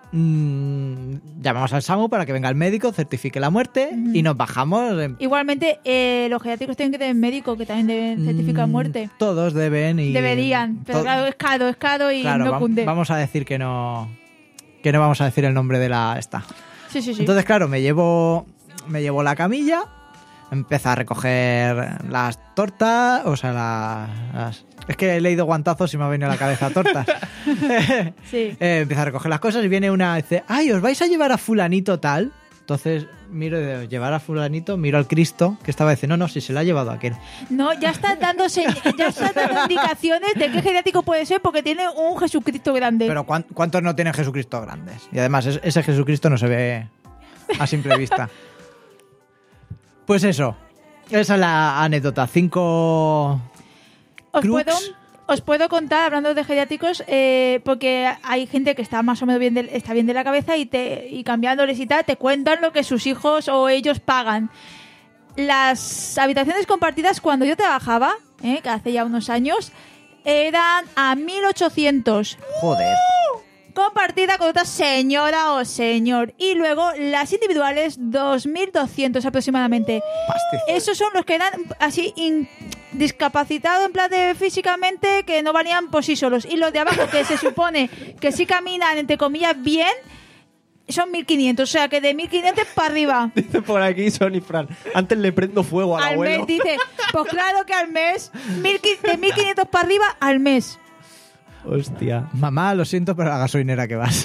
mmm, llamamos al SAMU para que venga el médico, certifique la muerte Ujú. y nos bajamos. En- Igualmente, eh, los geriátricos tienen que tener médico, que también deben certificar Mm, muerte. Todos deben y... Deberían, pero to- claro, es caro, es caro y claro, no va- cunde. vamos a decir que no... Que no vamos a decir el nombre de la esta. Sí, sí, sí. Entonces, claro, me llevo, me llevo la camilla, empiezo a recoger las tortas, o sea, la- las... Es que he leído guantazos y me ha venido a la cabeza tortas. Sí. Eh, empiezo a recoger las cosas y viene una y dice, ay, ¿os vais a llevar a fulanito tal? Entonces miro y digo, llevar a fulanito, miro al Cristo, que estaba diciendo, no, no, si se lo ha llevado aquel. No, ya estás dando, señ- ya estás dando indicaciones de qué geriátrico puede ser porque tiene un Jesucristo grande. Pero ¿cuán- ¿cuántos no tienen Jesucristo grandes? Y además, es- ese Jesucristo no se ve a simple vista. Pues eso, esa es la anécdota. Cinco... os, crux. puedo, os puedo contar, hablando de geriátricos, eh, porque hay gente que está más o menos bien de, está bien de la cabeza y, te, y cambiándoles y tal, te cuentan lo que sus hijos o ellos pagan. Las habitaciones compartidas cuando yo trabajaba, eh, que hace ya unos años, eran a mil ochocientos. Joder. Compartida con otra señora o señor. Y luego las individuales, dos mil doscientos aproximadamente. Pastizal. Esos son los que eran así in- discapacitados en plan de físicamente, que no valían por sí solos. Y los de abajo, que se supone que sí caminan, entre comillas, bien, son mil quinientos. O sea, que de mil quinientos para arriba. Dice por aquí Sony Fran, antes le prendo fuego al, Al abuelo. mes, dice. Pues claro que al mes, mil qui- de mil quinientos para arriba al mes. Hostia. Mamá, lo siento, pero la gasolinera que vas.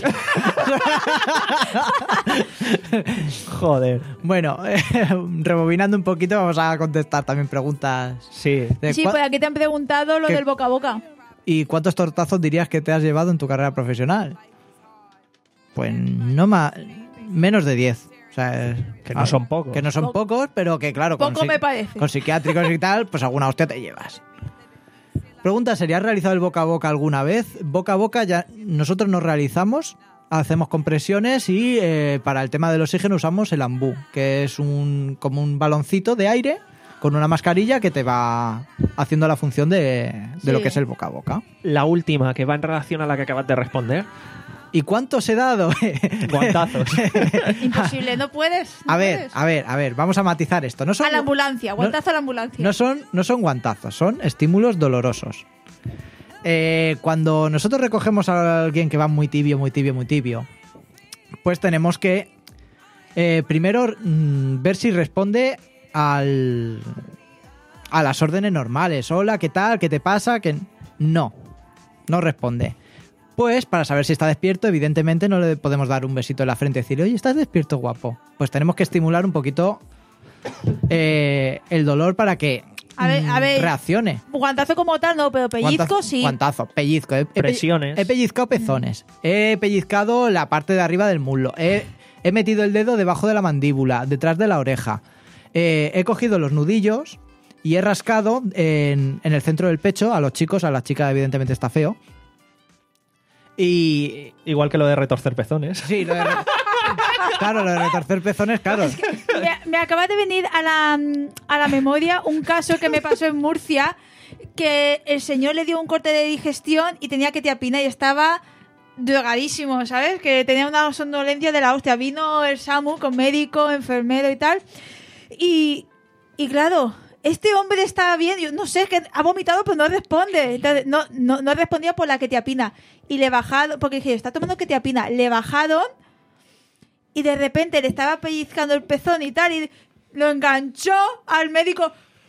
Joder. Bueno, eh, rebobinando un poquito, vamos a contestar también preguntas. Sí. de Sí, cua- pues aquí te han preguntado lo ¿Qué? del boca a boca. ¿Y cuántos tortazos dirías que te has llevado en tu carrera profesional? Pues no más... Menos de diez. O sea, es- Que no son pocos. Que no son Poco. pocos, pero que claro, con, Poco psi- me parece. con psiquiátricos y tal, pues alguna hostia te llevas. Pregunta, ¿sería realizado el boca a boca alguna vez? Boca a boca ya nosotros nos realizamos, hacemos compresiones y eh, para el tema del oxígeno usamos el ambú, que es un como un baloncito de aire con una mascarilla que te va haciendo la función de, de Sí. lo que es el boca a boca. La última, que va en relación a la que acabas de responder. ¿Y cuántos he dado? Guantazos. Imposible, no puedes. no A ver, puedes. a ver, a ver, vamos a matizar esto. No son, A la ambulancia, guantazo a la ambulancia. no son, no son guantazos, son estímulos dolorosos. Eh, cuando nosotros recogemos a alguien que va muy tibio, muy tibio, muy tibio, pues tenemos que eh, primero mm, ver si responde al, a las órdenes normales. Hola, ¿qué tal? ¿Qué te pasa? Que no, no responde. Pues para saber si está despierto, evidentemente no le podemos dar un besito en la frente y decirle, oye, ¿estás despierto, guapo? Pues tenemos que estimular un poquito eh, el dolor para que A ver, a mm, ver. reaccione. Guantazo como tal, no, pero pellizco Guantazo- sí. Guantazo, pellizco. He, he pe- Presiones. He pellizcado pezones. He pellizcado la parte de arriba del muslo. He, he metido el dedo debajo de la mandíbula, detrás de la oreja. Eh, he cogido los nudillos y he rascado en, en el centro del pecho a los chicos. A la chica, evidentemente, está feo. Y. Igual que lo de retorcer pezones. Sí, lo de. re- Claro, lo de retorcer pezones, claro. Me, me acaba de venir a la, a la memoria un caso que me pasó en Murcia, que el señor le dio un corte de digestión y tenía que tiapina y estaba drogadísimo, ¿sabes? Que tenía una somnolencia de la hostia. Vino el SAMU con médico, enfermero y tal. Y, y claro, este hombre estaba bien, yo no sé, es que ha vomitado pero no responde. Entonces, no, no, no respondía por la ketiapina. Y le bajaron, porque dije, está tomando ketiapina. Le bajaron y de repente le estaba pellizcando el pezón y tal, y lo enganchó al médico.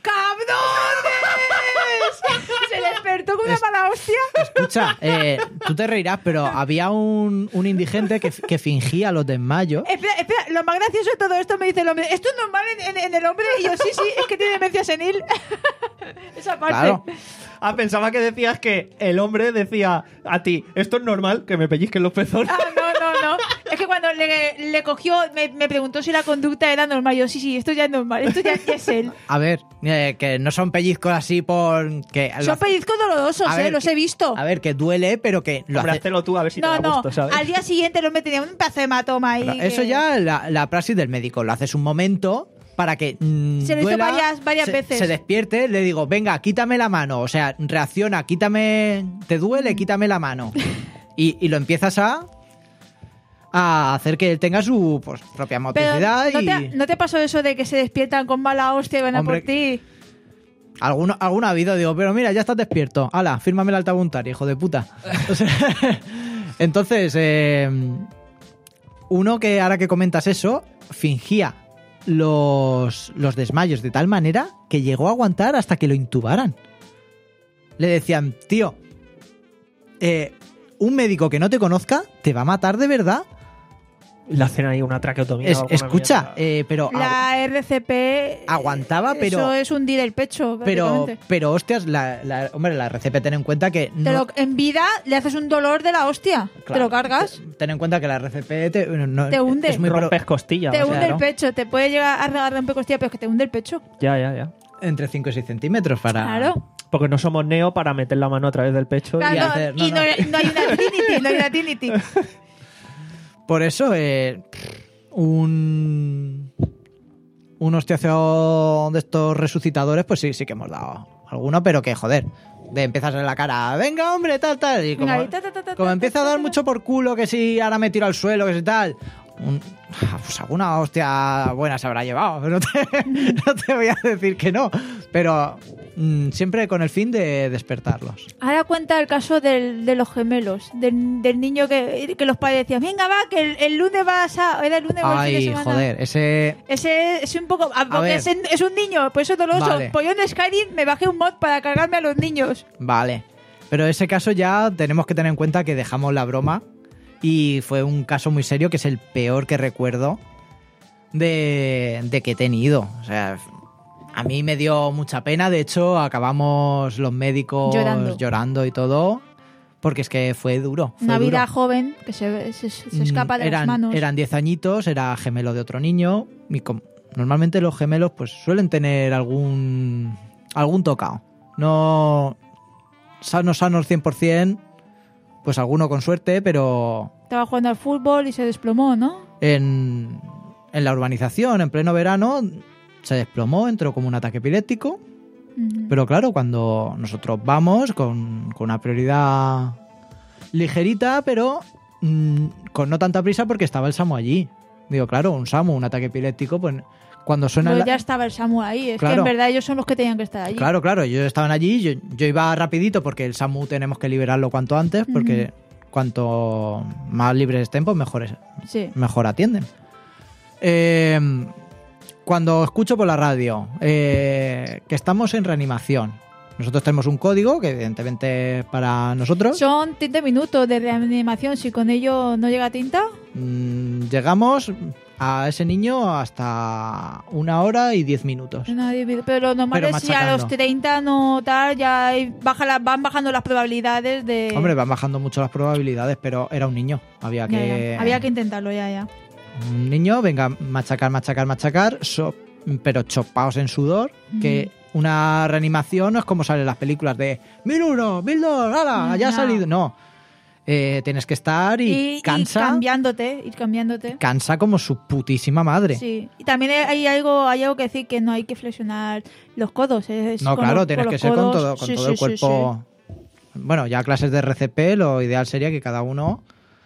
¡Cabrones! Se le despertó con una Es- mala hostia. Escucha, eh, tú te reirás, pero había un, un indigente que, que fingía los desmayos. Espera, espera, lo más gracioso de todo esto me dice el hombre, ¿esto es normal en, en- en el hombre? Y yo, sí, sí, es que tiene demencia senil. Esa parte. Claro. Ah, pensaba que decías que el hombre decía a ti, esto es normal, que me pellizquen los pezones. Ah, no, no, no. Es que cuando le, le cogió, me, me preguntó si la conducta era normal. Yo, sí, sí, esto ya es normal, esto ya, ya es él. A ver, eh, que no son pellizcos así por... que lo Son hace- pellizcos dolorosos, A eh, ver, los que- he visto. A ver, que duele, pero que lo Hombre, hace... hazlo tú a ver si No, te da no, gusto, ¿sabes? al día siguiente el hombre tenía un pedazo de hematoma ahí. Pero Eso que- ya la, la praxis del médico. Lo haces un momento para que mm, Se lo hizo duela, varias- varias se, veces. se despierte, le digo, venga, quítame la mano. O sea, reacciona, quítame... ¿Te duele? Quítame la mano. Y, y lo empiezas a... a hacer que él tenga su pues, propia Pero motricidad ¿no y te, ¿no te pasó eso de que se despiertan con mala hostia y van Hombre, a por ti? alguno, alguna ha habido, digo, pero mira, ya estás despierto. Hala, fírmame el alta voluntaria, hijo de puta. O sea, entonces, eh, uno que ahora que comentas eso, fingía los, los desmayos de tal manera que llegó a aguantar hasta que lo intubaran. Le decían, tío, eh, un médico que no te conozca te va a matar de verdad. Le hacen ahí una traqueotomía. Es- o alguna escucha, mierda. eh, pero agu- La R C P... Aguantaba, pero- Eso es hundir el pecho, pero, prácticamente. pero hostias, la, la- hombre, la R C P ten en cuenta que Te no- lo- en vida le haces un dolor de la hostia. Te claro, lo cargas, Ten en cuenta que la R C P te, no- Te hunde. es muy pro- Rompes costillas. te o sea, hunde claro. el pecho. Te puede llegar a romper costilla, pero es que te hunde el pecho. Ya, ya, ya. entre cinco y seis centímetros para... Claro. Porque no somos neo para meter la mano a través del pecho. Claro, y no, hacer- no, y no, no. no hay una Trinity, no hay una Trinity. Por eso, eh, un, un hostiazo de estos resucitadores, pues sí, sí que hemos dado alguno, pero que joder, de empezar en la cara, venga hombre, tal, tal, y como, Venga, y ta, ta, ta, ta, como ta, empieza a ta, dar ta, mucho por culo, que si ahora me tiro al suelo, que si tal, un- pues alguna hostia buena se habrá llevado, no te, no te voy a decir que no, pero mm, siempre con el fin de despertarlos. Ahora cuenta el caso del, de los gemelos, del, del niño que, que los padres decían, venga va, que el, el lunes vas a... Era el lunes o el fin de Ay, semana. joder, ese... Ese es un poco... ah, porque ver. es, es un niño, pues eso es doloroso. Vale. Pues yo en Skyrim me bajé un mod para cargarme a los niños. Vale, pero ese caso ya tenemos que tener en cuenta que dejamos la broma y fue un caso muy serio que es el peor que recuerdo de, de que he tenido. O sea, a mí me dio mucha pena, de hecho acabamos los médicos Llorando. llorando y todo, porque es que fue duro. Fue Una vida duro. joven que se, se, se Mm, escapa de eran, las manos. Eran diez añitos, era gemelo de otro niño y com- normalmente los gemelos pues suelen tener algún algún tocado. No sanos sanos cien por ciento, pues alguno con suerte, pero Estaba jugando al fútbol y se desplomó, ¿no? en, en la urbanización, en pleno verano, se desplomó, entró como un ataque epiléptico. Ujú. Pero claro, cuando nosotros vamos con, con una prioridad ligerita, pero mm, con no tanta prisa porque estaba el SAMU allí. Digo, claro, un SAMU, un ataque epiléptico, pues cuando suena... Pues la- ya estaba el SAMU ahí. Es Claro. que en verdad ellos son los que tenían que estar allí. Claro, claro, ellos estaban allí, yo, yo iba rapidito porque el SAMU tenemos que liberarlo cuanto antes, porque cuanto más libres estén, pues mejor, es- Sí. mejor atienden. Eh, cuando escucho por la radio eh, que estamos en reanimación, nosotros tenemos un código que evidentemente es para nosotros. Son treinta minutos de reanimación. Si con ello no llega tinta, Mm, llegamos a ese niño hasta una hora y diez minutos. no, pero lo normal Pero es si a machacando. los treinta no tal, ya hay- baja la- van bajando las probabilidades de... Hombre, van bajando mucho las probabilidades, pero era un niño. Había Ya, que... ya. Había que intentarlo, ya, ya. Un niño, venga, machacar, machacar, machacar, so- pero chopaos en sudor, que una reanimación no es como salen las películas de mil uno, mil dos, ¡hala! Ya ha No. salido. No. Eh, tienes que estar y, Y, y cansa, cambiándote, ir cambiándote. cansa como su putísima madre. Sí. Y también hay algo, hay algo que decir que no hay que flexionar los codos. Es No, con claro, los- tienes con que los ser con codos. todo, con Sí, todo sí, el sí, cuerpo. Bueno, ya clases de R C P, lo ideal sería que cada uno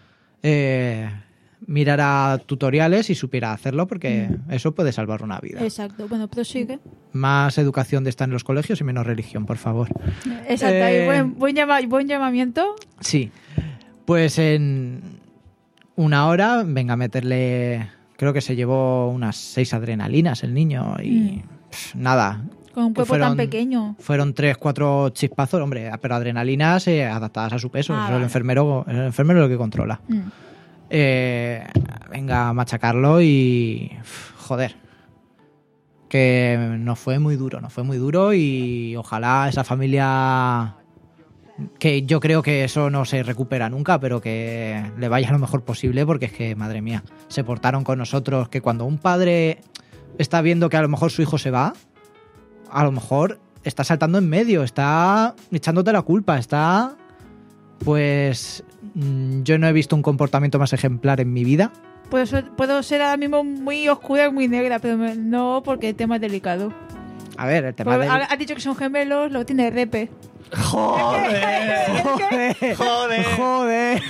eh, mirara tutoriales y supiera hacerlo, porque eso puede salvar una vida. sí. Exacto. Bueno, prosigue. Más educación de esta en los colegios y menos religión, por favor. Exacto. Eh, y buen, buen, llama- buen llamamiento. Sí. Pues en una hora, venga a meterle. Creo que se llevó unas seis adrenalinas el niño y. Mm. pff, nada. Con un Que cuerpo tan fueron- pequeño. Fueron tres, cuatro chispazos, hombre, pero adrenalinas eh, adaptadas a su peso. Ah, Eso vale. el enfermero, el enfermero es lo que controla. Mm. Eh, venga a machacarlo y. pff, joder. Que no fue muy duro, no fue muy duro y ojalá esa familia. Que yo creo que eso no se recupera nunca, pero que le vaya lo mejor posible, porque es que, madre mía, se portaron con nosotros. Que cuando un padre está viendo que a lo mejor su hijo se va, a lo mejor está saltando en medio, está echándote la culpa, está... Pues mm, yo no he visto un comportamiento más ejemplar en mi vida. Puedo ser, puedo ser ahora mismo muy oscura y muy negra, pero me- no porque el tema es delicado. A ver, el tema Porque de... ha- Has dicho que son gemelos, lo tiene repe. ¡Joder! Joder, Joder. joder.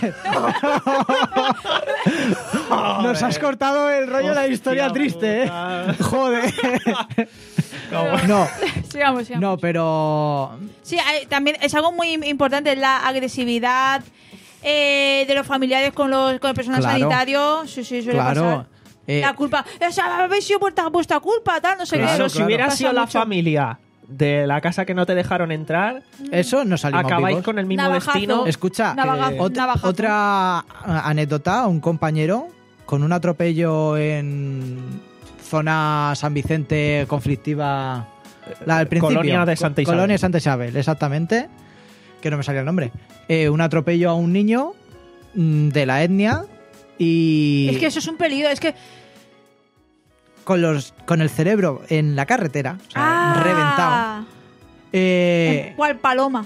Nos has cortado el rollo de la historia Hostia triste, puta. ¿eh? Joder. No, Sigamos, sigamos. no, pero Sí, hay- también es algo muy importante la agresividad eh, de los familiares con los con el personal Claro. sanitario. Sí, sí, suele claro. pasar. eh, La culpa, o sea, habéis sido vuestra, vuestra culpa, tal, no sé Claro, qué. Eso, si hubiera Pasa sido la mucho. familia de la casa que no te dejaron entrar, eso no salimos acabáis vivos. con el mismo Navajazo. destino. Escucha, Navaja- eh, ot- navajazo. otra anécdota, un compañero con un atropello en zona San Vicente conflictiva, la del principio. Colonia de Santa Isabel. Colonia de Santa Isabel, exactamente. Que no me salía el nombre. Eh, un atropello a un niño mm, de la etnia y Es que eso es un peligro, es que con los con el cerebro en la carretera, o sea, ah, reventado. Eh, ¿Cuál paloma?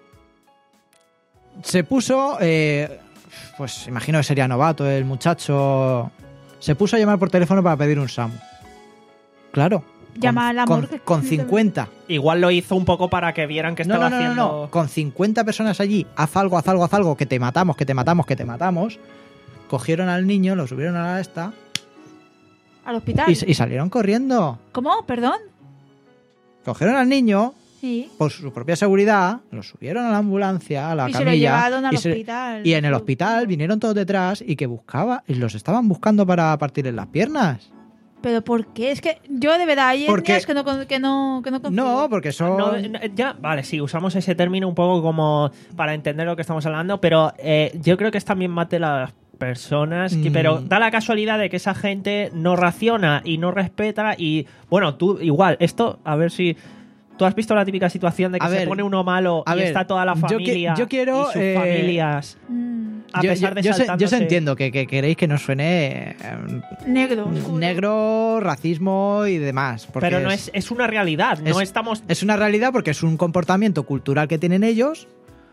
se puso, eh, pues imagino que sería novato el muchacho, se puso a llamar por teléfono para pedir un SAMU. Claro. Llama con, a la con- morgue. con cincuenta. Igual lo hizo un poco para que vieran que No, estaba no, no, no, haciendo... no. Con cincuenta personas allí, haz algo, haz algo, haz algo, que te matamos, que te matamos, que te matamos. Cogieron al niño, lo subieron a la esta Al hospital. y, y salieron corriendo. ¿Cómo? ¿Perdón? Cogieron al niño, Sí. por su propia seguridad, lo subieron a la ambulancia, a la Y se lo camilla. llevaron al y, se- hospital. y en el hospital vinieron todos detrás y que buscaba, y los estaban buscando para partirles las piernas. ¿Pero por qué? Es que yo de verdad hay Porque- etnias que no, con- que no, que no confío. No, porque son... No, no, ya, vale, sí, usamos ese término un poco como para entender lo que estamos hablando, pero eh, yo creo que es también más de las personas, que, Mm. pero da la casualidad de que esa gente no raciona y no respeta y, bueno, tú igual, esto, a ver si... ¿Tú has visto la típica situación de que A se ver, pone uno malo a y ver, está toda la yo que- familia yo quiero, y sus eh, familias Mm, a yo, pesar yo- de yo sé, yo saltándose- sé, entiendo que, que queréis que nos suene eh, negro. oscuro. negro, racismo y demás. porque Pero no es, es una realidad, no es- estamos... Es una realidad porque es un comportamiento cultural que tienen ellos.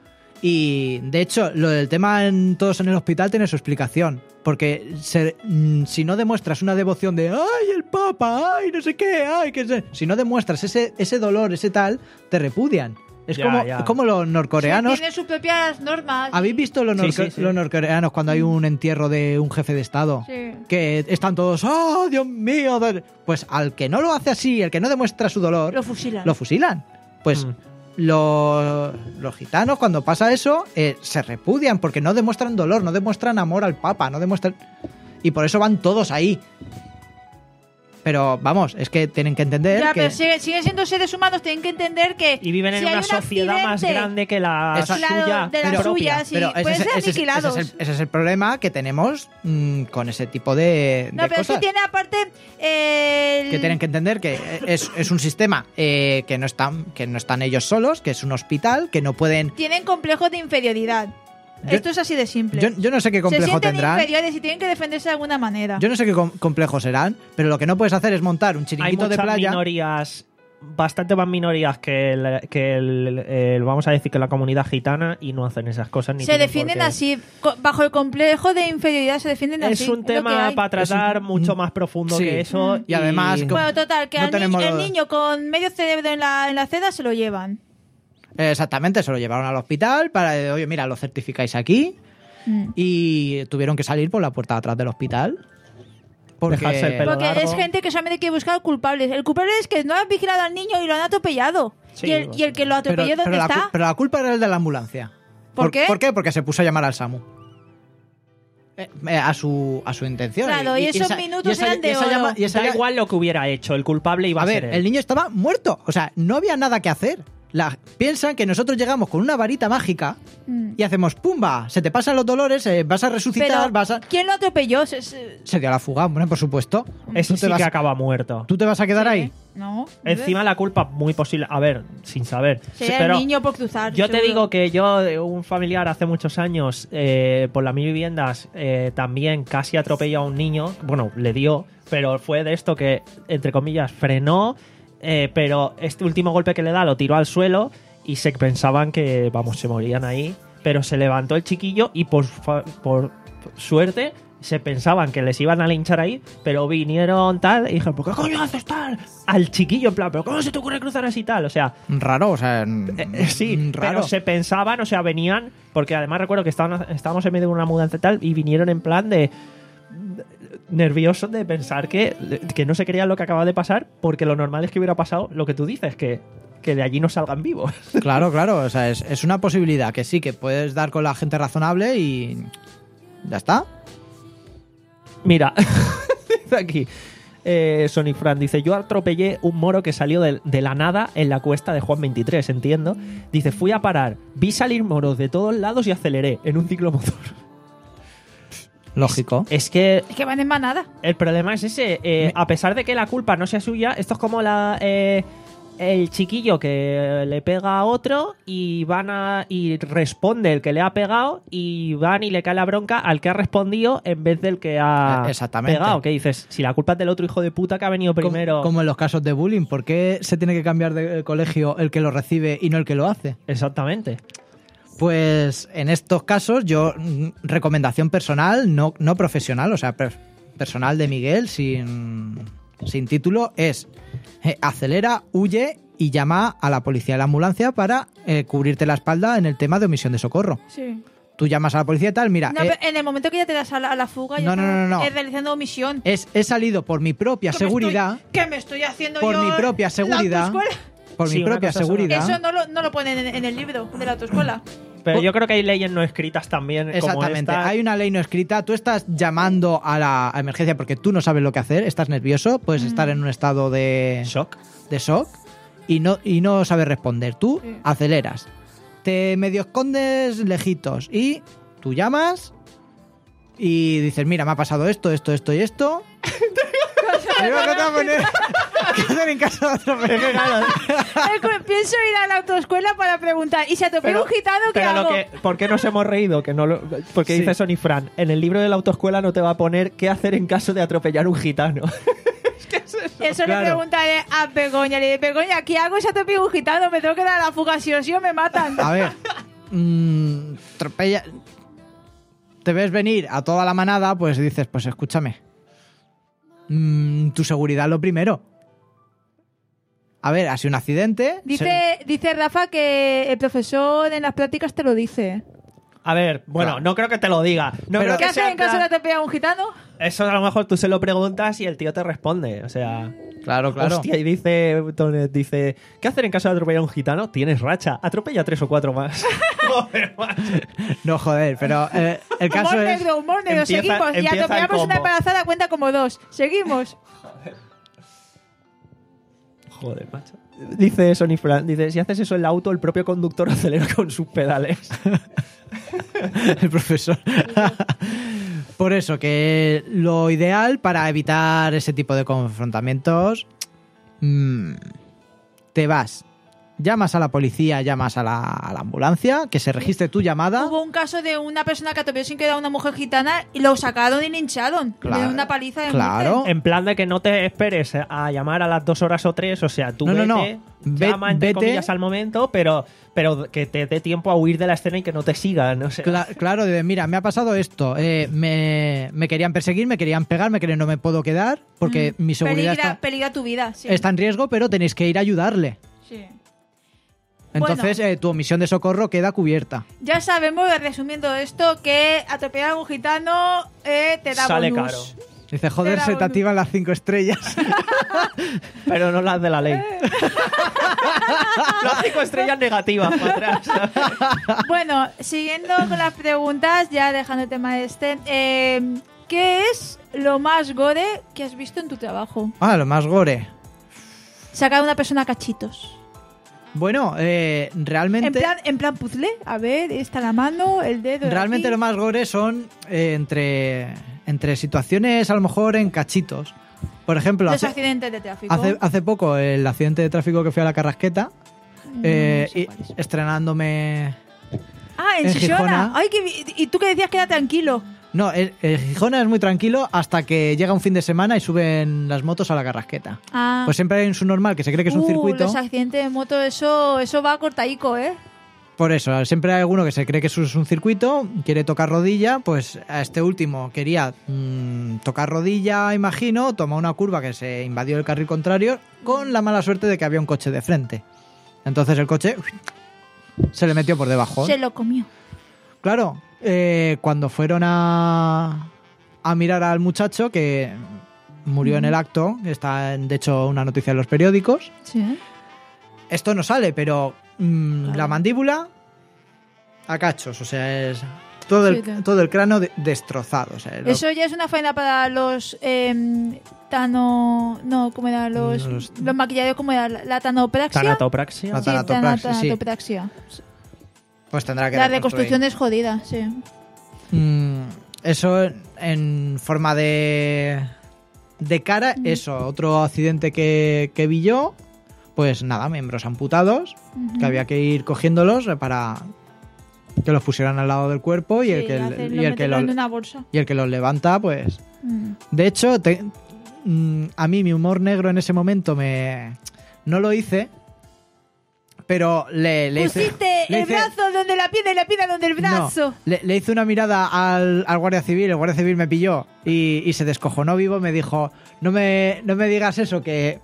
Y de hecho, lo del tema en todos en el hospital tiene su explicación. Porque se- mm, si no demuestras una devoción de ¡ay, el Papa! ¡Ay, no sé qué! ¡Ay, qué sé! Si no demuestras ese, ese dolor, ese tal, te repudian. Es Ya, como, ya. es como los norcoreanos. Sí, tienen sus propias normas. ¿Habéis visto los, Sí, norco- sí, sí. los norcoreanos cuando hay un entierro de un jefe de Estado? Sí. Que están todos ¡oh, Dios mío! Pues al que no lo hace así, el que no demuestra su dolor, Lo fusilan. lo fusilan. Pues Mm. los, los gitanos, cuando pasa eso, eh, se repudian porque no demuestran dolor, no demuestran amor al Papa, no demuestran. Y por eso van todos ahí. Pero vamos, es que tienen que entender Ya, que. pero siguen, siguen siendo seres humanos, tienen que entender que. Y viven en si hay una un sociedad más accidente, grande que la Esa- Claro, suya de la Pero- suya, sí. pero ese, pueden es- ser ese es- ese aniquilados. es el, ese es el problema que tenemos mm, con ese tipo de, No, de pero es que cosas. tiene aparte. eh, el- Que tienen que entender que es, es un sistema eh, que no están que no están ellos solos, que es un hospital, que no pueden. Tienen complejos de inferioridad. Yo- Esto es así de simple. Yo, yo no sé qué Se complejo sienten tendrán. inferiores y tienen que defenderse de alguna manera. Yo no sé qué com- complejos serán, pero lo que no puedes hacer es montar un hay chiringuito de muchas playa. minorías, bastante más minorías que, el, que el, el- vamos a decir que la comunidad gitana y no hacen esas cosas ni Se tienen defienden por qué. así. co- Bajo el complejo de inferioridad se defienden así. Es un lo que tema hay. para tratar Es un- mucho más profundo Sí. que eso. Y además, como- Bueno, total, que No al ni- tenemos- el niño con medio cerebro en la, en la acera se lo llevan. Eh, Exactamente, se lo llevaron al hospital para, eh, oye, mira, lo certificáis aquí. Mm. Y tuvieron que salir por la puerta de atrás del hospital. Porque Dejarse el pelo. Porque largo. es gente que solamente quiere buscar culpables. El culpable es que no han vigilado al niño y lo han atropellado. Sí, y, el, y el que lo pero, atropelló, pero ¿dónde la, está? cu- pero la culpa era el de la ambulancia. ¿Por qué? ¿Por qué? Porque se puso a llamar al SAMU. Eh, eh, a su a su intención. Claro, y esos minutos eran de oro. llama- y esa Da lla- igual lo que hubiera hecho, el culpable iba a a, ver, ser el él. niño estaba muerto. O sea, no había nada que hacer. La, piensan que nosotros llegamos con una varita mágica Mm. y hacemos ¡pumba! Se te pasan los dolores, eh, vas a resucitar, Pero, vas a... ¿quién lo atropelló? Se- se- Se dio la fuga, bueno, por supuesto. Ese Tú te sí vas- que acaba muerto. ¿Tú te vas a quedar Sí. ahí? No. Encima la culpa muy posible, a ver, sin saber. Sería pero el niño por cruzar. yo te seguro. digo que yo, eh, un familiar hace muchos años, eh, por las mil viviendas, eh, también casi atropelló a un niño. Bueno, le dio, pero fue de esto que, entre comillas, frenó, eh, pero este último golpe que le da lo tiró al suelo y se pensaban que, vamos, se morían ahí. Pero se levantó el chiquillo y por, fa- por suerte se pensaban que les iban a linchar ahí, pero vinieron tal y dijeron, ¿por qué coño haces tal? Al chiquillo, en plan, ¿pero cómo se te ocurre cruzar así tal? O sea, Raro, o sea, eh, eh, sí, raro. pero se pensaban, o sea, venían, porque además recuerdo que estaban, estábamos en medio de una mudanza y tal, y vinieron en plan de nerviosos de pensar que, que no se creían lo que acaba de pasar, porque lo normal es que hubiera pasado lo que tú dices, que, que de allí no salgan vivos. Claro, claro, o sea, es, es una posibilidad que sí, que puedes dar con la gente razonable y ya está. Mira, dice aquí, eh, Sonic Fran, dice, yo atropellé un moro que salió de, de la nada en la cuesta de Juan veintitrés, entiendo. Dice, fui a parar, vi salir moros de todos lados y aceleré en un ciclomotor. Lógico. Es que Es que van en manada. el problema es ese, eh, a pesar de que la culpa no sea suya, esto es como la... Eh, el chiquillo que le pega a otro y van a y responde el que le ha pegado y van y le cae la bronca al que ha respondido en vez del que ha Eh, exactamente. pegado. ¿Qué dices? Si la culpa es del otro hijo de puta que ha venido primero. Como, como en los casos de bullying, ¿por qué se tiene que cambiar de colegio el que lo recibe y no el que lo hace? Exactamente. Pues en estos casos yo, mm, recomendación personal, no, no profesional, o sea, per- personal de Miguel, sin, sin título, es eh, acelera, huye y llama a la policía y la ambulancia para eh, cubrirte la espalda en el tema de omisión de socorro. Sí. Tú llamas a la policía y tal, mira, No, eh, pero en el momento que ya te das a la, a la fuga, No, ya no, no, no, no. es realizando omisión. es, he salido por mi propia Que me seguridad, estoy- que me estoy haciendo por yo mi propia la seguridad, autoescuela. por Sí, mi una propia cosa es- seguridad. Eso no lo, no lo ponen en, en el libro de la autoescuela. Pero Po- yo creo que hay leyes no escritas también. Como Exactamente, esta. hay una ley no escrita, tú estás llamando a la a emergencia porque tú no sabes lo que hacer, estás nervioso, puedes Mm. estar en un estado de Shock. de shock y no, y no sabes responder. Tú Sí. aceleras, te medio escondes lejitos y tú llamas y dices, mira, me ha pasado esto, esto, esto y esto. Me iba a contar poner- ¿Qué hacer en caso de atropellar? Eh, cu- Pienso ir a la autoescuela para preguntar, ¿y si atropella un gitano, qué pero hago? lo que, ¿por qué nos hemos reído? Que no lo- porque Sí. dice Sony Fran, en el libro de la autoescuela no te va a poner qué hacer en caso de atropellar un gitano. Eso Claro. le preguntaré a Begoña. Le diré, Begoña, ¿qué hago si atropella un gitano? Me tengo que dar a la fuga, si o sí o me matan. A ver, mm, atropella- te ves venir a toda la manada, pues dices, pues escúchame, mm, tu seguridad lo primero. A ver, ha sido un accidente. Dice, dice Rafa que el profesor en las prácticas te lo dice. A ver, bueno, Claro. no creo que te lo diga. No Pero- creo ¿Qué que hacer sea en caso de plan- atropellar a un gitano? Eso a lo mejor tú se lo preguntas y el tío te responde. O sea, Claro, claro. hostia, y dice, Tonet, dice, ¿qué hacer en caso de atropellar a un gitano? Tienes racha, atropella tres o cuatro más. Joder, macho. No, joder, pero eh, el caso Humor es... negro, humor negro. empieza- Seguimos. Y empieza el atropellamos una combo. embarazada, cuenta como dos. Seguimos. Joder, macho. Dice Sony Fran, dice, si haces eso en el auto, el propio conductor acelera con sus pedales. el profesor. Por eso, que lo ideal para evitar ese tipo de confrontamientos, mm, te vas, llamas a la policía, llamas a la, a la ambulancia, que se registre tu llamada. Hubo un caso de una persona que atropelló sin querer a una mujer gitana y lo sacaron y lincharon. Claro, Le dieron una paliza de claro. muerte. En plan de que no te esperes a llamar a las dos horas o tres, o sea, tú No, no, vete, no. Ve- llama entre vete. comillas al momento, pero, pero que te dé tiempo a huir de la escena y que no te sigan, o sea. Cla- claro, de mira, me ha pasado esto, eh, me, me querían perseguir, me querían pegar, me querían, no me puedo quedar porque Mm. mi seguridad Peligra, está, peligra tu vida, sí. está en riesgo, pero tenéis que ir a ayudarle. Sí. Entonces, Bueno. eh, tu omisión de socorro queda cubierta. Ya sabemos, resumiendo esto, que atropellar a un gitano eh, te da Sale bonus. caro. Dice, joder, Era se te bonus. activan las cinco estrellas. Pero no las de la ley. Las cinco estrellas negativas para atrás. Bueno, siguiendo con las preguntas, ya dejando el tema este, eh, ¿qué es lo más gore que has visto en tu trabajo? Ah, lo más gore. Sacar a una persona a cachitos. Bueno, eh, realmente... En plan, en plan puzzle, a ver, está la mano, el dedo. Realmente aquí. lo más gore son eh, entre, entre situaciones, a lo mejor en cachitos. Por ejemplo, Los hace, accidentes de tráfico. hace, hace poco el accidente de tráfico que fui a la Carrasqueta, No eh, sé y- cuál es. estrenándome... Ah, en, en Xixona. Gijona. Ay, que, vi- y tú que decías que era tranquilo. No, el, el Gijona es muy tranquilo hasta que llega un fin de semana y suben las motos a la Carrasqueta. Ah. Pues siempre hay un subnormal que se cree que es un Uh, circuito. Los accidentes de moto, eso, eso va a cortaico, ¿eh? Por eso, siempre hay alguno que se cree que eso es un circuito, quiere tocar rodilla, pues a este último quería mmm, tocar rodilla, imagino, toma una curva que se invadió el carril contrario con la mala suerte de que había un coche de frente. Entonces el coche se le metió por debajo. Se lo comió. Claro, eh, cuando fueron a, a mirar al muchacho que murió mm. en el acto, está de hecho una noticia en los periódicos, sí. Esto no sale, pero mmm, claro. la mandíbula a cachos, o sea, es todo el, sí, todo el cráneo de, destrozado. O sea, eso lo... ya es una faena para los eh, tano... No, ¿cómo era? Los, los... los maquillados, ¿cómo era? ¿La tanopraxia? Tanatopraxia. La sí, tanatopraxia, tanatopraxia. Sí. Pues tendrá que la reconstrucción es jodida, sí. Mm, eso en forma de de cara, mm. eso, otro accidente que, que vi yo, pues nada, miembros amputados, mm-hmm. que había que ir cogiéndolos para que los pusieran al lado del cuerpo y sí, el que hacerlo, y el que los, en una bolsa. Y el que los levanta, pues mm. de hecho, te, mm, a mí mi humor negro en ese momento me no lo hice. Pero le, le Pusiste hice, le el hice, brazo donde la pierna y la pierna donde el brazo. No, le, le hice una mirada al, al guardia civil, el guardia civil me pilló y, y se descojonó vivo, me dijo, no me, no me digas eso, que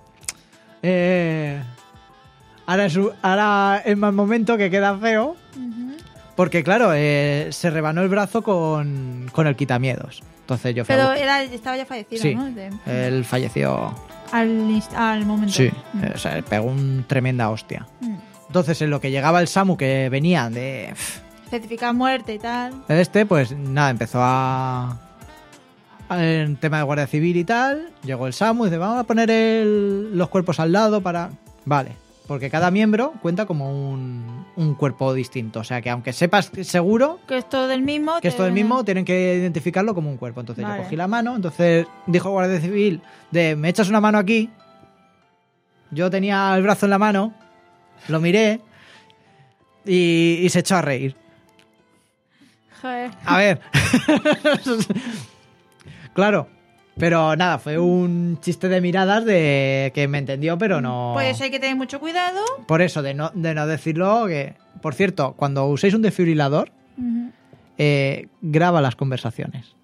eh, ahora, es, ahora es más momento, que queda feo, uh-huh. porque claro, eh, se rebanó el brazo con, con el quitamiedos. Entonces yo fui Pero a... era, estaba ya fallecido, sí, ¿no? De... él falleció al, al momento. Sí, mm. o sea, pegó una tremenda hostia. Mm. Entonces, en lo que llegaba el SAMU, que venía de... certificar muerte y tal. Este, pues nada, empezó a... en tema de Guardia Civil y tal, llegó el SAMU y dice, vamos a poner el, los cuerpos al lado para... Vale, porque cada miembro cuenta como un, un cuerpo distinto. O sea, que aunque sepas seguro... Que es todo del mismo... Que es todo el mismo, tienen que identificarlo como un cuerpo. Entonces vale. yo cogí la mano, entonces dijo Guardia Civil de, me echas una mano aquí. Yo tenía el brazo en la mano... Lo miré y, y se echó a reír. Joder. A ver. Claro. Pero nada, fue un chiste de miradas de que me entendió, pero no... Pues hay que tener mucho cuidado. Por eso, de no, de no decirlo que... Por cierto, cuando uséis un desfibrilador, uh-huh. eh, graba las conversaciones.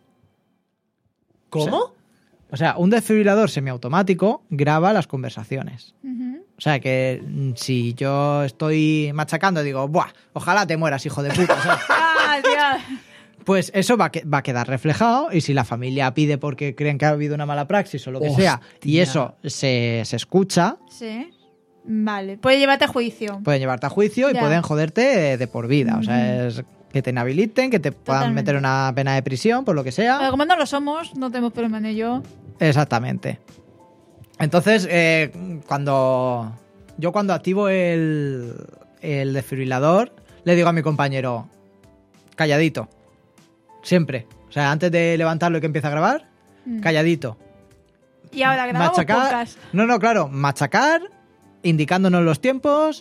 ¿Cómo? O sea, o sea, un desfibrilador semiautomático graba las conversaciones. Uh-huh. O sea, que si yo estoy machacando y digo, ¡buah! Ojalá te mueras, hijo de puta. ¿Sabes? ¡Ah, Dios! Pues eso va, que, va a quedar reflejado y si la familia pide porque creen que ha habido una mala praxis o lo que Hostia. sea y eso se, se escucha... Sí. Vale. Puede llevarte a juicio. Pueden llevarte a juicio y ya. pueden joderte de, de por vida. Uh-huh. O sea, es que te inhabiliten, que te Totalmente. puedan meter una pena de prisión, por lo que sea. Pero como no lo somos, no tenemos problema en ello. Exactamente. Entonces, eh, cuando yo cuando activo el, el desfibrilador, le digo a mi compañero, calladito, siempre. O sea, antes de levantarlo y que empiece a grabar, mm. calladito. Y ahora grabamos machacar, pocas. No, no, claro, machacar, indicándonos los tiempos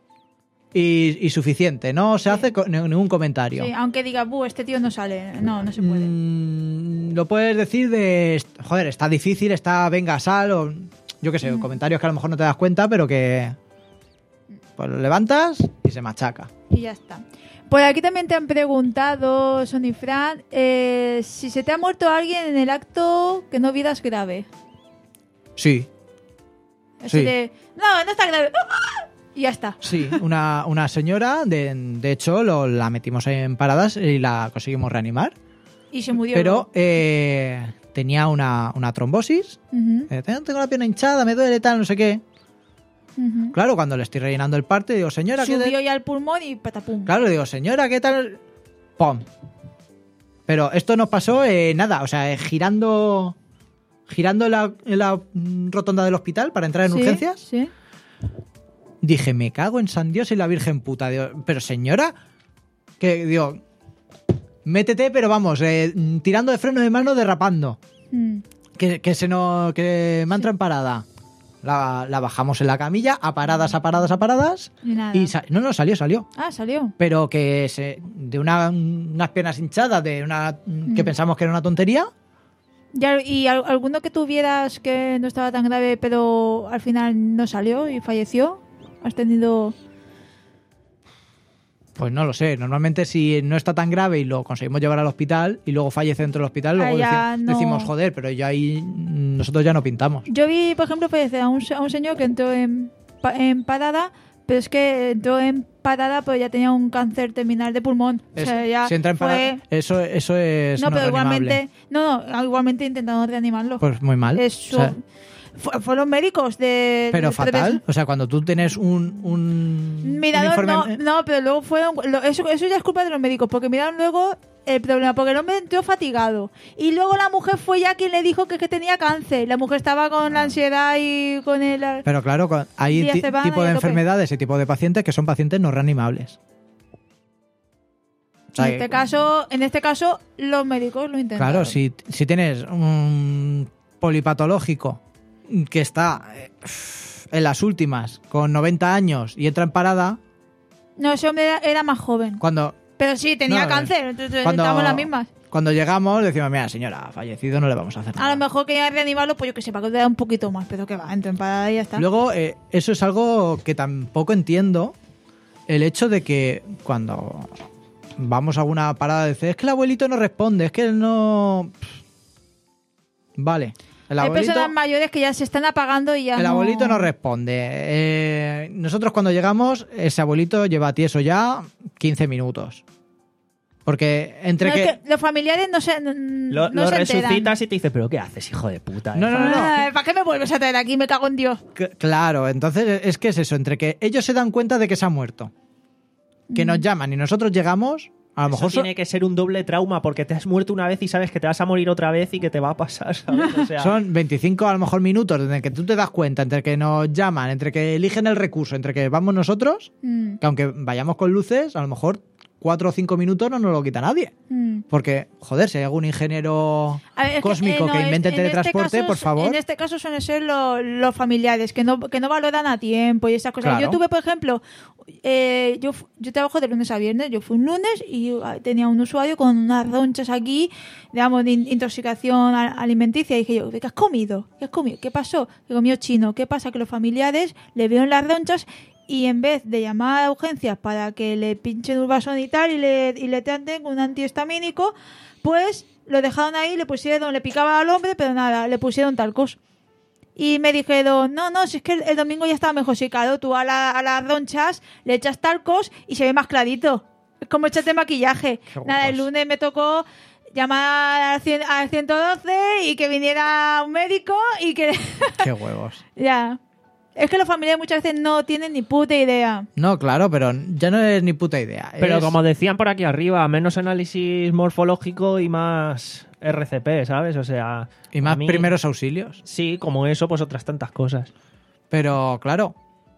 y, y suficiente. No se sí. hace con, ningún comentario. Sí, aunque diga, buh, este tío no sale. No, no se puede. Mm, lo puedes decir de, joder, está difícil, está, venga, sal, o yo qué sé, mm. comentarios que a lo mejor no te das cuenta, pero que pues lo levantas y se machaca. Y ya está. Por aquí también te han preguntado, Sony Fran, eh, si se te ha muerto alguien en el acto que no vieras grave. Sí. Así sí. de, no, no está grave. Y ya está. Sí, una, una señora, de, de hecho, lo, la metimos en paradas y la conseguimos reanimar. Y se murió. Pero eh, tenía una, una trombosis. Uh-huh. eh, tengo la pierna hinchada, me duele, tal, no sé qué. Uh-huh. Claro, cuando le estoy rellenando el parte, digo, señora, ¿qué tal? Subió ya al pulmón y patapum. Claro, digo, señora, ¿qué tal? ¡Pum! Pero esto nos pasó, eh, nada, o sea, eh, girando girando en la, en la rotonda del hospital para entrar en ¿Sí? urgencias. Sí. Dije, me cago en San Dios y la Virgen puta. Digo, pero señora, que digo, métete, pero vamos, eh, tirando de freno de mano, derrapando. Mm. Que, que se nos, que me entra en parada. La, la bajamos en la camilla, a paradas, a paradas, a paradas. Y nada. Y sa- no, no, salió, salió. Ah, salió. Pero que se, de una, unas piernas hinchadas, de una mm. que pensamos que era una tontería. ¿Y, ¿Y alguno que tuvieras que no estaba tan grave, pero al final no salió y falleció? ¿Has tenido...? Pues no lo sé. Normalmente si no está tan grave y lo conseguimos llevar al hospital y luego fallece dentro del hospital, luego Ah, ya deci- no. decimos, joder, pero ya ahí nosotros ya no pintamos. Yo vi, por ejemplo, fallecer a un, a un señor que entró en, pa- en parada, pero es que entró en parada pues ya tenía un cáncer terminal de pulmón. O Es- sea, ya si entra en fue... parada, eso, eso es No, no pero reanimable. igualmente, no, no, igualmente intentaron reanimarlo. Pues muy mal. Eso, O sea, fu- fueron médicos de... pero de- fatal. O sea, cuando tú tienes un, un, un Miraron, informe... no, no, pero luego fueron... lo- eso, eso ya es culpa de los médicos, porque miraron luego el problema, porque el hombre entró fatigado. Y luego la mujer fue ya quien le dijo que, que tenía cáncer. La mujer estaba con la ansiedad y con el... Pero claro, con- hay Díaz ti- Cebana tipo y de a tope. enfermedades y tipo de pacientes que son pacientes no reanimables. O sea, en, este que- caso, en este caso, los médicos lo intentaron. Claro, si, si tienes un polipatológico que está eh, en las últimas con noventa años y entra en parada, No, ese hombre era, era más joven. cuando, Pero sí, tenía No, cáncer, entonces cuando, estamos las mismas. cuando llegamos decimos, mira señora, ha fallecido, no le vamos a hacer nada. A lo mejor quería reanimarlo, pues yo que sé, para que dé un poquito más, pero que va, entra en parada y ya está. Luego, eh, eso es algo que tampoco entiendo, el hecho de que cuando vamos a alguna parada de es que el abuelito no responde, es que él no... Vale, el Hay abuelito, personas mayores que ya se están apagando y ya el no... abuelito no responde. Eh, nosotros cuando llegamos, ese abuelito lleva tieso ya quince minutos. Porque entre No, que... es que los familiares no se, no, Lo, no lo se enteran. resucitas y te dice, ¿pero qué haces, hijo de puta? No, no, no, no. Ay, ¿para qué me vuelves a traer aquí? Me cago en Dios. C- Claro, entonces es que es eso, entre que ellos se dan cuenta de que se ha muerto, que nos llaman y nosotros llegamos, a lo Eso mejor... so- tiene que ser un doble trauma porque te has muerto una vez y sabes que te vas a morir otra vez y que te va a pasar, ¿sabes? O sea, Son veinticinco a lo mejor minutos en que tú te das cuenta, entre que nos llaman, entre que eligen el recurso, entre que vamos nosotros, Mm, que aunque vayamos con luces, a lo mejor cuatro o cinco minutos no nos lo quita nadie. mm. Porque, joder, si hay algún ingeniero A ver, es cósmico eh, no, que es- invente en este teletransporte, caso- por favor. En este caso suelen ser lo- los familiares, que no, que no valoran a tiempo y esas cosas. Claro. Yo tuve, por ejemplo, eh, yo, fu- yo trabajo de lunes a viernes, yo fui un lunes y ah, tenía un usuario con unas ronchas aquí, digamos, de in- intoxicación a- alimenticia. Y dije yo, ¿qué has comido? ¿Qué has comido? ¿Qué pasó? Que comió chino. ¿Qué pasa? Que los familiares le vieron las ronchas y en vez de llamar a urgencias para que le pinchen un vasón y tal y le, y le traten con un antihistamínico, pues lo dejaron ahí, le pusieron, le picaba al hombre, pero nada, le pusieron talcos. Y me dijeron, no, no, si es que el, el domingo ya estaba mejor. Sí, claro, tú a, la- a las ronchas le echas talcos y se ve más clarito. Es como echarte maquillaje. Qué Nada, el guapos. lunes me tocó llamar al, cien- al ciento doce y que viniera un médico y que... Qué huevos. ya. Es que los familiares muchas veces no tienen ni puta idea. No, claro, pero ya no es ni puta idea. pero Es- como decían por aquí arriba, menos análisis morfológico y más R C P, ¿sabes? O sea... Y más a mí- primeros auxilios. Sí, como eso, pues otras tantas cosas. Pero, claro,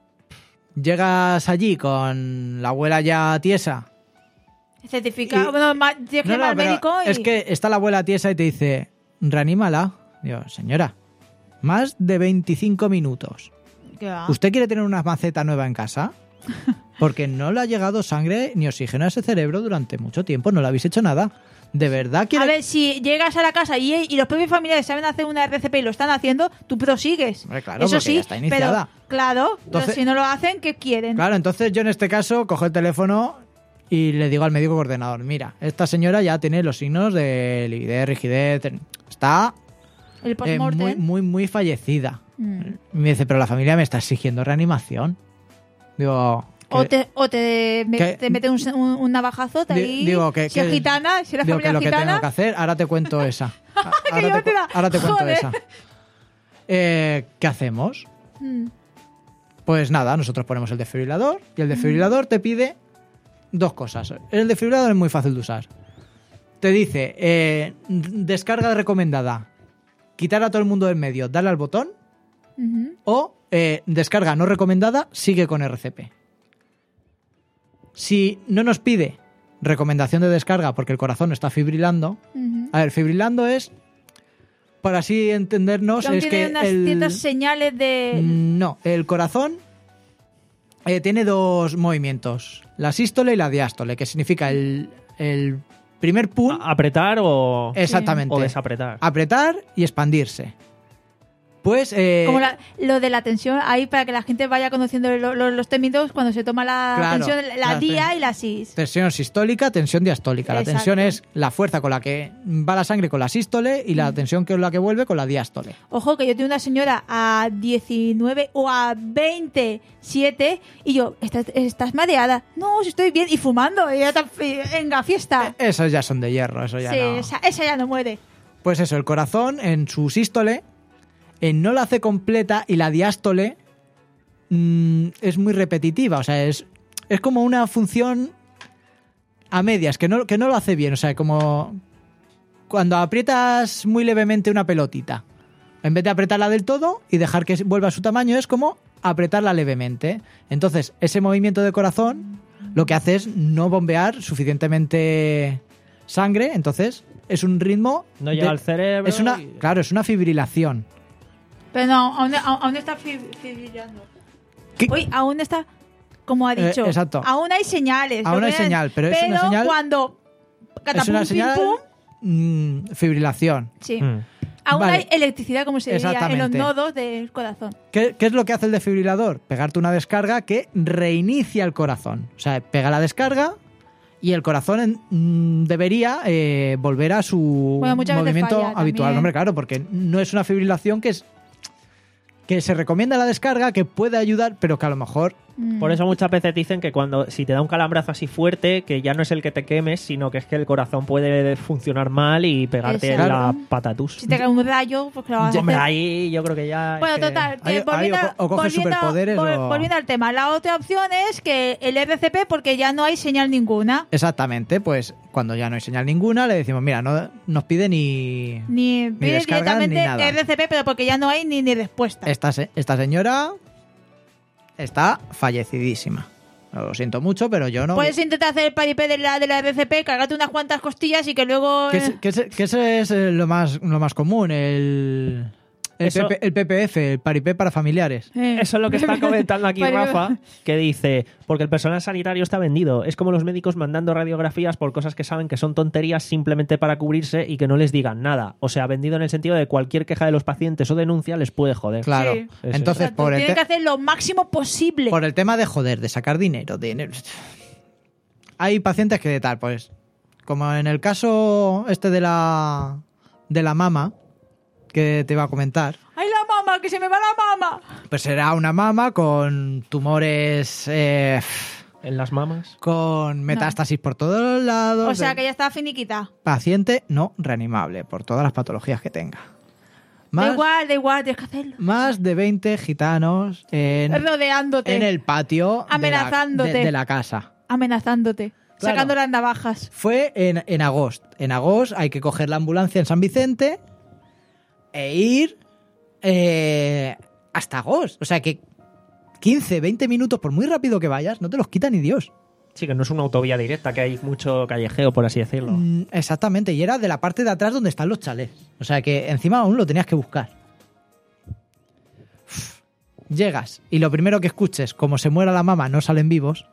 llegas allí con la abuela ya tiesa. Certificado, Y- bueno, ma- tienes que No, llamar no, al pero médico y... es que está la abuela tiesa y te dice, reanímala. Digo, señora, más de veinticinco minutos. ¿Qué va? ¿Usted quiere tener una maceta nueva en casa? Porque no le ha llegado sangre ni oxígeno a ese cerebro durante mucho tiempo, no le habéis hecho nada. ¿De verdad quiere...? A ver, si llegas a la casa y, y los propios familiares saben hacer una R C P y lo están haciendo, tú prosigues. Hombre, claro, Eso porque sí, ya está iniciada. pero claro, Entonces- pero si no lo hacen, ¿qué quieren? Claro, entonces yo en este caso cojo el teléfono y le digo al médico coordinador, mira, esta señora ya tiene los signos de lividez, rigidez, está El eh, postmortem. muy, muy, muy fallecida. Mm. Y me dice, pero la familia me está exigiendo reanimación. Digo... O que- te, o te, me- que- te mete un, un, un navajazo, te Di- ahí, digo que- si es que- gitana, si la digo que familia lo que tengo gitana, que hacer, ahora te cuento esa. A- Que ahora, yo te, te cu- la- ahora te cuento joder. esa. Eh, ¿Qué hacemos? Mm. Pues nada, nosotros ponemos el desfibrilador y el desfibrilador te pide dos cosas. El desfibrilador es muy fácil de usar. Te dice, eh, descarga recomendada, quitar a todo el mundo del medio, darle al botón, Ujú. o eh, descarga no recomendada, sigue con R C P. Si no nos pide recomendación de descarga porque el corazón está fibrilando, Ujú. a ver, fibrilando es, para así entendernos, Aún es tiene que unas el... ciertas señales de... No, el corazón eh, tiene dos movimientos, la sístole y la diástole, que significa el, el primer pum, A- ¿Apretar o, exactamente, o desapretar? apretar y expandirse. Pues... eh, Como la- lo de la tensión, ahí para que la gente vaya conociendo lo- lo- los términos cuando se toma la Claro, tensión, la la dia ten- y la sis. tensión sistólica, tensión diastólica. La Exacto. tensión es la fuerza con la que va la sangre con la sístole y la tensión que es la que vuelve con la diástole. Ojo, que yo tengo una señora a diecinueve o a veintisiete y yo, ¿estás, estás mareada? No, si estoy bien y fumando. Y ella está, venga, fiesta. Esos ya son de hierro, eso ya sí, no... esa, esa ya no muere. Pues eso, el corazón en su sístole eh, no la hace completa y la diástole mm, es muy repetitiva. O sea, es, es como una función a medias, que no, que no lo hace bien. O sea, como cuando aprietas muy levemente una pelotita. En vez de apretarla del todo y dejar que vuelva a su tamaño, es como apretarla levemente. Entonces, ese movimiento de corazón lo que hace es no bombear suficientemente sangre. Entonces, es un ritmo... No llega de- al cerebro. Es una, y- claro, es una fibrilación. Pero no, aún, aún- aún está fib- fibrillando. ¿Qué? Uy, aún está, como ha Eh, dicho. exacto. Aún hay señales. Aún lo hay ven, señal, pero es una señal- cuando... Es catapum, una pim, señal... pum, mm, fibrilación. sí. Mm. Aún Vale. hay electricidad, como se diría, en los Exactamente. nodos del corazón. ¿Qué, qué es lo que hace el desfibrilador? Pegarte una descarga que reinicia el corazón. O sea, pega la descarga y el corazón en- mm, debería eh, volver a su Bueno, muchas veces movimiento falla habitual. también. Hombre, claro, porque no es una fibrilación que es que se recomienda la descarga, que puede ayudar, pero que a lo mejor... Mm. Por eso muchas veces dicen que cuando si te da un calambrazo así fuerte, que ya no es el que te quemes, sino que es que el corazón puede funcionar mal y pegarte en Exacto. la patatus. Si te cae un rayo, pues que lo vas a Hombre, hacer. ahí yo creo que ya... es Bueno, que- total, que Ahí- ahí volviendo, o co- o coges volviendo- superpoderes vol- o- volviendo al tema, la otra opción es que el R C P, porque ya no hay señal ninguna, Exactamente, pues cuando ya no hay señal ninguna, le decimos, mira, no nos pide ni... ni pide descargas ni directamente nada. R C P, pero porque ya no hay ni, ni respuesta. Esta, se- esta señora está fallecidísima. Lo siento mucho, pero yo no... Puedes intentar hacer el paripé de la, de la R C P, cargarte unas cuantas costillas y que luego... Que, eh, es- que, es- que ese es eh, lo más, lo más común, el, el, Eso- P P el P P F, el paripé para familiares. eh, Eso es lo que está comentando aquí Paripé. Rafa, que dice, porque el personal sanitario está vendido. Es como los médicos mandando radiografías por cosas que saben que son tonterías simplemente para cubrirse y que no les digan nada. O sea, vendido en el sentido de cualquier queja de los pacientes o denuncia les puede joder. Claro. Sí. Es Entonces, Exacto, por el, tienen te- que hacer lo máximo posible. por el tema de joder, de sacar dinero, de... Hay pacientes que de tal, pues, como en el caso este de la, de la mama, que te iba a comentar, ¡Ay, la mama! ¡Que se me va la mama! pues era una mama con tumores... eh, En las mamas. con metástasis por todos lados. O sea, de- que ya está finiquita. Paciente no reanimable por todas las patologías que tenga. Da Más, igual, da igual, tienes que hacerlo. más de veinte gitanos en, Rodeándote. en el patio de la- Amenazándote. de, de la casa. Amenazándote. Claro. Sacando las navajas. Fue en, en agosto. En agosto hay que coger la ambulancia en San Vicente e ir eh, hasta agosto. O sea que quince, veinte minutos, por muy rápido que vayas, no te los quita ni Dios. Sí, que no es una autovía directa, que hay mucho callejeo, por así decirlo. Mm, exactamente, y era de la parte de atrás donde están los chalés. O sea que encima aún lo tenías que buscar. Uf. Llegas y lo primero que escuches, como se muera la mama, no salen vivos.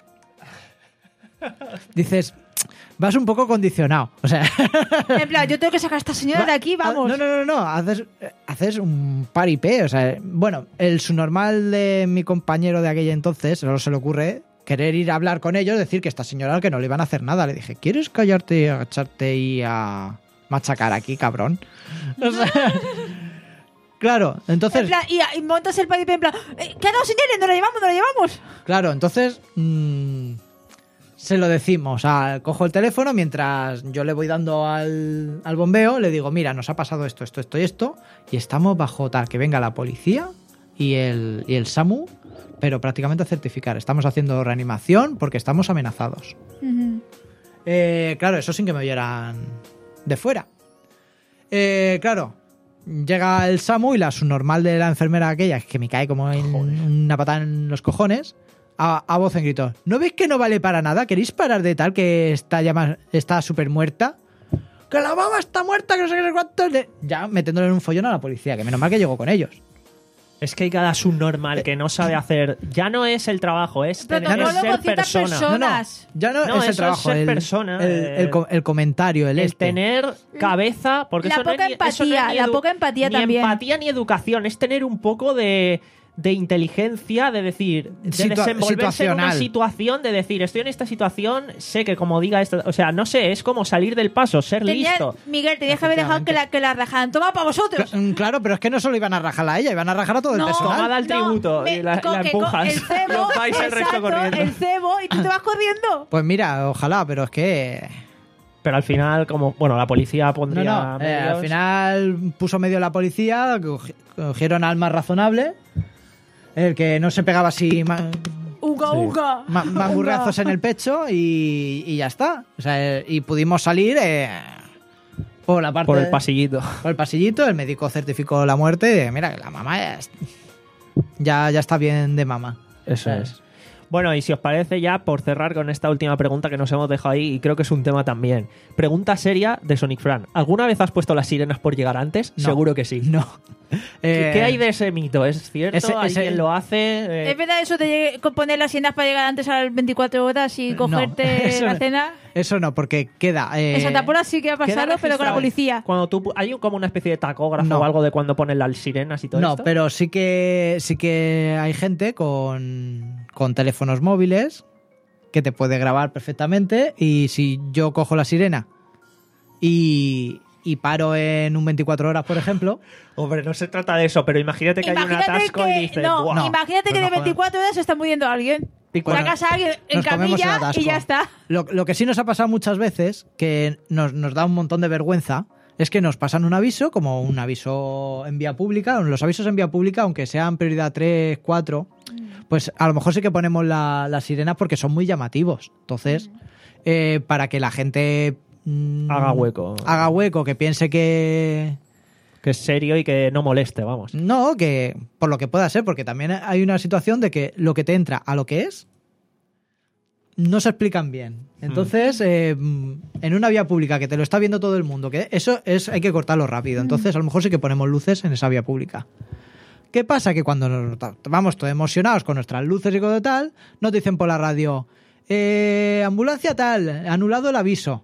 Dices, vas un poco condicionado. O sea, En plan, yo tengo que sacar a esta señora de aquí, vamos. No, no, no, no. Haces, haces un paripé. O sea, bueno, el subnormal de mi compañero de aquella entonces, solo se le ocurre querer ir a hablar con ellos, decir que esta señora que no le iban a hacer nada. Le dije, ¿quieres callarte, agacharte y a machacar aquí, cabrón? O sea, claro, entonces... En plan, y, y montas el paripé en plan, eh, ¿qué ha dado señales? ¿Nos la llevamos? ¿Nos la llevamos? Claro, entonces mmm, se lo decimos. O sea, cojo el teléfono mientras yo le voy dando al, al bombeo, le digo, mira, nos ha pasado esto, esto, esto y esto, y estamos bajo tal, que venga la policía y el, y el SAMU, pero prácticamente a certificar. Estamos haciendo reanimación porque estamos amenazados. Ujú. Eh, claro, eso sin que me oyeran de fuera. Eh, claro, llega el SAMU y la subnormal de la enfermera aquella, que me cae como en una patada en los cojones, a, a voz en grito. ¿No veis que no vale para nada? ¿Queréis parar de tal que está ya más, está súper muerta? ¡Que la mama está muerta! Que no sé qué, no sé cuánto. De- Ya metiéndole en un follón a la policía, que menos mal que llegó con ellos. Es que hay cada subnormal que no sabe hacer. Ya no es el trabajo, es tener Protocolo es ser con ciertas persona. personas. No, no, ya no, No, es eso el es trabajo, ser el, persona, el, eh, el co- el comentario, el, El este. tener cabeza, porque La eso no poca es ni- eso no es empatía, ni la edu- poca empatía ni también. empatía ni educación, es tener un poco de, de inteligencia, de decir, de Situa- desenvolverse en una situacional. situación, de decir, estoy en esta situación, sé que como diga esto, o sea, no sé, es como salir del paso, ser Tenía- listo. Miguel, tenías que haber dejado que la, que la rajaran. Toma para vosotros. Cl- Claro, pero es que no solo iban a rajar a ella, iban a rajar a todo el No. personal. Tomada al No, tributo me- y la, con la que con empujas. el cebo, Los vais el resto exacto, corriendo. el cebo y tú te vas corriendo. Pues mira, ojalá, pero es que... Pero al final, como, bueno, la policía No, pondría no, eh, medios. al final puso medio la policía, cogi- cogieron al más razonable, el que no se pegaba así ma- Uga, Sí. uga. ma- mangurrazos en el pecho y, y ya está. O sea, eh, y pudimos salir eh, por la parte por el de- pasillito. por el pasillito, el médico certificó la muerte. de, Mira, que la mamá ya, es- ya, ya está bien de mamá. Eso Eh, es. Bueno, y si os parece ya, por cerrar con esta última pregunta que nos hemos dejado ahí, y creo que es un tema también. Pregunta seria de Sonic Fran. ¿Alguna vez has puesto las sirenas por llegar antes? No. Seguro que sí. No. ¿Qué, Eh, qué hay de ese mito? ¿Es cierto? ese- ese- ¿Alguien lo hace? Eh, ¿Es verdad eso de llegue- poner las cenas para llegar antes a las veinticuatro horas y No, cogerte eso la no. cena? Eso no, porque queda... eh, En Santa Pola sí que ha ¿queda pasado, pero con la registrado? policía. Cuando tú, pu- ¿hay como una especie de tacógrafo No. o algo de cuando ponen las sirenas y todo No, esto? pero sí que sí que hay gente con, con teléfonos móviles que te puede grabar perfectamente y si yo cojo la sirena y, y paro en un veinticuatro horas, por ejemplo, Hombre, no se trata de eso, pero imagínate que hay un Imagínate atasco que, y dices, no, "Buah". No, imagínate pues que no de veinticuatro horas se está muriendo alguien. Y cuando- Sacas a alguien en nos comemos el camilla atasco. y ya está. Lo, lo que sí nos ha pasado muchas veces, que nos, nos da un montón de vergüenza, es que nos pasan un aviso, como un aviso en vía pública. Los avisos en vía pública, aunque sean prioridad tres, cuatro, pues a lo mejor sí que ponemos la- las sirenas porque son muy llamativos. Entonces, eh, para que la gente... mm, Haga hueco. Haga hueco, que piense que... Que es serio y que no moleste, vamos. No, que por lo que pueda ser, porque también hay una situación de que lo que te entra a lo que es no se explican bien. Entonces, eh, en una vía pública que te lo está viendo todo el mundo, que eso es hay que cortarlo rápido. Entonces, a lo mejor sí que ponemos luces en esa vía pública. ¿Qué pasa? Que cuando nos vamos todos emocionados con nuestras luces y todo tal, nos dicen por la radio, eh, ambulancia tal, anulado el aviso.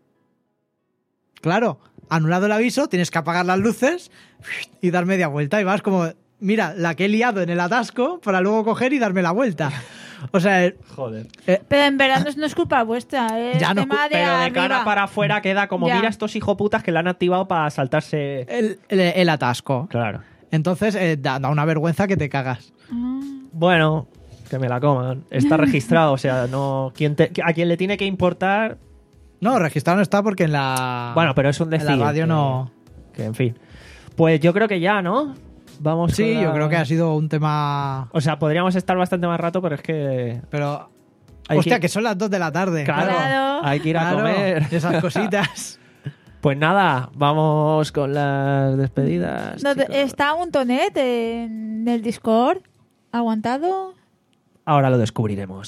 Claro, anulado el aviso, tienes que apagar las luces y dar media vuelta y vas como, mira, la que he liado en el atasco para luego coger y darme la vuelta. O sea, eh, Joder. Pero en verdad no es, no es culpa vuestra. Es Ya no es tema cul- de Pero de arriba. cara para afuera queda como, Ya. mira estos hijoputas que la han activado para saltarse... el, el- el atasco. Claro. Entonces, eh, da, da una vergüenza que te cagas. Bueno, que me la coman. Está registrado, o sea, no quien te- a quien le tiene que importar... No, registrado no está porque en la, Bueno, pero es un decir. en la radio que- no... Que, en fin. Pues yo creo que ya, ¿no? Vamos Sí, con la- yo creo que ha sido un tema... O sea, podríamos estar bastante más rato, pero es que... Pero... Hay Hostia, que- que son las dos de la tarde. Claro, Claro. hay que ir a Claro, comer. esas cositas. Pues nada, vamos con las despedidas. No, chicos. está un tonet en el Discord aguantado. Ahora lo descubriremos.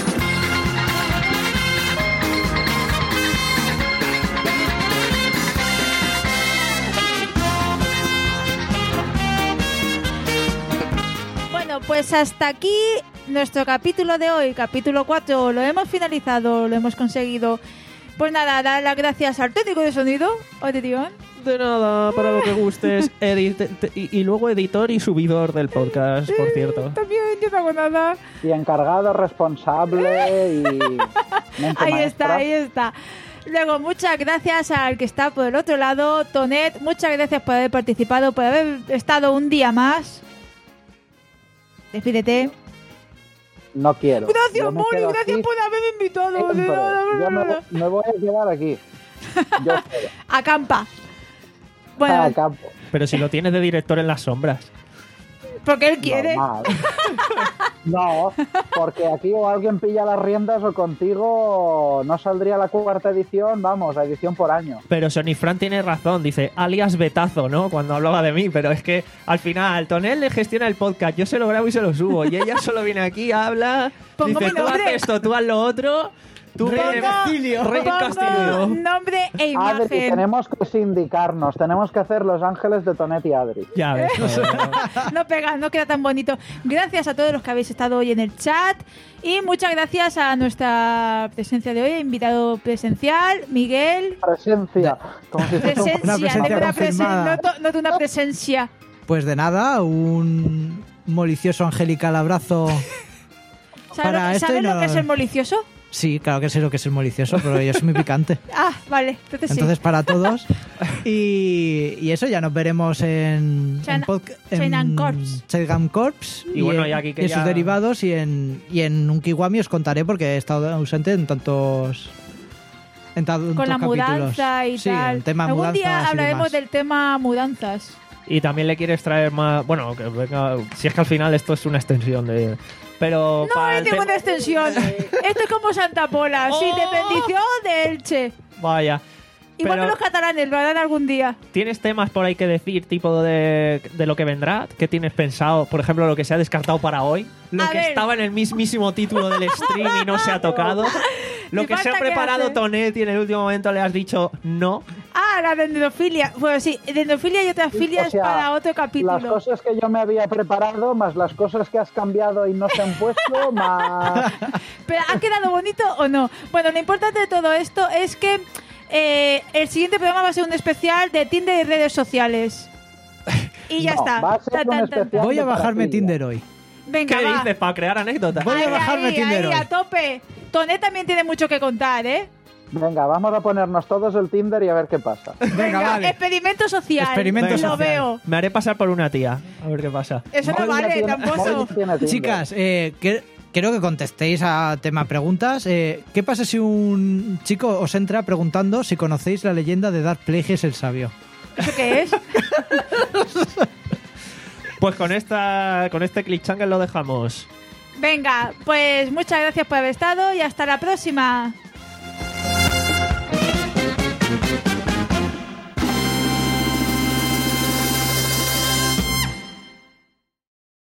Bueno, pues hasta aquí nuestro capítulo de hoy, capítulo cuatro. Lo hemos finalizado, lo hemos conseguido. Pues nada, dar las gracias al técnico de sonido, Orión. De nada, para lo que gustes. Edit- te- y, y luego editor y subidor del podcast, por cierto. También yo no hago nada. Y encargado, responsable y... mente Ahí maestra. está, ahí está. Luego, muchas gracias al que está por el otro lado, Tonet. Muchas gracias por haber participado, por haber estado un día más. Despídete. No quiero. Gracias, Yo me Mori, quedo gracias aquí por haberme invitado. de siempre. nada, de Yo me, nada. me voy a quedar aquí. Yo quiero. Acampa. Bueno, a campo. Pero si lo tienes de director en las sombras. porque él quiere. Normal. No, porque aquí o alguien pilla las riendas o contigo no saldría la cuarta edición, vamos, la edición por año. Pero Sony Fran tiene razón, dice alias Betazo, ¿no? Cuando hablaba de mí, pero es que al final Tonel le gestiona el podcast, yo se lo grabo y se lo subo, y ella solo viene aquí, habla, Pongo dice mi tú haz nombre. esto, tú haz lo otro, Tú Rey eres de Castillo. Rey de Pongo Castillo. nombre e Adri, imagen. tenemos que sindicarnos, tenemos que hacer Los Ángeles de Tonet y Adri. Ya ves. No pega, no queda tan bonito. Gracias a todos los que habéis estado hoy en el chat y muchas gracias a nuestra presencia de hoy, invitado presencial, Miguel. Presencia. Como si fuese un- Presencia, Una presencia tengo una presen- confirmada. noto, noto una presencia. Pues de nada, un malicioso angelical abrazo. ¿Sabes, Para lo, esto ¿sabes y lo no- que es el malicioso? Sí, claro que sé lo que es el malicioso, pero yo soy muy picante. Ah, vale, entonces, Entonces, sí. para todos. Y, y eso, ya nos veremos en, China- en, podca- China en Corps. China Corps Y bueno, en, y aquí que en ya- sus derivados y en, y en un Kiwami os contaré porque he estado ausente en tantos. En tantos Con la capítulos. mudanza y sí, tal. el tema Algún mudanzas día y hablaremos demás. del tema mudanzas. Y también le quieres traer más. Bueno, que venga. Si es que al final esto es una extensión de. Pero. No para es el tema- ninguna extensión. Esto es como Santa Pola, Oh. sin bendición de Elche. Vaya. Igual Pero- que los catalanes, lo harán algún día. ¿Tienes temas por ahí que decir, tipo de, de lo que vendrá? ¿Qué tienes pensado? Por ejemplo, lo que se ha descartado para hoy. Lo A que ver. estaba en el mismísimo título del stream y no se ha tocado. Lo Y que se ha falta que preparado hace. Tonet y en el último momento le has dicho no. Ah, la dendrofilia. Bueno, sí, dendrofilia y otras filias O sea, para otro Las capítulo. cosas que yo me había preparado, más las cosas que has cambiado y no se han puesto, más... ¿Pero ha quedado bonito o no? Bueno, lo importante de todo esto es que eh, el siguiente programa va a ser un especial de Tinder y redes sociales. Y ya No, está. va a ser Tan, un tan, tan, especial. tan. Voy a de bajarme parafilia. Tinder hoy. Venga, ¿Qué va. dices? Para crear anécdotas. Voy a Ahí, bajarme ahí, Tinder ahí, hoy. a tope. Tonet también tiene mucho que contar, ¿eh? Venga, vamos a ponernos todos el Tinder y a ver qué pasa. Venga, vale. Experimento social. Experimento Lo social. veo. Me haré pasar por una tía. A ver qué pasa. Eso no Molly vale tiene- tampoco. Molly tiene Tinder. Chicas, eh, que- quiero que contestéis a tema preguntas. Eh, ¿Qué pasa si un chico os entra preguntando si conocéis la leyenda de Darth Plagueis el Sabio? ¿Eso qué es? Pues con esta con este cliffhanger lo dejamos. Venga, pues muchas gracias por haber estado y hasta la próxima.